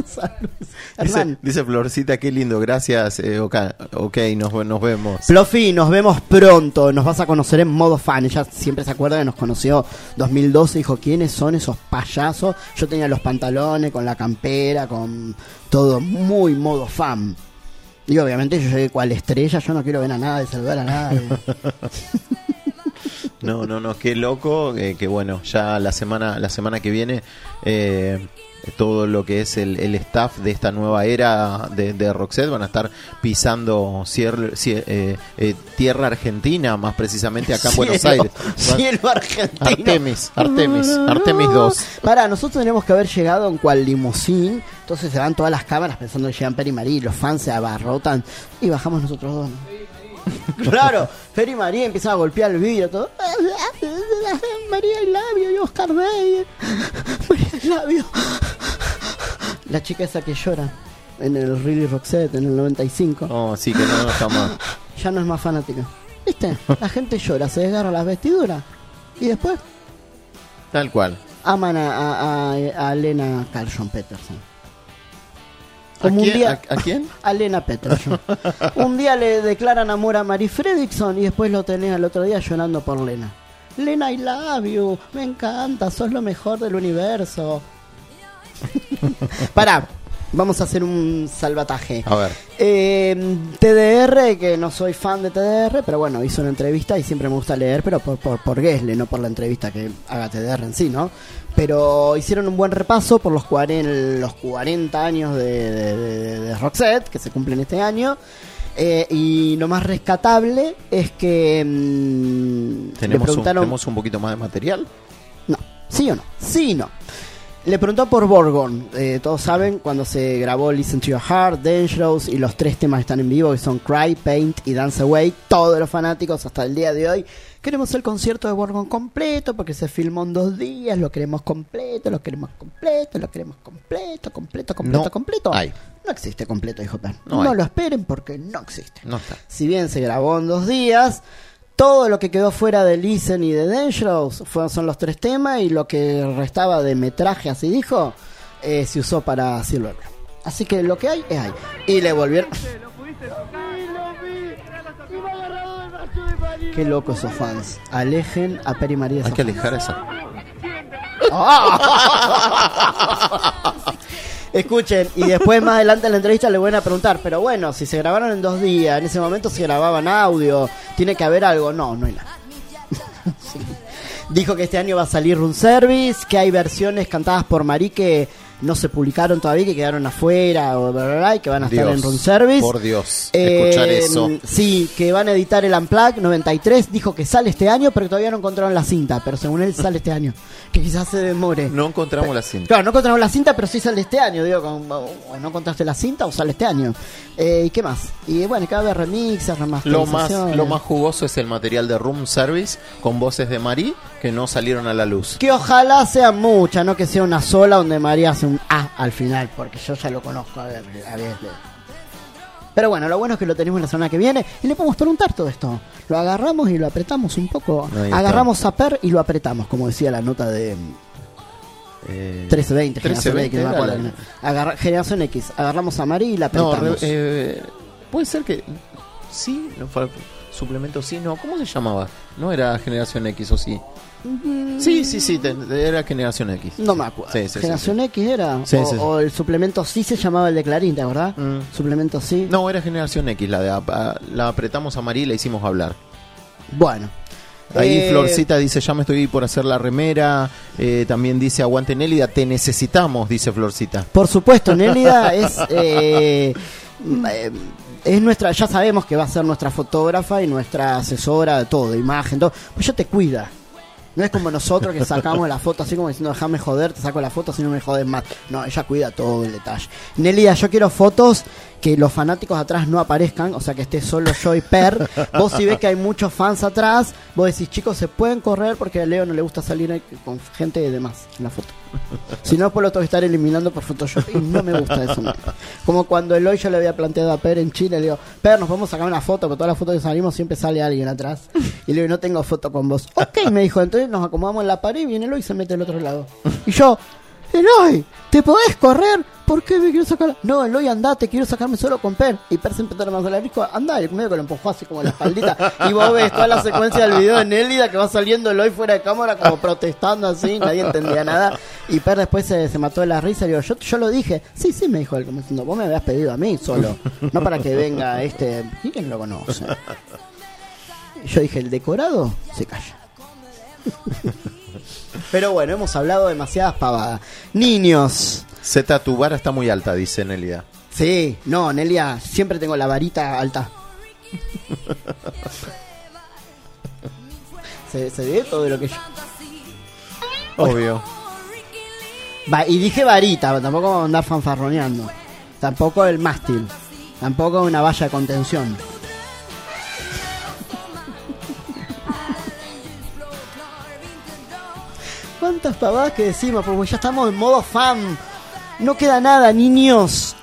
Dice Florcita, qué lindo, gracias. Ok, nos vemos. Fluffy, nos vemos pronto. Nos vas a conocer en modo fan. Ella siempre se acuerda que nos conoció 2012. Dijo, ¿quiénes son esos payasos? Yo tenía los pantalones con la campera, con todo muy modo fan. Y obviamente yo llegué cual estrella. Yo no quiero ver a nada, saludar a nadie. No, qué loco, que bueno, ya la semana que viene todo lo que es el staff de esta nueva era de Roxette van a estar pisando tierra argentina, más precisamente acá en Buenos Aires. Cielo argentino. Artemis 2. Para, nosotros tenemos que haber llegado en cual limusín, entonces se van todas las cámaras pensando que llegan Peri y Marí, los fans se abarrotan y bajamos nosotros dos, ¿no? Claro, Fer y María empiezan a golpear el vidrio todo. María y Labio y Oscar Day. María y Labio. La chica esa que llora en el Really Roxette en el 95. Oh, sí, que no está más. Ya no es más fanática. ¿Viste? La gente llora, se desgarra las vestiduras y después tal cual aman a Lena Carlson Peterson. ¿A quién? A Lena Peterson. Un día le declaran amor a Mari Fredriksson y después lo tenés al otro día llorando por Lena. Lena, I love you, me encanta, sos lo mejor del universo. Pará, vamos a hacer un salvataje. A ver. TDR, que no soy fan de TDR, pero bueno, hizo una entrevista y siempre me gusta leer, pero por Gessle, no por la entrevista que haga TDR en sí, ¿no? Pero hicieron un buen repaso por los 40 años de Roxette, que se cumplen este año. Y lo más rescatable es que le preguntaron... ¿Tenemos un poquito más de material? No, sí o no, sí y no. Le preguntó por Borgon. Todos saben cuando se grabó Listen to Your Heart, Dangerous, y los 3 temas están en vivo, que son Cry, Paint y Dance Away. Todos los fanáticos hasta el día de hoy queremos el concierto de Borgon completo, porque se filmó en 2 días. Lo queremos completo. Completo. Hay. No existe completo, dijo Per. No lo esperen porque no existe. No está. Si bien se grabó en 2 días, todo lo que quedó fuera de Listen y de Dangerous son los 3 temas, y lo que restaba de metraje, así dijo, se usó para Silver. Así que lo que hay es hay. Y le volvieron... Qué locos esos fans. Alejen a Peri María. Hay que alejar a esa. Escuchen, y después más adelante en la entrevista le van a preguntar, pero bueno, si se grabaron en 2 días, en ese momento se grababan audio, tiene que haber algo. No hay nada. Sí. Dijo que este año va a salir Room Service, que hay versiones cantadas por Marí que no se publicaron todavía, que quedaron afuera, y que van a estar en Room Service. Por Dios, escuchar eso. Sí, que van a editar el Unplugged 93. Dijo que sale este año, pero todavía no encontraron la cinta. Pero según él sale este año. Que quizás se demore. No encontramos la cinta. Claro, no encontramos la cinta, pero sí sale este año. Digo, o no encontraste la cinta o sale este año. ¿Y qué más? Y bueno, que va a haber remixes, remasterizaciones. Lo más jugoso es el material de Room Service con voces de Marí que no salieron a la luz. Que ojalá sea mucha, no que sea una sola donde María hace un A al final, porque yo ya lo conozco a ver. Pero bueno, lo bueno es que lo tenemos la semana que viene y le podemos preguntar todo esto. Lo agarramos y lo apretamos un poco. Agarramos a Per y lo apretamos, como decía la nota de 1320, Generación X, no me acuerdo. Generación X, agarramos a Mari y la apretamos. Puede ser que... Sí, no fue suplemento, sí, no. ¿Cómo se llamaba? ¿No era Generación X o sí? Sí, era Generación X. No me acuerdo. Sí, Generación sí. X era. O el suplemento sí se llamaba el de Clarín, ¿te acordás? Suplemento sí. No, era Generación X. La apretamos a María y la hicimos hablar. Bueno. Ahí Florcita dice, ya me estoy por hacer la remera. También dice, aguante Nélida, te necesitamos, dice Florcita. Por supuesto, Nélida es nuestra, ya sabemos que va a ser nuestra fotógrafa y nuestra asesora de todo, de imagen, todo. Pues ella te cuida. No es como nosotros que sacamos la foto así como diciendo, déjame joder, te saco la foto si no me jodes más. No, ella cuida todo el detalle. Nélida, yo quiero fotos que los fanáticos atrás no aparezcan, o sea que esté solo yo y Per. Vos si ves que hay muchos fans atrás, vos decís, chicos, se pueden correr porque a Leo no le gusta salir con gente de demás en la foto. Si no, pues lo tengo que estar eliminando por Photoshop y no me gusta eso. Como cuando Eloy yo le había planteado a Per en Chile, le digo, Per, nos podemos sacar una foto, pero todas las fotos que salimos siempre sale alguien atrás. Y le digo, no tengo foto con vos. Ok, me dijo, entonces nos acomodamos en la pared y viene Eloy y se mete al otro lado. Y yo, Eloy, ¿te podés correr? ¿Por qué me quiero sacar? No, Eloy, andate, quiero sacarme solo con Per. Y Per se empezó a más la risco, anda, y medio que lo empujó así como la espaldita. Y vos ves toda la secuencia del video de Nélida que va saliendo Eloy fuera de cámara como protestando así, nadie entendía nada. Y Per después se mató de la risa y le digo, yo lo dije. Sí, me dijo él, como diciendo, vos me habías pedido a mí solo, no para que venga ¿quién lo conoce? Y yo dije, el decorado se calla. Pero bueno, hemos hablado demasiadas pavadas. Niños. Z, tu vara está muy alta, dice Nelia. Sí, no, Nelia, siempre tengo la varita alta. se ve todo lo que yo... Obvio. Y dije varita, tampoco vamos a andar fanfarroneando. Tampoco el mástil. Tampoco una valla de contención. ¿Cuántas pavadas que decimos? Porque ya estamos en modo fan. No queda nada, niños.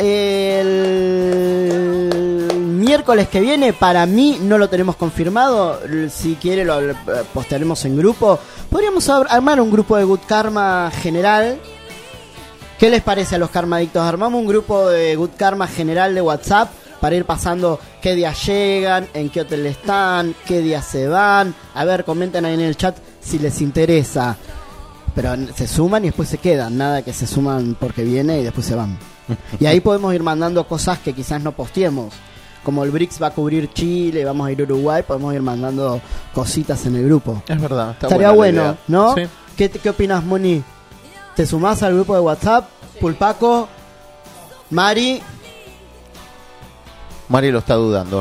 El miércoles que viene, para mí, no lo tenemos confirmado. Si quiere, lo postearemos en grupo. Podríamos armar un grupo de Good Karma general. ¿Qué les parece a los karmadictos? Armamos un grupo de Good Karma general de WhatsApp para ir pasando qué días llegan, en qué hotel están, qué días se van. A ver, comenten ahí en el chat si les interesa. Pero se suman y después se quedan. Nada que se suman porque viene y después se van. Y ahí podemos ir mandando cosas que quizás no posteemos. Como el BRICS va a cubrir Chile, vamos a ir a Uruguay, podemos ir mandando cositas en el grupo. Es verdad. Estaría bueno, ¿no? Sí. ¿Qué opinas, Moni? ¿Te sumás al grupo de WhatsApp? Pulpaco, Mari. Mari lo está dudando.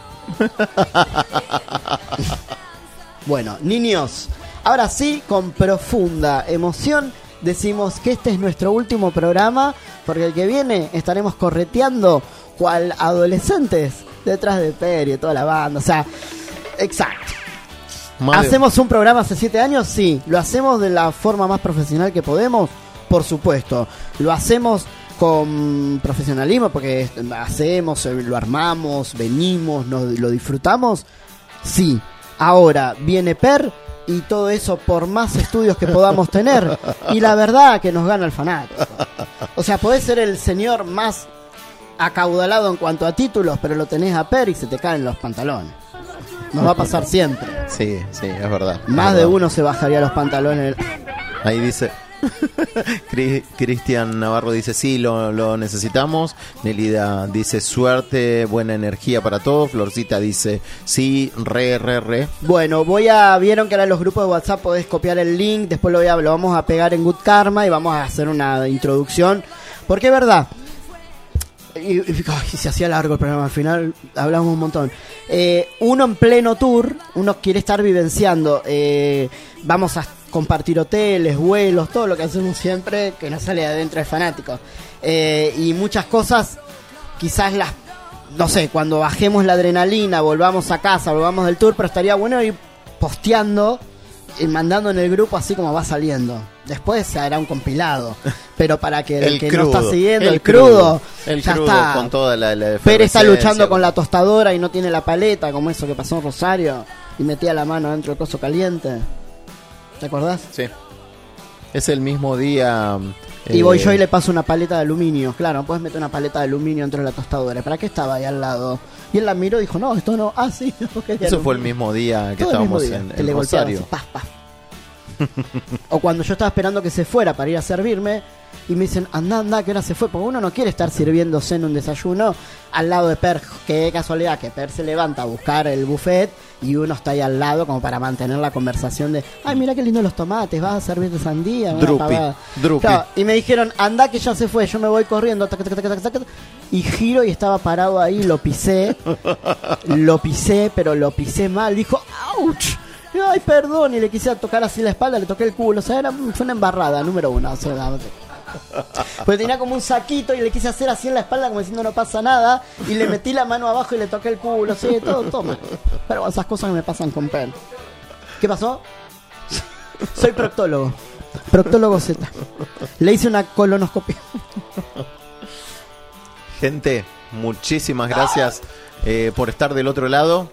Bueno, niños, ahora sí, con profunda emoción, decimos que este es nuestro último programa, porque el que viene estaremos correteando cual adolescentes detrás de Per y toda la banda. O sea, exacto. ¿Hacemos un programa hace 7 años? Sí. ¿Lo hacemos de la forma más profesional que podemos? Por supuesto. ¿Lo hacemos con profesionalismo? Porque hacemos, lo armamos, venimos, lo disfrutamos. Sí. Ahora viene Per y todo eso por más estudios que podamos tener. Y la verdad que nos gana el fanático. O sea, podés ser el señor más acaudalado en cuanto a títulos, pero lo tenés a Per y se te caen los pantalones. Nos va a pasar siempre. Sí, es verdad. Más de uno se bajaría los pantalones. Ahí dice Cristian Navarro, dice sí, lo necesitamos. Nelida dice suerte, buena energía para todos. Florcita dice sí, re. Bueno, vieron que ahora en los grupos de WhatsApp podés copiar el link, después lo vamos a pegar en Good Karma y vamos a hacer una introducción, porque es verdad. Y se hacía largo el programa, al final hablamos un montón. Uno en pleno tour, uno quiere estar vivenciando. Vamos a compartir hoteles, vuelos, todo lo que hacemos siempre que nos sale de adentro de fanáticos. Y muchas cosas, quizás no sé, cuando bajemos la adrenalina, volvamos a casa, volvamos del tour, pero estaría bueno ir posteando y mandando en el grupo así como va saliendo. Después se hará un compilado, pero para que el que crudo, no está siguiendo, el crudo ya está. Con toda la Pérez está luchando con la tostadora y no tiene la paleta, como eso que pasó en Rosario y metía la mano dentro del coso caliente. ¿Te acordás? Sí. Es el mismo día. Y voy yo y le paso una paleta de aluminio. Claro, no puedes meter una paleta de aluminio dentro de la tostadora. ¿Para qué estaba ahí al lado? Y él la miró y dijo, no, esto no. Ah, sí. Eso fue el mismo día que todo estábamos el mismo día, que en le golpeaba Rosario. así, paf, paf. O cuando yo estaba esperando que se fuera para ir a servirme y me dicen, anda, que hora se fue, porque uno no quiere estar sirviéndose en un desayuno al lado de Per. Qué casualidad que Per se levanta a buscar el buffet y uno está ahí al lado como para mantener la conversación de, ay, mira qué lindo los tomates, vas a servir de sandía. Drupi. Claro, y me dijeron, anda que ya se fue, yo me voy corriendo, tac, tac, tac, tac, tac, y giro y estaba parado ahí, lo pisé, pero lo pisé mal, dijo, ouch. Ay, perdón, y le quise tocar así la espalda, le toqué el culo, o sea, fue una embarrada, número 1, o sea, pues tenía como un saquito y le quise hacer así en la espalda como diciendo no pasa nada, y le metí la mano abajo y le toqué el culo, sí, todo mal. Pero esas cosas que me pasan con Per. ¿Qué pasó? Soy proctólogo Z. Le hice una colonoscopia. Gente, muchísimas gracias por estar del otro lado.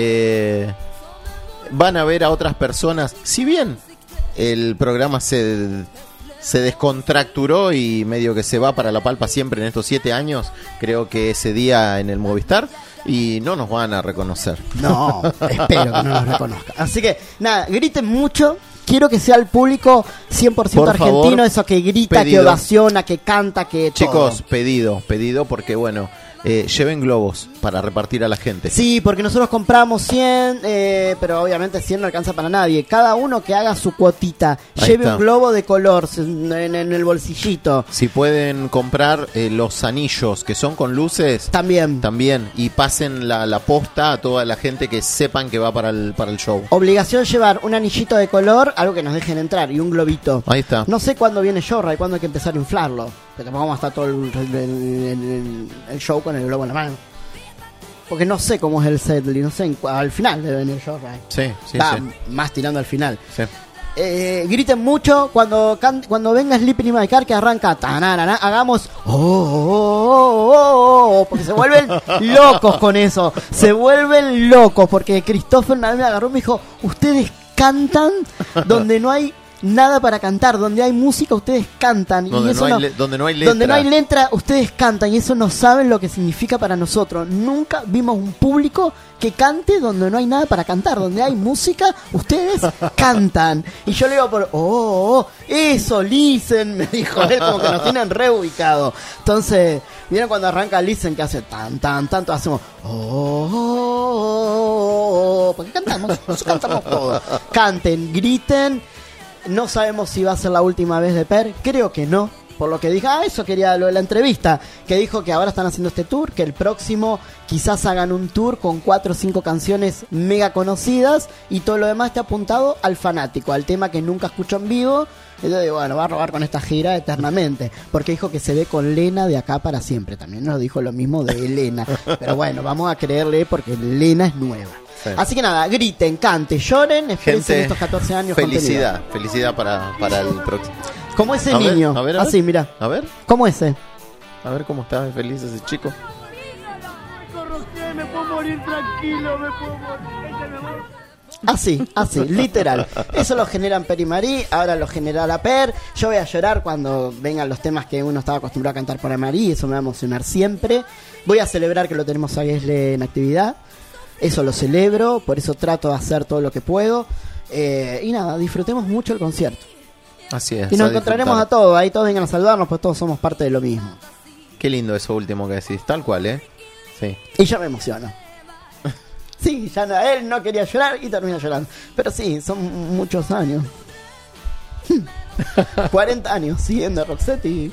Van a ver a otras personas. Si bien el programa se descontracturó y medio que se va para la palpa siempre en estos 7 años, creo que ese día en el Movistar, y no nos van a reconocer. No, espero que no nos reconozcan. Así que, nada, griten mucho. Quiero que sea el público 100% por argentino, favor, eso que grita, pedido. que ovaciona, que canta, que Chicos, todo. pedido porque bueno, lleven globos para repartir a la gente. Sí, porque nosotros compramos 100, pero obviamente 100 no alcanza para nadie. Cada uno que haga su cuotita, Ahí lleve está. un globo de color en el bolsillito. Si pueden comprar los anillos que son con luces, también, y pasen la posta a toda la gente que sepan que va para el show. Obligación llevar un anillito de color, algo que nos dejen entrar, y un globito. Ahí está. No sé cuándo viene Jorra y cuándo hay que empezar a inflarlo. Pero tampoco vamos a estar todo el show con el globo en la mano. Porque no sé cómo es el setlist, no sé, al final debe venir Jorra. Sí. Más tirando al final. Sí. Griten mucho cuando venga Sleeping in My Car, que arranca tanarana, hagamos porque se vuelven locos con eso, se vuelven locos, porque Christopher una vez me agarró y me dijo, ustedes cantan donde no hay nada para cantar, donde hay música ustedes cantan, Donde y eso no hay letra. donde no hay letra ustedes cantan, y eso no saben lo que significa para nosotros. Nunca vimos un público que cante donde no hay nada para cantar, donde hay música ustedes cantan. Y yo le digo eso, listen, me dijo él, como que nos tienen reubicado. Entonces, ¿vieron cuando arranca listen que hace tan, tanto hacemos porque cantamos todos. Canten, griten. No sabemos si va a ser la última vez de Per, creo que no, por lo que dije, eso quería lo de la entrevista, que dijo que ahora están haciendo este tour, que el próximo quizás hagan un tour con 4 o 5 canciones mega conocidas y todo lo demás está apuntado al fanático, al tema que nunca escuchó en vivo. Entonces, bueno, va a robar con esta gira eternamente, porque dijo que se ve con Lena de acá para siempre. También nos dijo lo mismo de Elena, pero bueno, vamos a creerle porque Lena es nueva. Sí. Así que nada, griten, canten, lloren, expresen Gente, estos 14 años. felicidad para el próximo. Como ese A ver, niño. a ver. Así, mira. A ver. ¿Cómo ese? A ver cómo está feliz ese chico. Me puedo morir tranquilo, me puedo morir. Así, literal. Eso lo generan Per y Marí, ahora lo genera la Per. Yo voy a llorar cuando vengan los temas que uno estaba acostumbrado a cantar para Marí, eso me va a emocionar siempre. Voy a celebrar que lo tenemos a Gesle en actividad. Eso lo celebro, por eso trato de hacer todo lo que puedo. Y nada, disfrutemos mucho el concierto. Así es. Y nos encontraremos a todos, ahí todos vengan a saludarnos, pues todos somos parte de lo mismo. Qué lindo eso último que decís, tal cual, Sí. Y ya me emociono. Sí, ya él no quería llorar y termina llorando. Pero sí, son muchos años. 40 años siguiendo a Roxette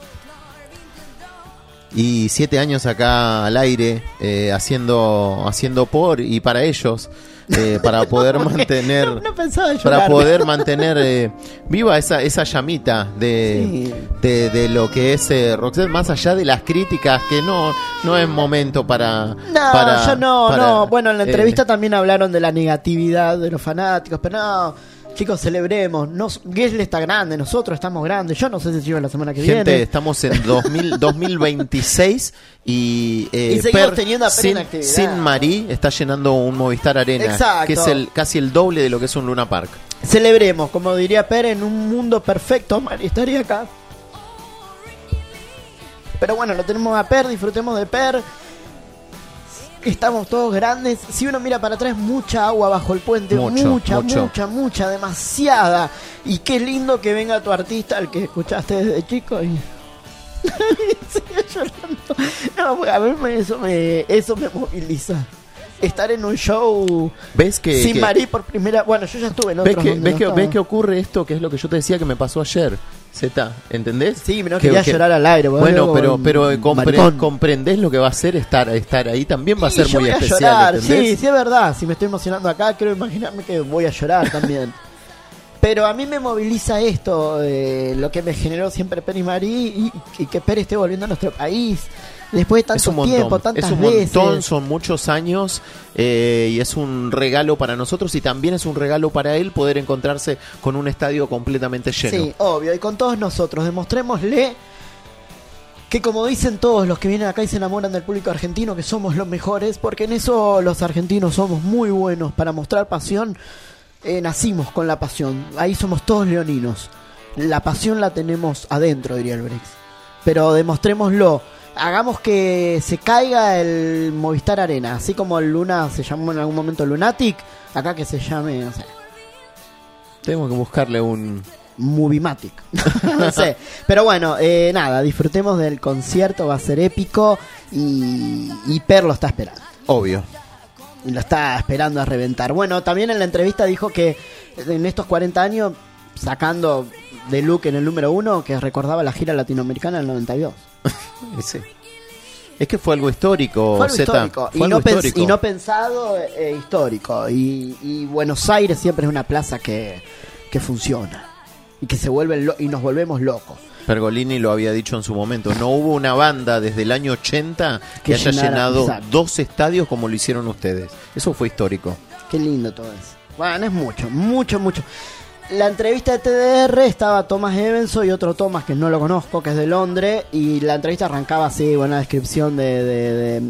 y 7 años acá al aire, haciendo por y para ellos, para poder mantener no pensaba llorar. para poder mantener viva esa llamita de lo que es Roxette, más allá de las críticas, que no es momento para no. Bueno, en la entrevista también hablaron de la negatividad de los fanáticos, pero no. Chicos, celebremos. Gesle está grande, nosotros estamos grandes. Yo no sé si llego la semana que viene. Gente, estamos en 2026 y seguimos teniendo apenas actividad. Sin Marí está llenando un Movistar Arena. Exacto. Que es casi el doble de lo que es un Luna Park. celebremos, como diría Per, en un mundo perfecto, Mari estaría acá. Pero bueno, lo tenemos a Per, disfrutemos de Per. Estamos todos grandes. Si uno mira para atrás, mucha agua bajo el puente. Mucha, demasiada. Y qué lindo que venga tu artista, al que escuchaste desde chico. Y sigue llorando. No, porque a mí eso me moviliza. Estar en un show sin Marí por primera. Bueno, yo ya estuve en otros. ¿Ves que ocurre esto? Que es lo que yo te decía que me pasó ayer. Z, ¿entendés? Sí, no quería llorar al aire. Bueno, pero comprendés lo que va a ser estar ahí. También va a ser muy especial. Llorar. Sí, es verdad. Si me estoy emocionando acá, quiero imaginarme que voy a llorar también. Pero a mí me moviliza esto, lo que me generó siempre Per y Marí, y que Per esté volviendo a nuestro país. Después de tanto tiempo, tantas veces. Es un montón, son muchos años, y es un regalo para nosotros y también es un regalo para él poder encontrarse con un estadio completamente lleno. Sí, obvio, y con todos nosotros, demostrémosle que, como dicen todos los que vienen acá y se enamoran del público argentino, que somos los mejores, porque en eso los argentinos somos muy buenos para mostrar pasión. Nacimos con la pasión, ahí somos todos leoninos. La pasión la tenemos adentro, diría el Brix. Pero demostrémoslo. Hagamos que se caiga el Movistar Arena, así como el Luna se llamó en algún momento Lunatic, acá que se llame, no sé. Tengo que buscarle un Moviematic. No sé. Pero bueno, nada, disfrutemos del concierto, va a ser épico y Per lo está esperando. Obvio. Y lo está esperando a reventar. Bueno, también en la entrevista dijo que en estos 40 años, sacando de Luke en el número 1, que recordaba la gira latinoamericana del 92. Sí. Es que fue algo histórico. Fue algo histórico. Y no pensado, histórico. Y Buenos Aires siempre es una plaza que funciona. Y que se vuelven y nos volvemos locos. Pergolini lo había dicho en su momento. No hubo una banda desde el año 80 que haya llenado 2 estadios como lo hicieron ustedes. Eso fue histórico. Qué lindo todo eso. Bueno, es mucho. La entrevista de TDR estaba Thomas Evenson y otro Thomas que no lo conozco, que es de Londres, y la entrevista arrancaba así, buena descripción de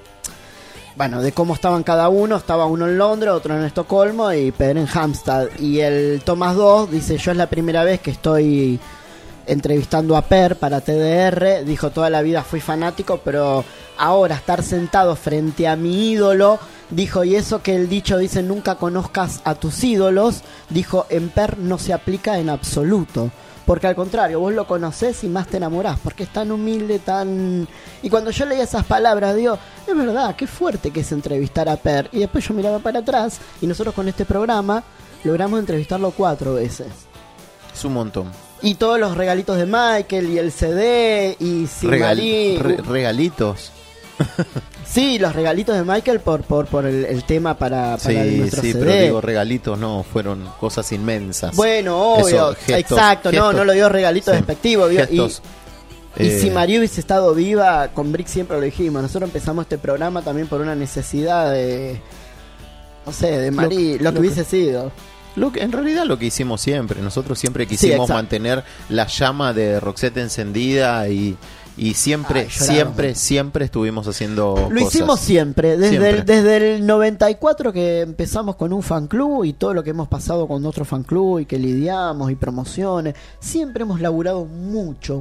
cómo estaban cada uno. Estaba uno en Londres, otro en Estocolmo y Per en Halmstad. Y el Thomas 2 dice: yo es la primera vez que estoy entrevistando a Per para TDR. Dijo: toda la vida fui fanático, pero ahora estar sentado frente a mi ídolo. Dijo: y eso que el dicho dice nunca conozcas a tus ídolos, dijo, en Per no se aplica en absoluto, porque al contrario, vos lo conocés y más te enamorás, porque es tan humilde, tan... Y cuando yo leía esas palabras, digo, es verdad, qué fuerte que es entrevistar a Per. Y después yo miraba para atrás y nosotros con este programa logramos entrevistarlo 4 veces. Es un montón. Y todos los regalitos de Michael y el CD y regalitos. Sí, los regalitos de Michael por el tema para nuestro CD. Pero digo regalitos, no, fueron cosas inmensas. Bueno, obvio, exacto, gestos, no lo dio regalitos despectivos. Gestos, y si María hubiese estado viva, con Brick siempre lo dijimos, nosotros empezamos este programa también por una necesidad de, no sé, de María, lo que hubiese sido. En realidad lo que hicimos siempre, nosotros siempre quisimos mantener la llama de Roxette encendida y siempre estuvimos haciendo cosas. Lo hicimos siempre, desde el 94 que empezamos con un fan club y todo lo que hemos pasado con otro fan club y que lidiamos y promociones, siempre hemos laburado mucho.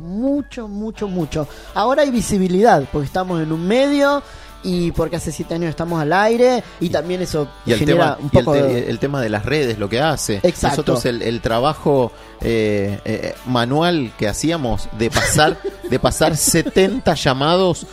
Ahora hay visibilidad porque estamos en un medio y porque hace 7 años estamos al aire y también eso genera un poco el tema de las redes, lo que hace. Exacto. Nosotros el trabajo manual que hacíamos de pasar 70 llamados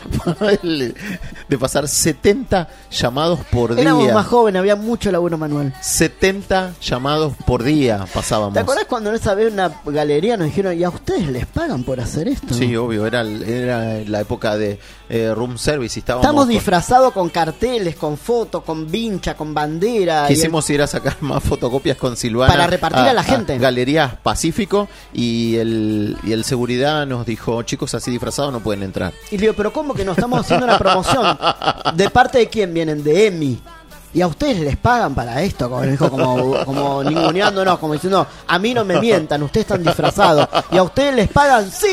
de pasar 70 llamados por día. Éramos más jóvenes, había mucho laburo manual. 70 llamados por día pasábamos. ¿Te acordás cuando en esa vez una galería nos dijeron: ¿y a ustedes les pagan por hacer esto? Sí, obvio, era la época de room service y estamos disfrazados con carteles, con fotos, con vincha, con bandera. Quisimos ir a sacar más fotocopias con Silvana para repartir a la gente. Galerías Pacífico y el seguridad nos dijo: chicos, así disfrazados no pueden entrar. Y le digo: pero ¿cómo que no estamos haciendo una promoción? ¿De parte de quién vienen? De EMI. ¿Y a ustedes les pagan para esto? Como dijo, como ninguneándonos, como diciendo: a mí no me mientan, ustedes están disfrazados. ¿Y a ustedes les pagan? Sí.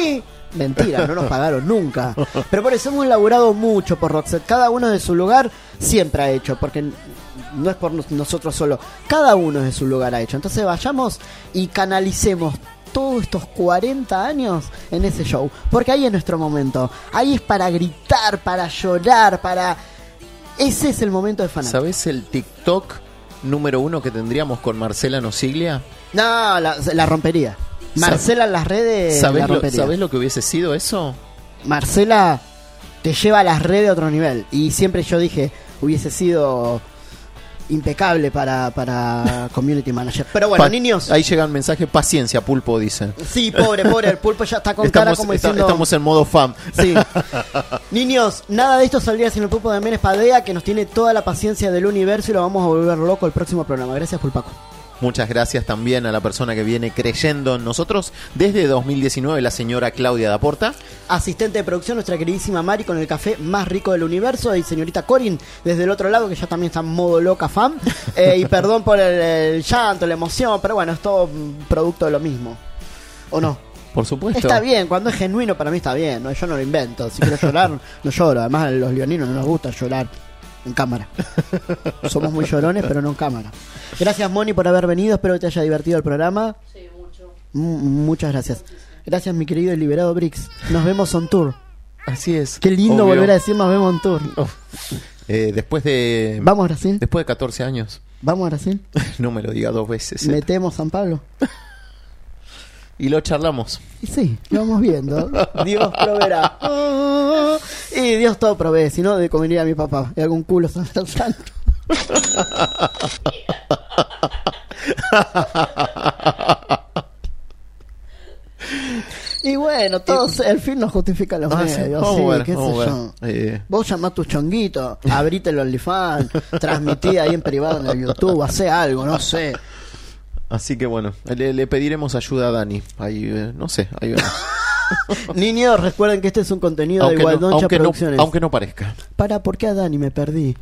Mentira, no nos pagaron nunca. Pero por eso hemos laburado mucho por Roxette. Cada uno de su lugar siempre ha hecho, porque no es por nosotros solo. Cada uno de su lugar ha hecho. Entonces vayamos y canalicemos todos estos 40 años en ese show, porque ahí es nuestro momento. Ahí es para gritar, para llorar, para... Ese es el momento de fanático. ¿Sabés el TikTok número 1 que tendríamos con Marcela Nosiglia? No, la rompería. Marcela en las redes la rompería. ¿Sabés lo que hubiese sido eso? Marcela te lleva a las redes a otro nivel. Y siempre yo dije, hubiese sido impecable para community manager. Pero bueno, niños. Ahí llega un mensaje, paciencia, Pulpo, dice. Sí, pobre, el Pulpo ya está con cara como diciendo... Estamos en modo fan. Sí. Niños, nada de esto saldría sin el Pulpo de Menes Padea, que nos tiene toda la paciencia del universo y lo vamos a volver loco el próximo programa. Gracias, Pulpaco. Muchas gracias también a la persona que viene creyendo en nosotros desde 2019, la señora Claudia Daporta. Asistente de producción, nuestra queridísima Mari con el café más rico del universo. Y señorita Corin desde el otro lado, que ya también está en modo loca fan. Y perdón por el llanto, la emoción, pero bueno, es todo producto de lo mismo. ¿O no? Por supuesto. Está bien, cuando es genuino para mí está bien, ¿no? Yo no lo invento. Si quiero llorar, no lloro. Además a los leoninos no nos gusta llorar en cámara. Somos muy llorones, pero no en cámara. Gracias, Moni, por haber venido. Espero que te haya divertido el programa. Sí, mucho. Muchas gracias. Gracias, mi querido y liberado Brix. Nos vemos on tour. Así es. Qué lindo obvio. volver a decir nos vemos on tour. Después de... ¿Vamos a Brasil? Después de 14 años. ¿Vamos a Brasil? No me lo diga 2 veces. ¿Metemos San Pablo? Y lo charlamos. Y sí, lo vamos viendo. Dios proveerá. Y Dios todo provee. Si no, de comería a mi papá. Y algún culo santo. Y bueno, todos, el fin nos justifica los medios. Sí. Sí, Vamos qué sé yo. Vos llamás a tus chonguitos, abrite el OnlyFans, transmití ahí en privado en el YouTube, hacé algo, no sé. Así que bueno, le pediremos ayuda a Dani. Ahí, no sé, ahí vemos. Niños, recuerden que este es un contenido de Igualdoncha Producciones. Aunque no parezca. ¿Por qué a Dani me perdí?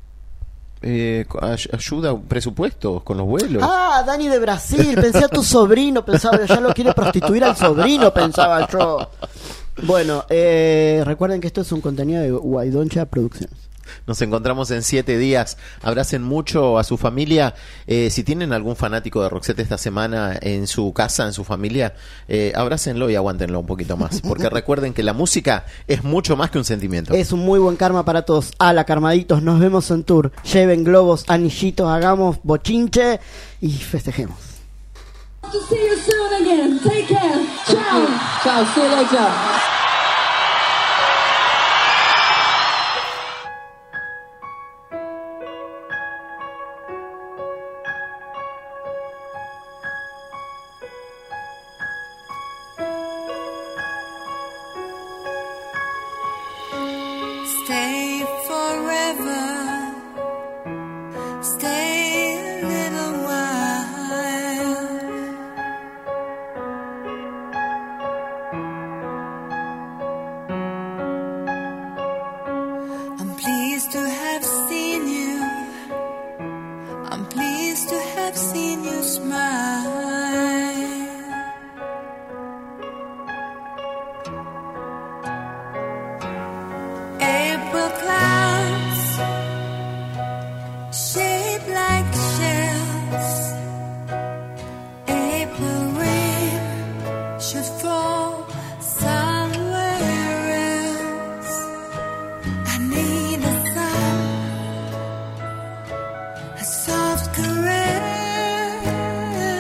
Ayuda, presupuestos con los vuelos. Ah, Dani de Brasil, pensé a tu sobrino, pensaba yo, ya lo quiere prostituir al sobrino, pensaba yo. Bueno, recuerden que esto es un contenido de Guaidoncha Producciones. Nos encontramos en 7 días. Abracen mucho a su familia. Si tienen algún fanático de Roxette esta semana en su casa, en su familia, abrácenlo y aguántenlo un poquito más. Porque recuerden que la música es mucho más que un sentimiento. Es un muy buen karma para todos. Carmaditos, nos vemos en tour. Lleven globos, anillitos, hagamos bochinche y festejemos. To see you soon again. Take care. Ciao. Ciao. See you later. Stay forever. Stay a little while. I'm pleased to have seen you. I'm pleased to have seen you smile. April clouds shaped like shells. April rain should fall somewhere else. I need a sun, a soft caress.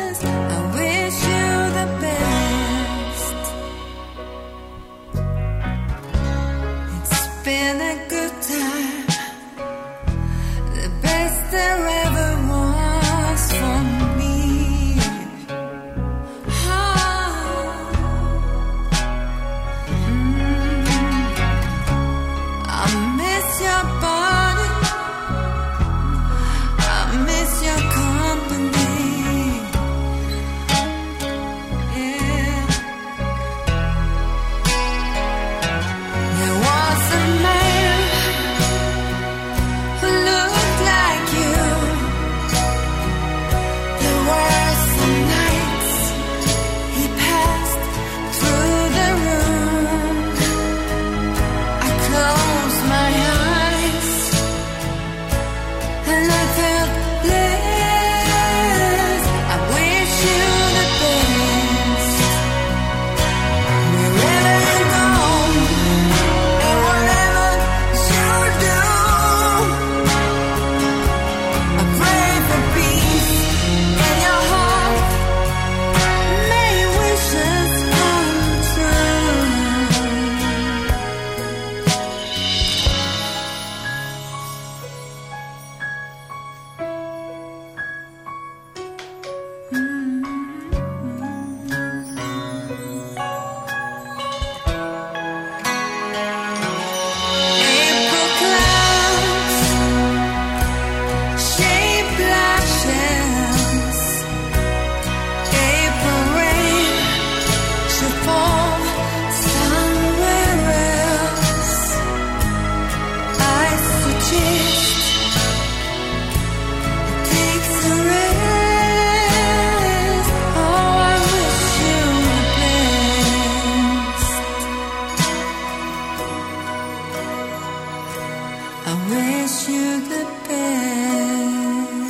I wish you the best.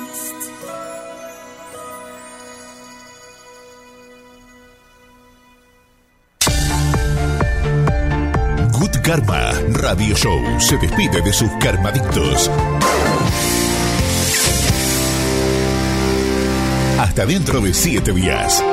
Good Karma Radio Show se despide de sus karmadictos. Hasta dentro de 7 días.